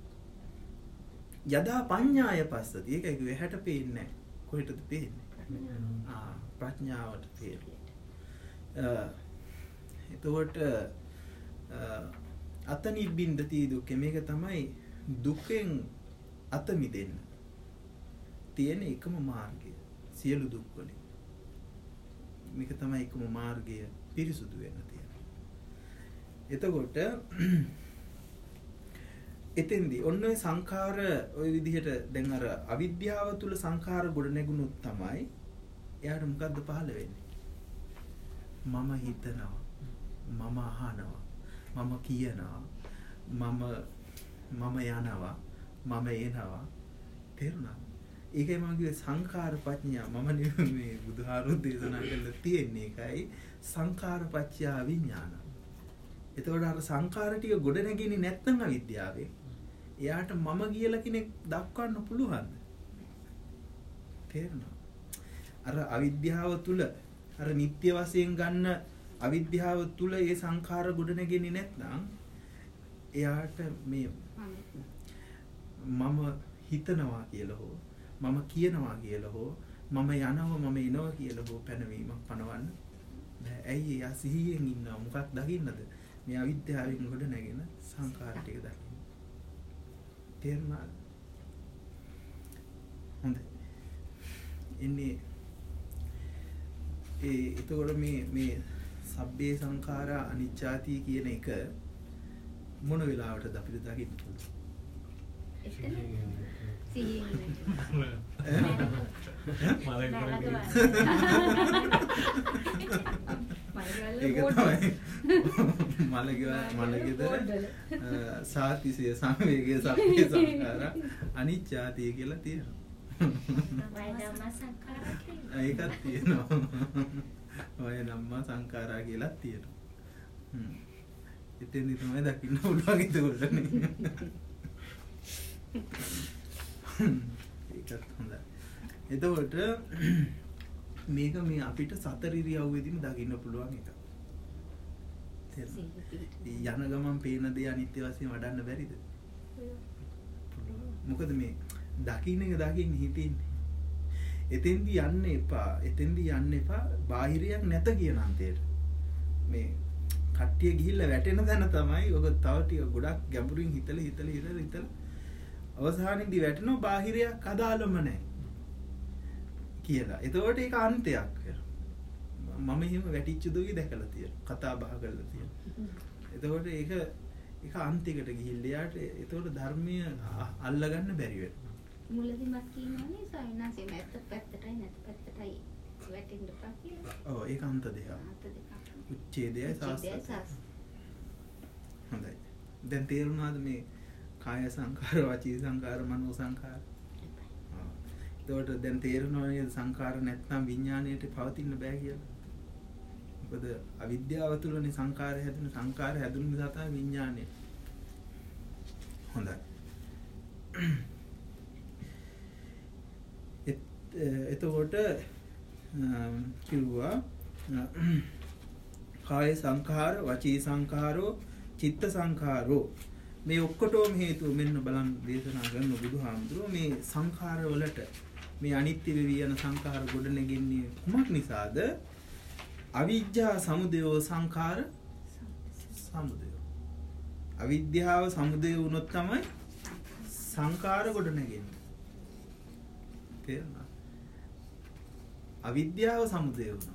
යදා පඤ්ඤාය පස්සති. ඒකයි කිව්වේ හැට පේන්නේ නැහැ. කොහෙටද පේන්නේ? ප්‍රඥාවට පේන්නේ. එතකොට අත නිබ්බින්දති දුක්ඛ. මේක තමයි දුකෙන් අත මිදෙන්න තියෙන එකම මාර්ගය. සියලු දුක් වලින් මේක තමයි එකම මාර්ගය පිරිසුදු වෙන්න තියෙන්නේ. එතකොට එතෙන්දී ඔන්න ඔය සංඛාර ඔය විදිහට දැන් අර අවිද්‍යාව තුල සංඛාර ගොඩ නැගුණොත් තමයි එයාට මොකද්ද පහළ වෙන්නේ? මම හිතනවා, මම අහනවා, මම කියනවා, මම යනවා, මම එනවා. තේරුණාද? ඒකයි මම කිව්වේ සංඛාර පඤ්ඤා. මම මේ බුදුහාරෝ දේශනා කරලා තියෙන්නේ ඒකයි සංඛාර පච්චය විඥාන. එතකොට අර සංඛාර ටික ගොඩ නැගින්නේ නැත්නම් අවිද්‍යාවෙන් එයාට මම කියලා කෙනෙක් දක්වන්න පුළුවන්ද? තේරුණා? අර අවිද්‍යාව තුල අර නිත්‍ය වශයෙන් ගන්න අවිද්‍යාව තුල ඒ සංඛාර ගොඩ නැගෙන්නේ නැත්නම් එයාට මේ මම හිතනවා කියලා හෝ මම කියනවා කියලා හෝ මම යනවා මම එනවා කියලා හෝ පැනවීමක් පනවන්න බෑ. ඇයි එයා සිහියෙන් ඉන්නවා? මොකක් දකින්නද? මේ අවිද්‍යාවෙන් ගොඩ නැගෙන සංඛාර ටික දකින්න. තේරුණාද? හොඳයි. ඉන්නේ එතකොට මේ සබ්බේ සංඛාරා අනිච්චාති කියන එක මොන වෙලාවටද අපිට දකින්න පුළුවන්? මලගෙදර සාතිසිය සංවේගයේ සබ්බේ සංඛාරා අනිච්චාති කියලා තියෙනවා. ඒකත් තියෙනවා. ඔය ධම්මා සංඛාරා කියලා තියෙනවා. එතෙන්දි තමයි දකින්න පුළුවන් ඒකෝටනේ. ඒකත් හොඳයි. එතකොට මේක මේ අපිට සතර ඉරියව්වෙදීම දකින්න පුළුවන් එකක්. යන ගමන් පේන දේ අනිත්‍ය වශයෙන් වඩන්න බැරිද? මොකද මේ දකින්න එක දකින්න හිතින්නේ. එතෙන්දී යන්න එපා. එතෙන්දී යන්න එපා බාහිරයක් නැත කියන අන්තයට. මේ කට්ටිය ගිහිල්ලා වැටෙන තැන තමයි ඔක තව ටික ගොඩක් ගැඹුරින් හිතලා අවසානයේදී වැටෙනවා බාහිරයක් අදාළම නැහැ කියලා. එතකොට ඒක අන්තයක් වෙනවා. මම එහෙම වැටිච්ච දුවේ දැකලා තියෙනවා. කතා බහ කරලා තියෙනවා. එතකොට ඒක අන්තයකට ගිහිල්ලා යාට එතකොට ධර්මීය අල්ලගන්න බැරි වෙනවා. මුලදීමත් කියනවානේ සයින්නාසේ මැත්ත පැත්තටයි නැත් පැත්තටයි වැටෙන්න එපා කියලා. ඔව් ඒක අන්ත දෙක. උච්ඡේදයයි සාස්ත්‍රය. හොඳයි. දැන් තේරුණාද මේ කාය සංඛාර, වාචී සංඛාර, මනෝ සංඛාර? එතකොට දැන් තේරෙනවා නේද සංඛාර නැත්නම් විඥාණයට පවතින්න බෑ කියලා. මොකද අවිද්‍යාව තුළනේ සංඛාර හැදුනේ. සංඛාර හැදුන නිසා තමයි විඥාණය. හොඳයි. එතකොට කිව්වා කාය සංඛාර, වචී සංඛාරෝ, චිත්ත සංඛාරෝ මේ ඔක්කොටම හේතුව මෙන්න බලන් දේශනා කරන බුදුහාමුදුරුවෝ මේ සංඛාර වලට මේ අනිත්‍ය වෙවි යන සංඛාර ගොඩ නැගෙන්නේ කුමක් නිසාද? අවිජ්ජා සමුදයෝ සංඛාර සමුදය. අවිද්‍යාව සමුදය වුණොත් තමයි සංඛාර ගොඩ නැගෙන්නේ. තේරුණා? අවිද්‍යාව සමුදය වුණා.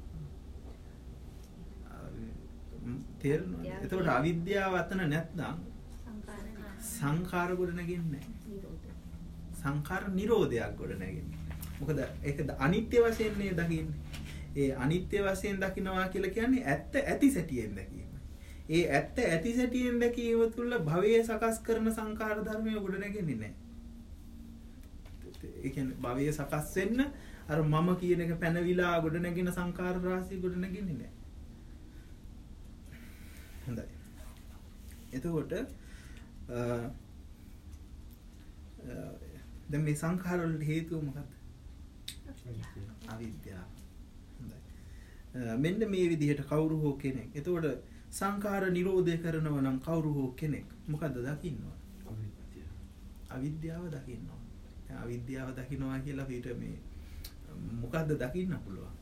තේරුණා? එතකොට අවිද්‍යාව අතන නැත්නම් සංඛාර ගොඩ නැගෙන්නේ නැහැ. සංඛාර නිරෝධයක් ගොඩ නැගෙන්නේ. මොකද ඒක අනිත්‍ය වශයෙන් නේ දකින්නේ. ඒ අනිත්‍ය වශයෙන් දකින්නවා කියලා කියන්නේ ඇත්ත ඇති සැටියෙන් දැකීම. ඒ ඇත්ත ඇති සැටියෙන් දැකීම තුළ භවයේ සකස් කරන සංඛාර ධර්මය ගොඩ නැගෙන්නේ නැහැ. ඒ කියන්නේ භවයේ සකස් වෙන්න අර මම කියන එක පැනවිලා ගොඩ නැගින සංකාර රාශිය ගොඩ නැගින්නේ නැහැ. හොඳයි. එතකොට දැන් මේ සංඛාර වලට හේතුව මොකක්ද? අවිද්‍යාව. හොඳයි. මෙන්න මේ විදිහට කවුරු හෝ කෙනෙක්. එතකොට සංඛාර නිරෝධය කරනවා නම් කවුරු හෝ කෙනෙක් මොකද්ද දකින්නවා? අවිද්‍යාව දකින්නවා. අවිද්‍යාව දකින්නවා කියලා පිට මේ මොකද්ද දකින්න පුළුවන්?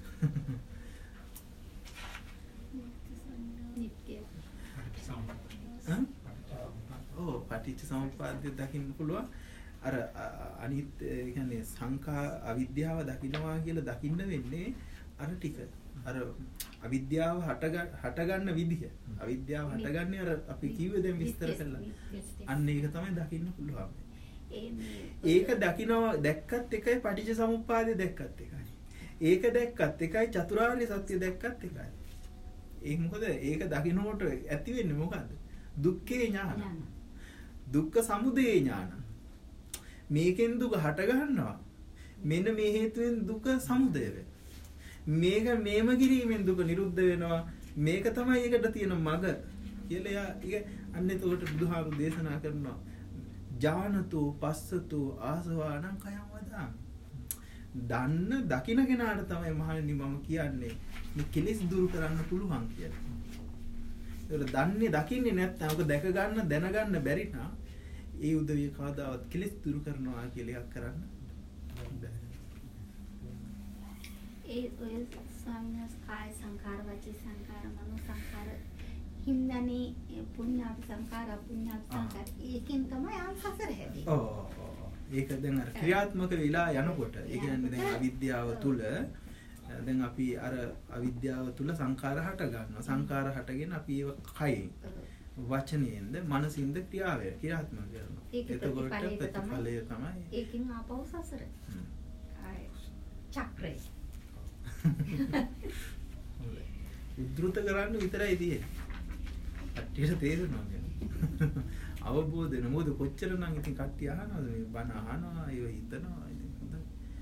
පටිච්ච සමුප්පාදය දකින්න පුළුවන්. අර අනිත් කියන්නේ සංඛා අවිද්‍යාව දකින්නවා කියලා දකින්න වෙන්නේ අර ටික. අර අවිද්‍යාව හටගන්න විදිහ. අවිද්‍යාව හටගන්නේ අර අපි කිව්වේ දැන් විස්තර කළා. අන්න ඒක තමයි දකින්න පුළුවන්. ඒක දකින්නවා දැක්කත් එකයි පටිච්ච සමුප්පාදය දැක්කත් එකයි. ඒක දැක්කත් එකයි චතුරාර්ය සත්‍ය දැක්කත් එකයි. ඒක මොකද ඒක දකින්නකොට ඇති වෙන්නේ මොකද්ද? දුක්ඛේ ඥාන. දුක්ඛ සමුදය ඥාන. මේකෙන් දුක හට ගන්නවා. මෙන්න මේ හේතුවෙන් දුක සමුදය වෙනවා. මේක මේම කිරීමෙන් දුක නිරුද්ධ වෙනවා. මේක තමයි ඒකට තියෙන මඟ කියලා ඒක අන්න එතකොට බුදුහාමුදුරු දේශනා කරනවා. ඥානතෝ පස්සතෝ ආසවානං කයං වදාමි. දකින කෙනාට තමයි මහණෙනි මම කියන්නේ මේ කෙලෙස් දුරු කරන්න පුළුවන් කියලා. ඒක දන්නේ දකින්නේ නැත්නම් ඔක දැක ගන්න දැනගන්න බැරි නම් ඒ උදවිය කවදාවත් කෙලෙස් දුරු කරනවා කියලා එකක් කරන්න බෑ. ඒ ඔය සංඥා කාය සංකාර වචී සංකාර මනෝ සංකාර හින්දානේ පුඤ්ඤාප සංකාර අපුඤ්ඤාප සංකාර ඒකෙන් තමයි ආසසර හැදෙන්නේ. ඔව්. ඒක දැන් අර ක්‍රියාත්මක වෙලා යනකොට ඒ කියන්නේ දැන් අවිද්‍යාව තුල දැන් අපි අර අවිද්‍යාව තුල සංකාර හට ගන්නවා. සංකාර හටගෙන අපි ඒක කයින් වචනයෙන්ද මනසින්ද ක්‍රියාත්මක කරනවා. එතකොට ප්‍රතිඵලය තමයි ඒකෙන් ආපහු සසර. චක්‍රය. උද්දෘත කරන්න විතරයි තියෙන්නේ. කට්ටියට තේරෙනවා කියන්නේ. අවබෝධ වෙන මොකද කොච්චර නම් ඉතින් කට්ටිය අහනවද මේ බණ අහනවා ඒව හිතනවා ඉතින් හොඳයි.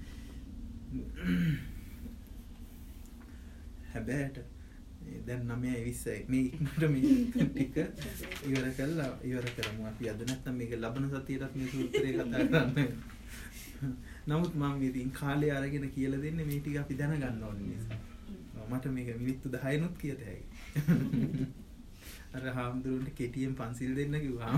හැබැයිට දැන් 9:20යි මේ ඉක්මනට මේ ටික ඉවර කරමු අපි අද නැත්නම් මේක ලබන සතියේත් මේ සූත්‍රය කතා කරන්න. නමුත් මම ඉතින් කාලය අරගෙන කියලා දෙන්නේ මේ ටික අපි දැනගන්න ඕනේ නිසා. මට මේක මිනිත්තු 10නුත් කියත හැකියි. අර හාමුදුරුවන්ට කෙටියෙන් පන්සිල් දෙන්න කිව්වා.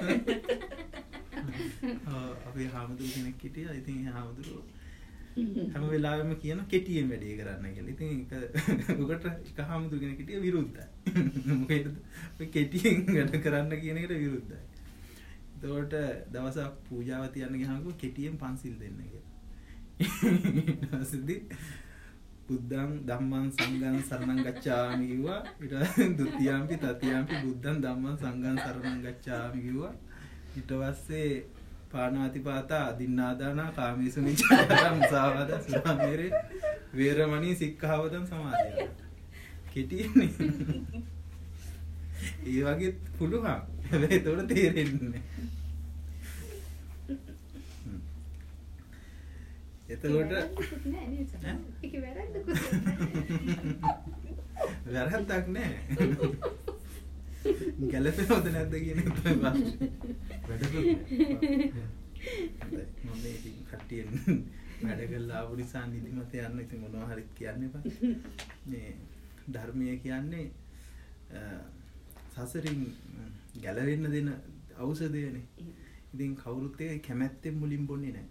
අපේ හාමුදුරුවෝ කෙනෙක් හිටියා. ඉතින් හාමුදුරුවෝ හැම වෙලාවෙම කියන කෙටියෙන් වැඩේ කරන්න කියලා. ඉතින් උකට එක හාමුදුරුවෝ කෙනෙක් හිටියා විරුද්ධයි. මොකේද? ඔය කෙටියෙන් වැඩ කරන්න කියන එකට විරුද්ධයි. එතකොට දවසක් පූජාව තියන්න ගියාම කෙටියෙන් පන්සිල් දෙන්න කියලා. ඊට පස්සේ බුද්ධං ධම්මං සංඝං සරණං ගච්ඡාමි කිව්වා. ඊට පස්සේ ဒ ුතියම්පි තතියම්පි බුද්ධං ධම්මං සංඝං සරණං ගච්ඡාමි කිව්වා. ඊට පස්සේ පාණාතිපාතා අදින්නාදානා කාමේසු මිච්ඡාචාරා මුසාවාදා සුරාමේරේ වේරමණී සික්ඛාවදං සමාදියා. කෙටිනේ. ඒ වගේ පුළුවන්. හැබැයි ඒතකොට තේරෙන්නේ නැහැ. එතකොට ඒක වැරද්දකුත් වැරද්දක් නෑ. ගැලපෙනවද නැද්ද කියන එක තමයි ප්‍රශ්නේ. වැඩකුත් මම ඉතින් කට්ටියෙන් වැඩ කරලා ආපු නිසා නිදිමත යන්න ඉතින් මොනවා හරි කියන්න එපා. මේ ධර්මය කියන්නේ සසරින් ගැලවෙන්න දෙන ඖෂධයනේ. ඉතින් කවුරුත් ඒක කැමැත්තෙන් මුලින් බොන්නේ නැහැ.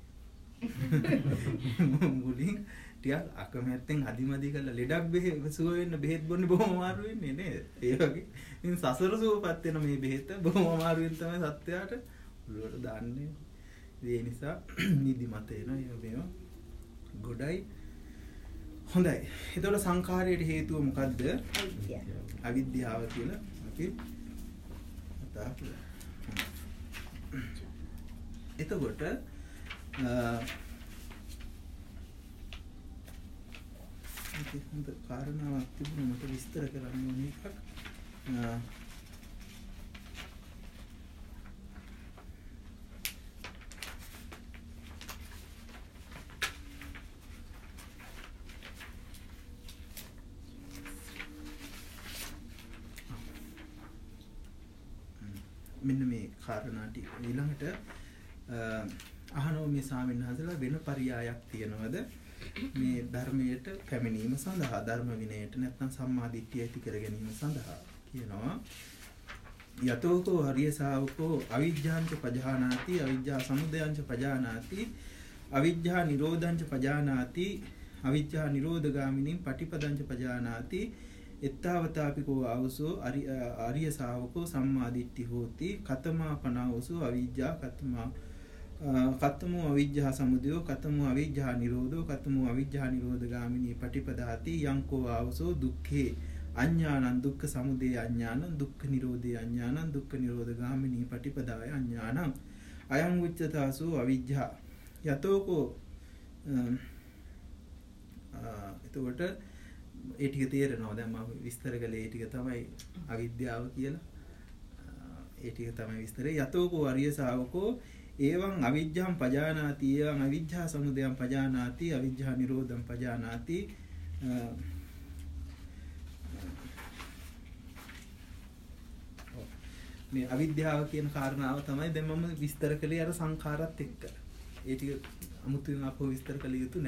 මුලින් ටිකක් අකමැත්තෙන් අදිමදි කරලා ලෙඩක් සුව වෙන්න බෙහෙත් බොන්නේ බොහොම අමාරු වෙන්නේ නේද? ඒ වගේ ඉතින් සසර සුවපත් වෙන මේ බෙහෙත බොහොම අමාරුවෙන් තමයි සත්‍යයට උළුවට දාන්නේ. ඒ නිසා නිදිමත එනවා මේවා ගොඩයි. හොඳයි. ඒතකොට සංඛාරයේ හේතුව මොකද්ද? අවිද්‍යාව කියලා අපි කතා කළා. එතකොට හොඳ කාරණාවක් තිබුණා මට විස්තර කරන්න ඕන එකක්. මෙන්න මේ කාරණා ටික ඊළඟට අහනවා මේ ස්වාමීන් වහන්සේලා වෙන පරියායක් තියනවද මේ ධර්මයට පැමිණීම සඳහා ධර්ම විනයට නැත්නම් සම්මා දිට්ඨිය ඇති කර ගැනීම සඳහා කියනවා යතෝකෝ හරිය ශාවකෝ අවිජ්ජාංච පජානාති අවිජ්ජා සමුදයංච පජානාති අවිජ්ජා නිරෝධංච පජානාති අවිජ්ජා නිරෝධගාමිනී පටිපදංච පජානාති එත්තාවතාපිකෝ ආවසෝ ආර්ය ශාවකෝ සම්මා දිට්ඨි හෝති කතමා පනාවසෝ අවිජ්ජා කතමෝ අවිජ්ජා සමුදයෝ කතමෝ අවිජ්ජා නිරෝධෝ කතමෝ අවිජ්ජා නිරෝධගාමිනී පටිපදාති යංකෝ ආවසෝ දුක්ඛේ අඥානං දුක්ඛ සමුදය අඥානං දුක්ඛ නිරෝධේ අඥානං දුක්ඛ නිරෝධගාමිනී පටිපදාය අඥානං අයං උච්චතාසෝ අවිජ්ජා යතෝකෝ එතකොට ඒ ටික තේරෙනවා දැන් මම විස්තර කළේ ඒ ටික තමයි අවිද්‍යාව කියලා ඒ ටික තමයි විස්තරේ යතෝකෝ අරිය ශාවකෝ එවං අවිජ්ජාම් පජානාති එවං අවිජ්ජා සමුදයං පජානාති අවිජ්ජා නිරෝධං පජානාති මේ අවිද්‍යාව කියන කාරණාව තමයි දැන් මම විස්තර කළේ අර සංඛාරات එක්ක. ඒ ටික අමුතුවෙන් අපව විස්තර කළ යුතු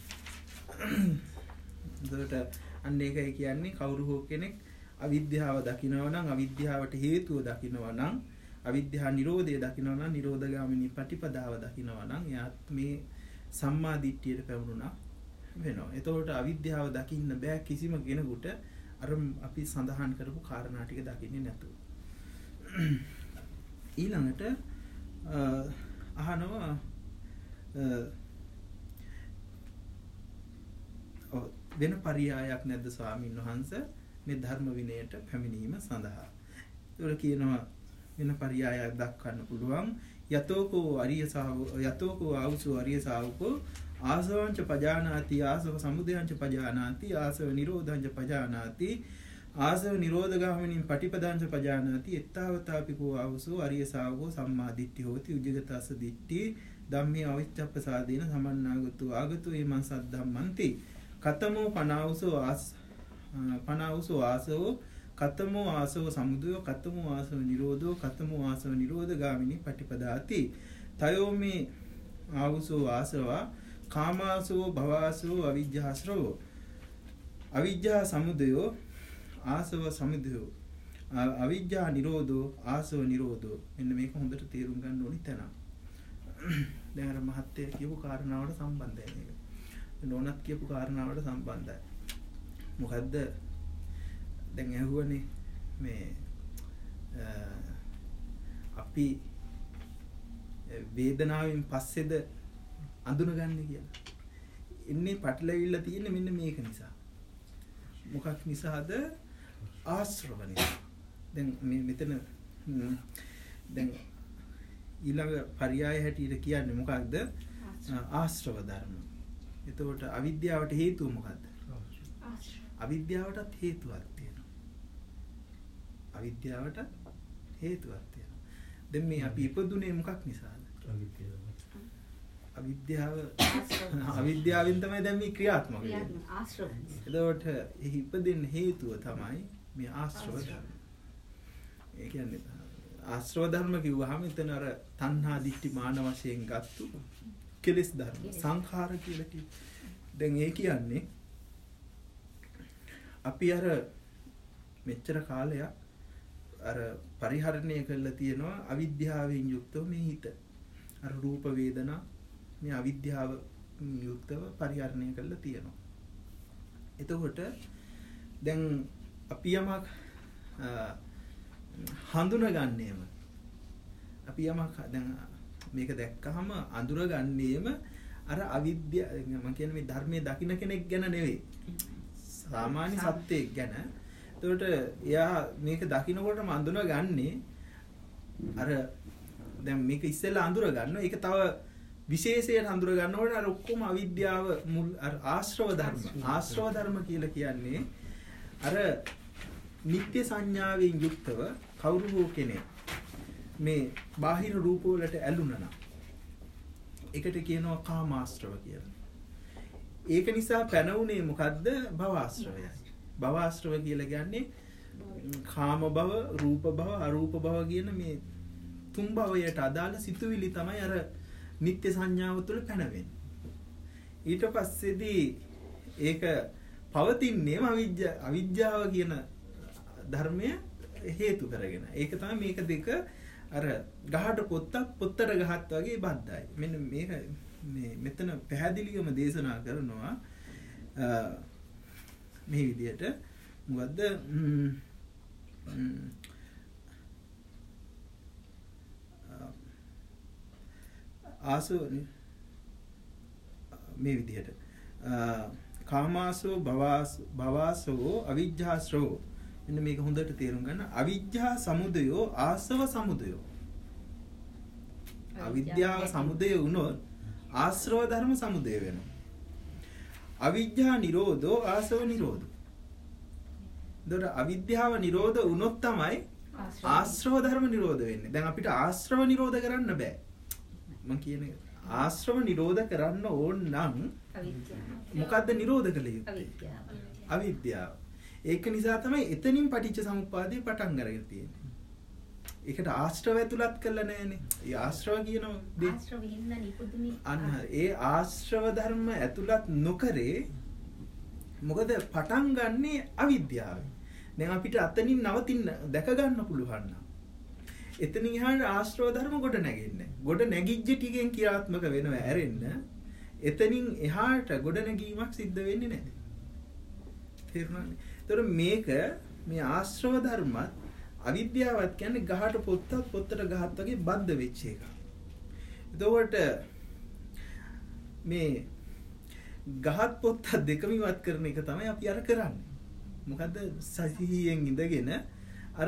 නැහැ. ඒකට අන්න ඒකයි කියන්නේ කවුරු හෝ කෙනෙක් අවිද්‍යාව දකිනවා නම් අවිද්‍යාවට හේතුව දකිනවා නම් අවිද්‍යා නිරෝධය දකිනවා නම් නිරෝධගාමිනී ප්‍රතිපදාව දකිනවා නම් එයාත් මේ සම්මා දිට්ඨියට පැමුණුණා වෙනවා. එතකොට අවිද්‍යාව දකින්න බෑ කිසිම කෙනෙකුට අර අපි සඳහන් කරපු කාරණා ටික දකින්නේ නැතුව. ඊළඟට අහනවා වෙන පරියායක් නැද්ද ස්වාමීන් වහන්සේ මේ ධර්ම විනයට පැමිණීම සඳහා? ඒක කියනවා වෙන පරියායක් දක්වන්න පුළුවන්. යතෝකෝ අරිය ශාවකෝ යතෝකෝ ආවසෝ අරිය ශාවකෝ ආසවංච පජානාති ආසව සමුදයංච පජානාති ආසව නිරෝධංච පජානාති ආසව නිරෝධගාමිනී පටිපදාංච පජානාති එත්තාවතාපිකෝ ආවසෝ අරිය ශාවකෝ සම්මා දිට්ඨි හෝති උජ්ජගතස්ස දිට්ඨි ධම්මේ අවිච්ඡප්පසාදීන සමන්නාගතෝ ආගතෝ ඊමං සද්ධම්මන්ති කතමෝ පනාවසෝ ආසවෝ කතමෝ ආසව සමුදයෝ කතමෝ ආසව නිරෝධෝ කතමෝ ආසව නිරෝධගාමිනී පටිපදාති තයෝ මේ ආවසෝ ආසවා කාමාසෝ භවාසෝ අවිජ්ජාශ්‍රවෝ අවිජ්ජා සමුදයෝ ආසව සමුදයෝ අවිජ්ජා නිරෝධෝ ආසව නිරෝධෝ මෙන්න මේක හොඳට තේරුම් ගන්න ඕනි තැන. දැන් අර මහත්තයා කියපු කාරණාවට සම්බන්ධයි මේක. නෝනත් කියපු කාරණාවට සම්බන්ධයි. මොකද්ද? දැන් ඇහුවනේ මේ අපි වේදනාවෙන් පස්සේද අඳුනගන්නේ කියලා. ඉන්නේ පටලවිල්ල තියෙන්නේ මෙන්න මේක නිසා. මොකක් නිසාද? ආශ්‍රව නිසා. දැන් මේ මෙතන දැන් ඊළඟ පරියාය හැටියට කියන්නේ මොකක්ද? ආශ්‍රව ධර්ම. එතකොට අවිද්‍යාවට හේතුව මොකද්ද? අවිද්‍යාවටත් හේතුවක් තියෙනවා. අවිද්‍යාවට හේතුවක් තියෙනවා. දැන් මේ අපි ඉපදුනේ මොකක් නිසාද? අවිද්‍යාවෙන් තමයි දැන් මේ ක්‍රියාත්මක වෙන්නේ. ආශ්‍රව. එතකොට එහි ඉපදෙන්න හේතුව තමයි මේ ආශ්‍රව ධර්ම. ඒ කියන්නේ ආශ්‍රව ධර්ම කිව්වහම එතන අර තණ්හා දිට්ඨි මාන වශයෙන් ගත්තු කෙලෙස් ධර්ම සංඛාර කියලා කිව්වා. දැන් ඒ කියන්නේ අපි අර මෙච්චර කාලයක් අර පරිහරණය කරලා තියෙනවා අවිද්‍යාවෙන් යුක්තව මේ හිත. අර රූප වේදනා මේ අවිද්‍යාව යුක්තව පරිහරණය කරලා තියෙනවා. එතකොට දැන් අපි යමක් හඳුනගන්නේම අපි යමක් දැන් මේක දැක්කහම අඳුරගන්නේම අර අවිද්‍යාව මම කියන්නේ මේ ධර්මයේ දකින්න කෙනෙක් ගැන නෙවෙයි. සාමාන්‍ය සත්‍යයක් ගැන. එතකොට එයා මේක දකින්නකොටම අඳුනගන්නේ අර දැන් මේක ඉස්සෙල්ලා අඳුර ගන්නවා. ඒක තව විශේෂයෙන් අඳුර ගන්නකොට අර ඔක්කොම අවිද්‍යාව මුල් අර ආශ්‍රව ධර්ම කියලා කියන්නේ අර නිත්‍ය සංඥාවෙන් යුක්තව කවුරු හෝ කෙනෙක් මේ බාහිර රූප වලට ඇලුනා නම් ඒකට කියනවා කාමාශ්‍රව කියලා. ඒක නිසා පැනවුනේ මොකද්ද? භවආශ්‍රවයයි. භවආශ්‍රව කියලා කියන්නේ කාම භව, රූප භව, අරූප භව කියන මේ තුන් භවයට අදාළ සිතුවිලි තමයි අර නිත්‍ය සංඥාව තුළ පැනවෙන්නේ. ඊට පස්සේදී ඒක පවතින්නේම අවිද්‍යාව කියන ධර්මය හේතු කරගෙන. ඒක තමයි මේක දෙක අර ගහට පොත්තට ගහත් වගේ බද්ධයි. මෙන්න මේක මෙතන පැහැදිලිවම දේශනා කරනවා මේ විදිහට මොකද්ද ආසෝ මේ විදිහට කාමාසෝ භවාසෝ අවිජ්ජාශ්‍රෝ මෙන්න මේක හොඳට තේරුම් ගන්න. අවිජ්ජා සමුදයෝ ආසව සමුදයෝ. අවිද්‍යාව සමුදය වුණොත් ආශ්‍රව ධර්ම සමුදය වෙනවා. අවිජ්ජා නිරෝධෝ ආසව නිරෝධෝ. එතකොට අවිද්‍යාව නිරෝධ වුණොත් තමයි ආශ්‍රව ධර්ම නිරෝධ වෙන්නේ. දැන් අපිට ආශ්‍රව නිරෝධ කරන්න බෑ. මම කියන්නේ ආශ්‍රව නිරෝධ කරන්න ඕන නම් මොකද්ද නිරෝධ කළ යුත්තේ? අවිද්‍යාව. ඒක නිසා තමයි එතනින් පටිච්ච සමුප්පාදේ පටන් අරගෙන තියෙන්නේ. ඒකට ආශ්‍රව ඇතුළත් කළා නෑනේ. ඒ ආශ්‍රව කියන දේ ආශ්‍රව හින්දා නිපුදුනේ. අන්න ඒ ආශ්‍රව ධර්ම ඇතුළත් නොකරේ මොකද පටන් ගන්නේ අවිද්‍යාවෙන්. දැන් අපිට අතනින් නවතින්න දැක ගන්න පුළුවන් නම් එතනින් එහාට ආශ්‍රව ධර්ම ගොඩ නැගෙන්නේ. ගොඩ නැගිච්ච ටිකෙන් ක්‍රියාත්මක වෙනව ඇරෙන්න එතනින් එහාට ගොඩ නැගීමක් සිද්ධ වෙන්නේ නැහැ. තේරුණානේ? ඒතර මේක මේ ආශ්‍රව ධර්මත් අවිද්‍යාවත් කියන්නේ ගහට පොත්තට ගහත් වගේ බද්ධ වෙච්ච එක. එතකොට මේ ගහත් පොත්තත් දෙකම ඉවත් කරන එක තමයි අපි අර කරන්නේ. මොකද්ද? සතියෙන් ඉඳගෙන අර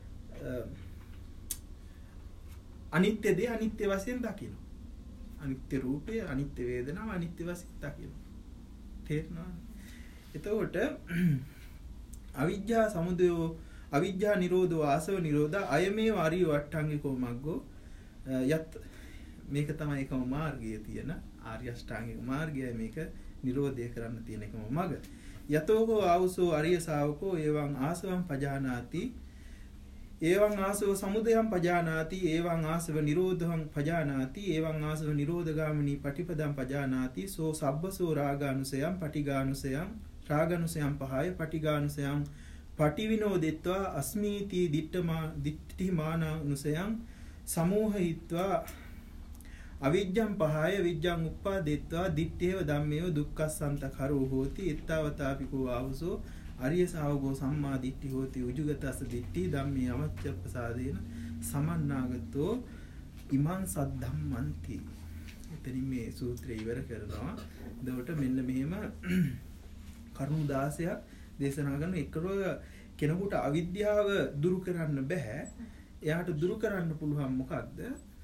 අනිත්‍ය දේ අනිත්‍ය වශයෙන් දකින්න. අනිත්‍ය රූපය, අනිත්‍ය වේදනාව අනිත්‍ය වශයෙන් දකින්න. තේරෙනවද? එතකොට අවිජ්ජා සමුදයෝ අවිජ්ජා නිරෝධෝ ආසව නිරෝධා අයමේ ආර්ය වට්ටාංගිකෝ මග්ගෝ යත් මේක තමයි එකම මාර්ගය තියෙන ආර්ය අෂ්ටාංගික මාර්ගය. මේක නිරෝධය කරන්න තියෙන එකම මඟ. යතෝහෝ ආවසෝ අරිය ශාවකෝ එවං ආසවං පජානාති එවං ආසව සමුදයං පජානාති එවං ආසව නිරෝධං පජානාති එවං ආසව නිරෝධගාමිනී පටිපදං පජානාති සෝ සබ්බසෝ රාගානුසයං පටිඝානුසයං රාගානුසයං පහය පටිඝානුසයං පටිවිනෝදෙත්වා අස්මීති දිට්ඨිමානානුසයං සමෝහයිත්වා අවිජ්ජං පහය විජ්ජං උප්පාදෙත්වා දිට්ඨේව ධම්මේව දුක්ඛස්සන්ත කරෝ හෝති ittavataapiko ආවසෝ අරිය ශාවකෝ සම්මා දිට්ඨි හෝති උජුගතස්ස දිට්ඨි ධම්මේ අවච්ඡප්පසාදේන සමන්නාගතෝ ඉමං සද්ධම්මන්ති. එතනින් මේ සූත්‍රය ඉවර කරනවා. එතකොට මෙන්න මෙහෙම කරුණු 16ක් දේශනා කරන එකව කෙනෙකුට අවිද්‍යාව දුරු කරන්න බෑ. එයාට දුරු කරන්න පුළුවන් මොකක්ද?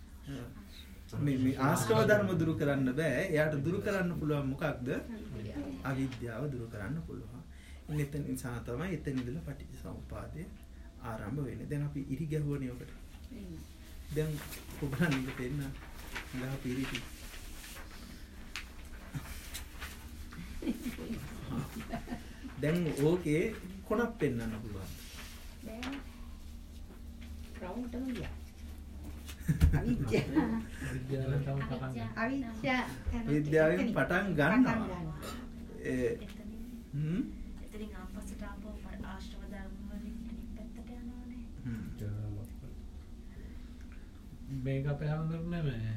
මේ ආශ්‍රව ධර්ම දුරු කරන්න බෑ. එයාට දුරු කරන්න පුළුවන් මොකක්ද? අවිද්‍යාව දුරු කරන්න පුළුවන්. එතන නිසා තමයි එතන ඉඳලා පටිච්ච සමුප්පාදය ආරම්භ වෙන්නේ. දැන් අපි ඉරි ගැහුවනේ ඔකට. දැන් ඔබලන් ඉඳ පෙන්න ගහ පිරිටි. දැන් ඕකේ කොනක් පෙන්වන්න පුළුවන්. දැන් රවුන්ඩ්ම ගියා. අවිද්‍යාවෙන් පටන් ගන්නවා. එතනින් ආපස්සට ආපහු ආශ්‍රව ධර්ම වලින් අනිත් පැත්තට යනවානේ. මේක අපේ හඳුන්නේ මේ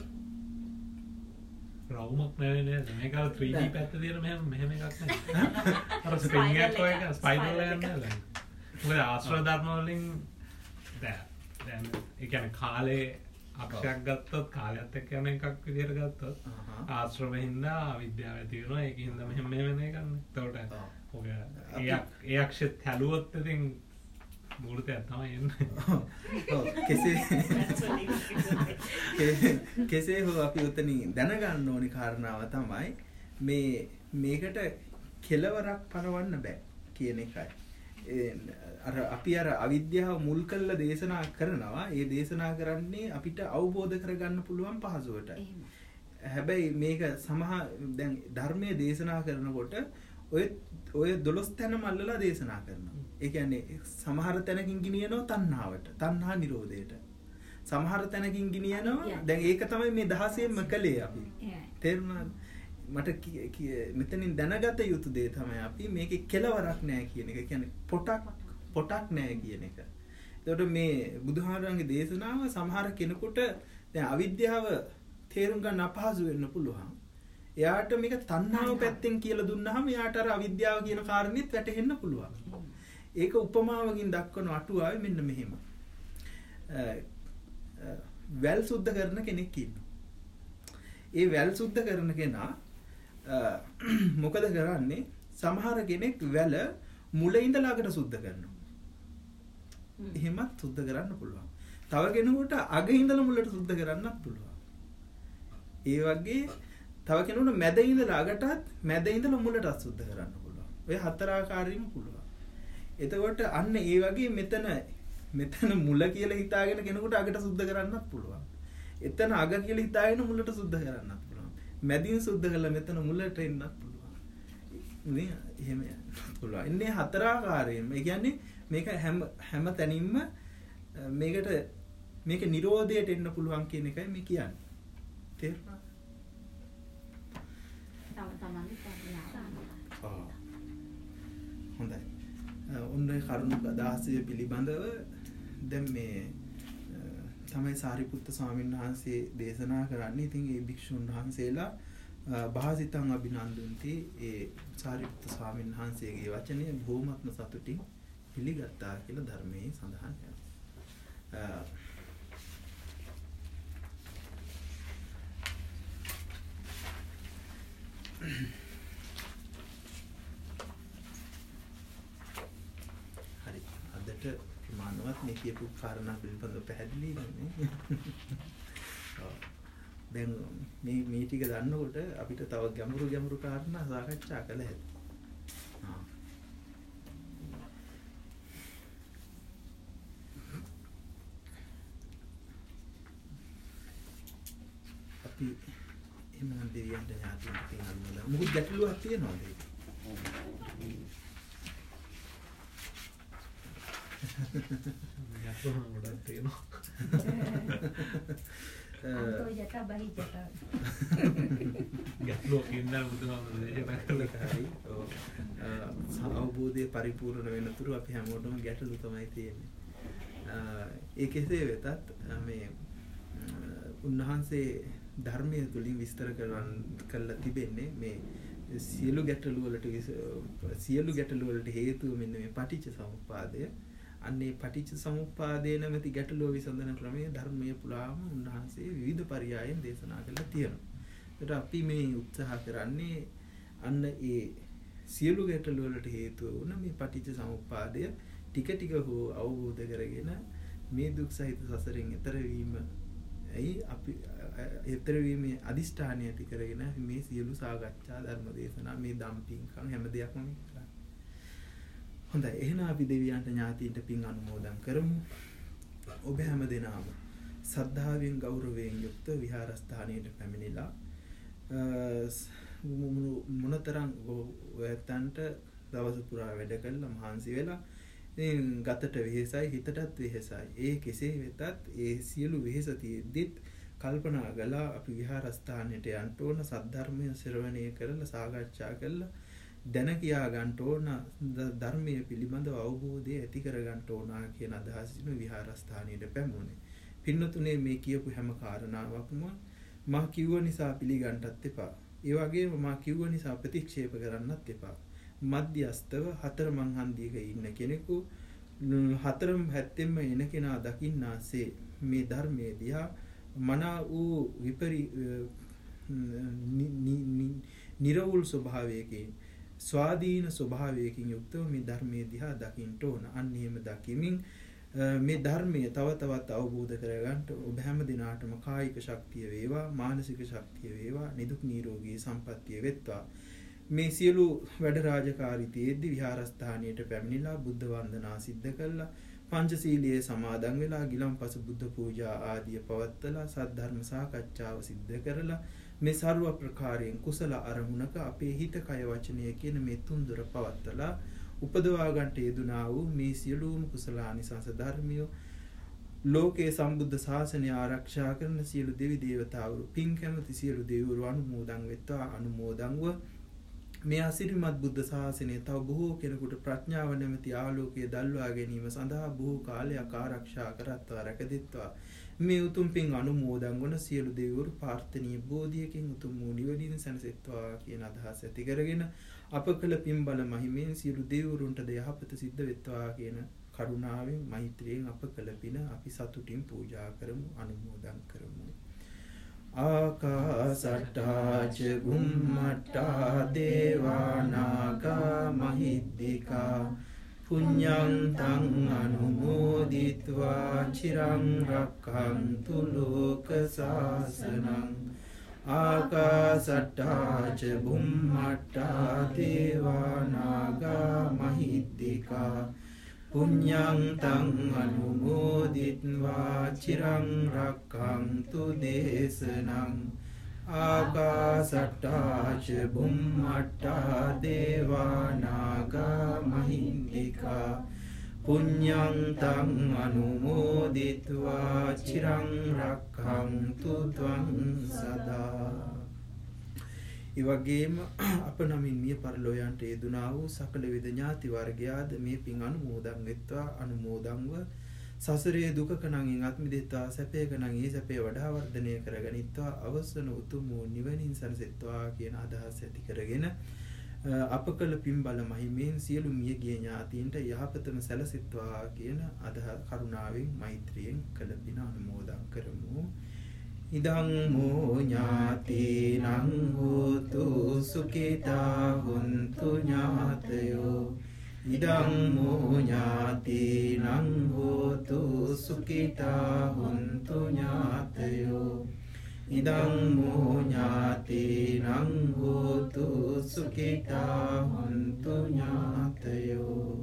රවුමක් නෙවෙයි නේද? මේක අර 3D පැත්ත තියෙන මෙහෙම එකක් නෙවෙයි. අර ස්ප්‍රින්ග් එකක් වගේ ස්පයිඩර් එකක් නේද? මොකද ආශ්‍රව ධර්ම වලින් දැන් ඒ කියන්නේ කාලේ අක්ෂයක් ගත්තොත් කාලයත් එක්ක යන එකක් විදියට ගත්තොත් ආශ්‍රව හින්දා අවිද්‍යාව ඇති වෙනවා. ඒක හින්දා මෙහෙම වෙන එකක් නේ. එතකොට ඔය ඒ අක්ෂෙත් හැලුවොත් ඉතින් මූර්තයක් තමයි එන්නේ. ඔව් කෙසේ හෝ අපි උතනින් දැනගන්න ඕනි කාරණාව තමයි මේකට කෙලවරක් පනවන්න බෑ කියන එකයි. අපි අර අවිද්‍යාව මුල් කරලා දේශනා කරනවා. ඒ දේශනා කරන්නේ අපිට අවබෝධ කරගන්න පුළුවන් පහසුවටයි. හැබැයි මේක දැන් ධර්මයේ දේශනා කරනකොට ඔය 12 තැනම අල්ලලා දේශනා කරනවා. ඒ කියන්නේ සමහර තැනකින් ගිනියනවා තණ්හාවට, තණ්හා නිරෝධයට. සමහර තැනකින් ගෙනියනවා. දැන් ඒක තමයි මේ 16ෙන්ම කළේ අපි. තේරුණාද? මට මෙතනින් දැනගත යුතු දේ තමයි අපි මේකේ කෙලවරක් නැහැ කියන එක. කියන්නේ පොටක් නැහැ කියන එක. එතකොට මේ බුදුහාමුදුරන්ගේ දේශනාව සමහර කෙනෙකුට දැන් අවිද්‍යාව තේරුම් ගන්න අපහසු වෙන්න පුළුවන්. එයාට මේක තණ්හාව පැත්තෙන් කියලා දුන්නාම එයාට අර අවිද්‍යාව කියන කාරණෙත් වැටහෙන්න පුළුවන්. ඒක උපමාවකින් දක්වන අටුවාවේ මෙන්න මෙහෙම. වැල් සුද්ධ කරන කෙනෙක් ඉන්නවා. ඒ වැල් සුද්ධ කරන කෙනා මොකද කරන්නේ? සමහර කෙනෙක් වැල මුල ඉඳලා අගට සුද්ධ කරනවා. එහෙමත් සුද්ධ කරන්න පුළුවන්. තව කෙනෙකුට අග ඉඳලා මුලට සුද්ධ කරන්නත් පුළුවන්. ඒ වගේ තව කෙනෙකුට මැද ඉඳලා අගටත් මැද ඉඳලා මුලටත් සුද්ධ කරන්න පුළුවන්. ඔය හතර ආකාරයෙන්ම පුළුවන්. එතකොට අන්න ඒ වගේ මෙතන මුල කියලා හිතාගෙන කෙනෙකුට අගට සුද්ධ කරන්නත් පුළුවන්. එතන අග කියලා හිතාගෙන මුලට සුද්ධ කරන්නත් පුළුවන්. මැදින් සුද්ධ කරලා මෙතන මුලට එන්නත් පුළුවන්. නේ එහෙම යන්නත් පුළුවන්. ඉන්නේ හතර ආකාරයෙන්ම. ඒ කියන්නේ මේක හැම තැනින්ම මේක නිරෝධයට එන්න පුළුවන් කියන එකයි මේ කියන්නේ. තේරුණාද? හොඳයි. ඔන්න කරුණු 16 පිළිබඳව දැන් මේ තමයි සාරිපුත්ත ස්වාමීන් වහන්සේ දේශනා කරන්නේ. ඉතින් ඒ භික්ෂුන් වහන්සේලා භාසිතං අභිනන්දන්ති ඒ සාරිපුත්ත ස්වාමීන් වහන්සේගේ වචනය බොහොමත්ම සතුටින් පිළිගත්තා කියලා ධර්මයේ සඳහන් වෙනවා. හරි. අදට ප්‍රමාණවත් මේ කියපු කාරණා පිළිබඳව පැහැදිලි නේ. දැන් මේ ටික දන්නකොට අපිට තව ගැඹුරු කාරණා සාකච්ඡා කළ හැකියි. අපි එමන් දෙවියන්ට ඥාතියින් පිළිගන්නවා. මොකද ගැටලුවක් තියෙනවද ඒක? ගැටලුවක් ගොඩක් තියෙනවා. අන්තෝ යත බහි යත. ගැටලුවක් ඉඳන් බුදුහාමුදුරුවෝ දේශනා කළා. හරි. ඔව්. අවබෝධය පරිපූර්ණ වෙනතුරු අපි හැමෝටම ගැටලු තමයි තියෙන්නේ. ඒ කෙසේ වෙතත් මේ උන්වහන්සේ ධර්මයේ තුලින් විස්තර කරලා තිබෙන්නේ මේ සියලු ගැටලු වලට හේතුව මෙන්න මේ පටිච්ච සමුප්පාදය. අන්නේ පටිච්ච සමුප්පාදේ නැමැති ගැටලුව විසඳන ක්‍රමය ධර්මයේ පුරාම උන්වහන්සේ විවිධ පරයයන් දේශනා කරලා තියෙනවා. ඒකට අපි මේ උත්සාහ කරන්නේ අන්න ඒ සියලු ගැටලු වලට හේතුව වුණ මේ පටිච්ච සමුප්පාදය ටික ටික හෝ අවබෝධ කරගෙන මේ දුක් සහිත සසරෙන් එතර වීම අපි එතර වීමේ අදිෂ්ඨානය ඇති කරගෙන මේ සියලු සාකච්ඡා ධර්ම දේශනා මේ දම්පින්කම් හැම දෙයක්ම මේ කරන්නේ. හොඳයි, එහෙනම් අපි දෙවියන්ට ඥාතීන්ට පින් අනුමෝදන් කරමු. ඔබ හැම දෙනාම සද්ධාවෙන් ගෞරවයෙන් යුක්ත විහාරස්ථානයට පැමිණිලා මොනතරම් ඔයයන්ට දවස පුරා වැඩ කළා මහන්සි වෙලා ඉතින් ගතට වෙහෙසයි හිතටත් වෙහෙසයි. ඒ කෙසේ වෙතත් ඒ සියලු වෙහෙස තියෙද්දිත් කල්පනා කළා අපි විහාරස්ථානයට යන්න ඕන, සද්ධර්මය ශ්‍රවණය කරලා සාකච්ඡා කරලා දැන කියා ගන්න ඕන, ධර්මයේ පිළිබඳව අවබෝධය ඇති කර ගන්න ඕන කියන අදහසින් විහාරස්ථානයට පැමුණේ. පින්නතුනේ මේ කියපු හැම කාරණාවක්ම මා කිව්ව නිසා පිළිගන්නත් එපා. ඒ වගේම මා කිව්ව නිසා ප්‍රතික්ෂේප කරන්නත් එපා. මධ්‍යස්තව හතරමං හන්දියක ඉන්න කෙනෙකු හතරම හැත්තෙම එන කෙනා දකින්නාසේ මේ ධර්මයේ දිහා මනා වූ නිරවුල් ස්වභාවයකින් ස්වාධීන ස්වභාවයකින් යුක්තව මේ ධර්මයේ දිහා දකින්න ඕන. අන්න එහෙම දකිමින් මේ ධර්මය තව තවත් අවබෝධ කරගන්න ඔබ හැම දිනාටම කායික ශක්තිය වේවා, මානසික ශක්තිය වේවා, නිදුක් නිරෝගී සම්පන්නිය වෙත්වා. මේ සියලු වැඩ රාජකාරී තියෙද්දි විහාරස්ථානයට පැමිණිලා බුද්ධ වන්දනා සිද්ධ කළා, පංචශීලයේ සමාදන් වෙලා ගිලන්පස බුද්ධ පූජා ආදිය පවත්වලා සද්ධර්ම සාකච්ඡාව සිද්ධ කරලා මේ ਸਰව ප්‍රකාරයෙන් කුසල අරමුණක අපේ හිත කය වචනය කියන මේ තුන්දොර පවත්වලා උපදවා ගන්නට යෙදුනා වූ මේ සියලුම කුසලානිසංස ධර්මිය ලෝකයේ සම්බුද්ධ ශාසනය ආරක්ෂා කරන සියලු දෙවි දේවතාවරු පින් කැමති සියලු දෙවිවරු අනුමෝදන් වෙත්වා. අනුමෝදන්ව මේ අසිරිමත් බුද්ධ ශාසනය තව බොහෝ කෙනෙකුට ප්‍රඥාව නැමැති ආලෝකය දල්වා ගැනීම සඳහා බොහෝ කාලයක් ආරක්ෂා කරත්වා රැකදෙත්වා. මේ උතුම් පින් අනුමෝදන් වන සියලු දෙවිවරු ප්‍රාර්ථනීය බෝධියකින් උතුම් වූ නිවනින් සැනසෙත්වා කියන අදහස ඇති කරගෙන අප කළ පින් බල මහිමෙන් සියලු දෙවිවරුන්ට යහපත සිද්ධ වෙත්වා කියන කරුණාවෙන් මෛත්‍රියෙන් අප කළ පින අපි සතුටින් පූජා කරමු අනුමෝදන් කරමු. ආකාසට්ටා ච බුම්මට්ටා දේවා නාග මහිද්దికා පුඤ්ඤං තං අනුමෝදිත්වා චිරං රක්ඛන්තු ලෝක සාසනං. ආකාසට්ටා ච බුම්මට්ටා දේවා නාග මහිද්దికා පුඤ්ඤං තං අනුමෝදිත්වා චිරං රක්ඛන්තු දේශනං. ආකාසට්ටා ච බුම්මට්ටා දේවා නාග මහිද්దికා පුඤ්ඤං තං අනුමෝදිත්වා චිරං රක්ඛන්තු ත්වං සදා. ඒ වගේම අප නමින් මිය පරලෝයන්ට යෙදුනා වූ සකල විද ඥාති වර්ගයාද මේ පින් අනුමෝදන් වෙත්වා. අනුමෝදන්ව සසරේ දුකක නම් අත් මිදෙත්වා. සැපයක නම් ඒ සැපේ වඩා වර්ධනය කරගනිත්වා. අවසන උතුම් වූ නිවනින් සැනසෙත්වා කියන අදහස ඇති කරගෙන අප කළ පින් බල මහිමෙන් සියලු මියගිය ඥාතීන්ට යහපතම සැලසෙත්වා කියන අදහස කරුණාවෙන් මෛත්‍රියෙන් කළ පින අනුමෝදන් කරමු. ඉදං මෝ ඥාතිනං හෝතු සුඛිතා හොන්තු ඥාතයෝ. ඉදං මෝ ඥාතිනං හෝතු සුඛිතා හොන්තු ඥාතයෝ. ඉදං මෝ ඥාතිනං හෝතු සුඛිතා හොන්තු ඥාතයෝ.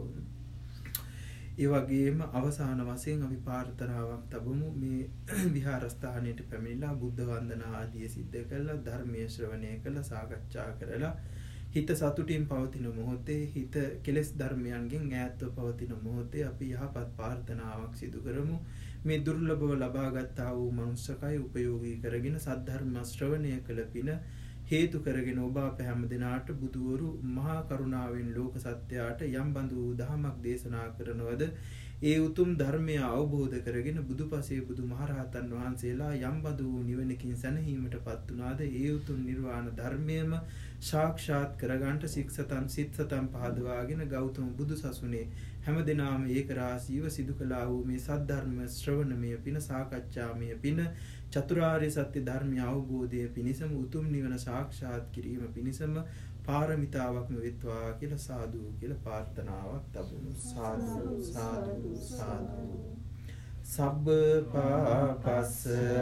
ඒ වගේම අවසාන වශයෙන් අපි ප්‍රාර්ථනාවක් තබමු. මේ විහාරස්ථානයට පැමිණලා බුද්ධ වන්දනා ආදිය සිද්ධ කළා, ධර්මයේ ශ්‍රවණය කළා, සාකච්ඡා කරලා හිත සතුටින් පවතින මොහොතේ, හිත කෙලෙස් ධර්මයන්ගෙන් ඈත්ව පවතින මොහොතේ අපි යහපත් ප්‍රාර්ථනාවක් සිදු කරමු. මේ දුර්ලභව ලබාගත්තා වූ මනුස්සකය උපයෝගී කරගෙන සද්ධර්ම ශ්‍රවණය කළ පින හේතු කරගෙන ඔබ අප හැම දිනාට බුදුවරු මහා කරුණාවෙන් ලෝක සත්‍යයට යම් බඳු දහමක් දේශනා කරනවද ඒ උතුම් ධර්මය අවබෝධ කරගෙන බුදුපසේ බුදුමහරහතන් වහන්සේලා යම් බඳු නිවනකින් සැනහීමටපත් වුණාද ඒ උතුම් නිර්වාණ ධර්මයම සාක්ෂාත් කරගන්නට සික්සතන් සිත්සතන් පහදවාගෙන ගෞතම බුදු සසුනේ හැම දිනාම ඒක රාශීව සිදු කළා වූ මේ සද්ධර්ම ශ්‍රවණමය පින, සාකච්ඡාමය පින, චතුරාර්ය සත්‍ය ධර්මය අවබෝධය පිණිසම උතුම් නිවන සාක්ෂාත් කිරීම පිණිසම පාරමිතාවක්ම වෙත්වා කියලා සාදු කියලා ප්‍රාර්ථනාවක් තබමු. සාදු සාදු සාදු. සබ්බ පාපස්ස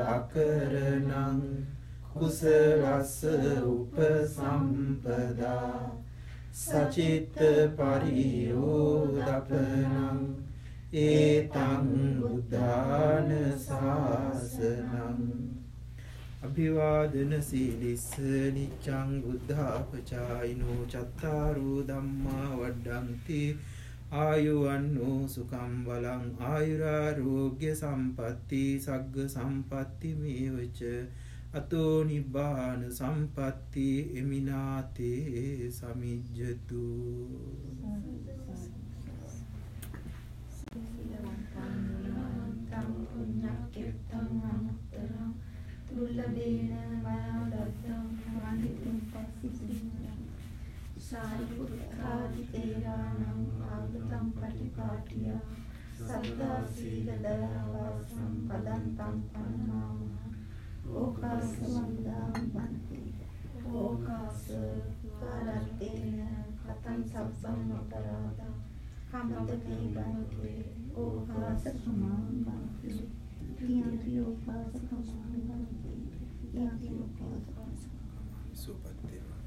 අකරණං කුසලස්ස උපසම්පදා සචිත්ත පරියෝදපනං ඒතං බුද්ධාන ශාසනං. අභිවාදන සීලිස්ස නිච්ඡං බුද්ධාපචායිනෝ චත්තාරෝ ධම්මා වඩ්ඩන්ති ආයුවන්නෝ සුඛං බලං ආයුරාෝග්‍ය සම්පatti සග්ග සම්පatti මේවච අතෝ නිබ්බාන සම්පatti එමිනාතේ සමිජ්ජතු. දුර්ලභේන මයාදත්තං වන්දිතුං පස්සිසිංහං සාරිපුත්තාදි තේරාණං ආගතං පටිපාටියා සද්දා සීල දයාවාසං පදන්තං පන්නාම ඕකාස වන්දාම් බන්ති ඕකාස කාරත්තේන කතං සබ්බං අපරාධං කම්මතේ බන්ති ඕකාස සමාං බන්ති යන්ති ඕකාස සමාං බන්ති යන්ති ඕකාස සුපත්තේ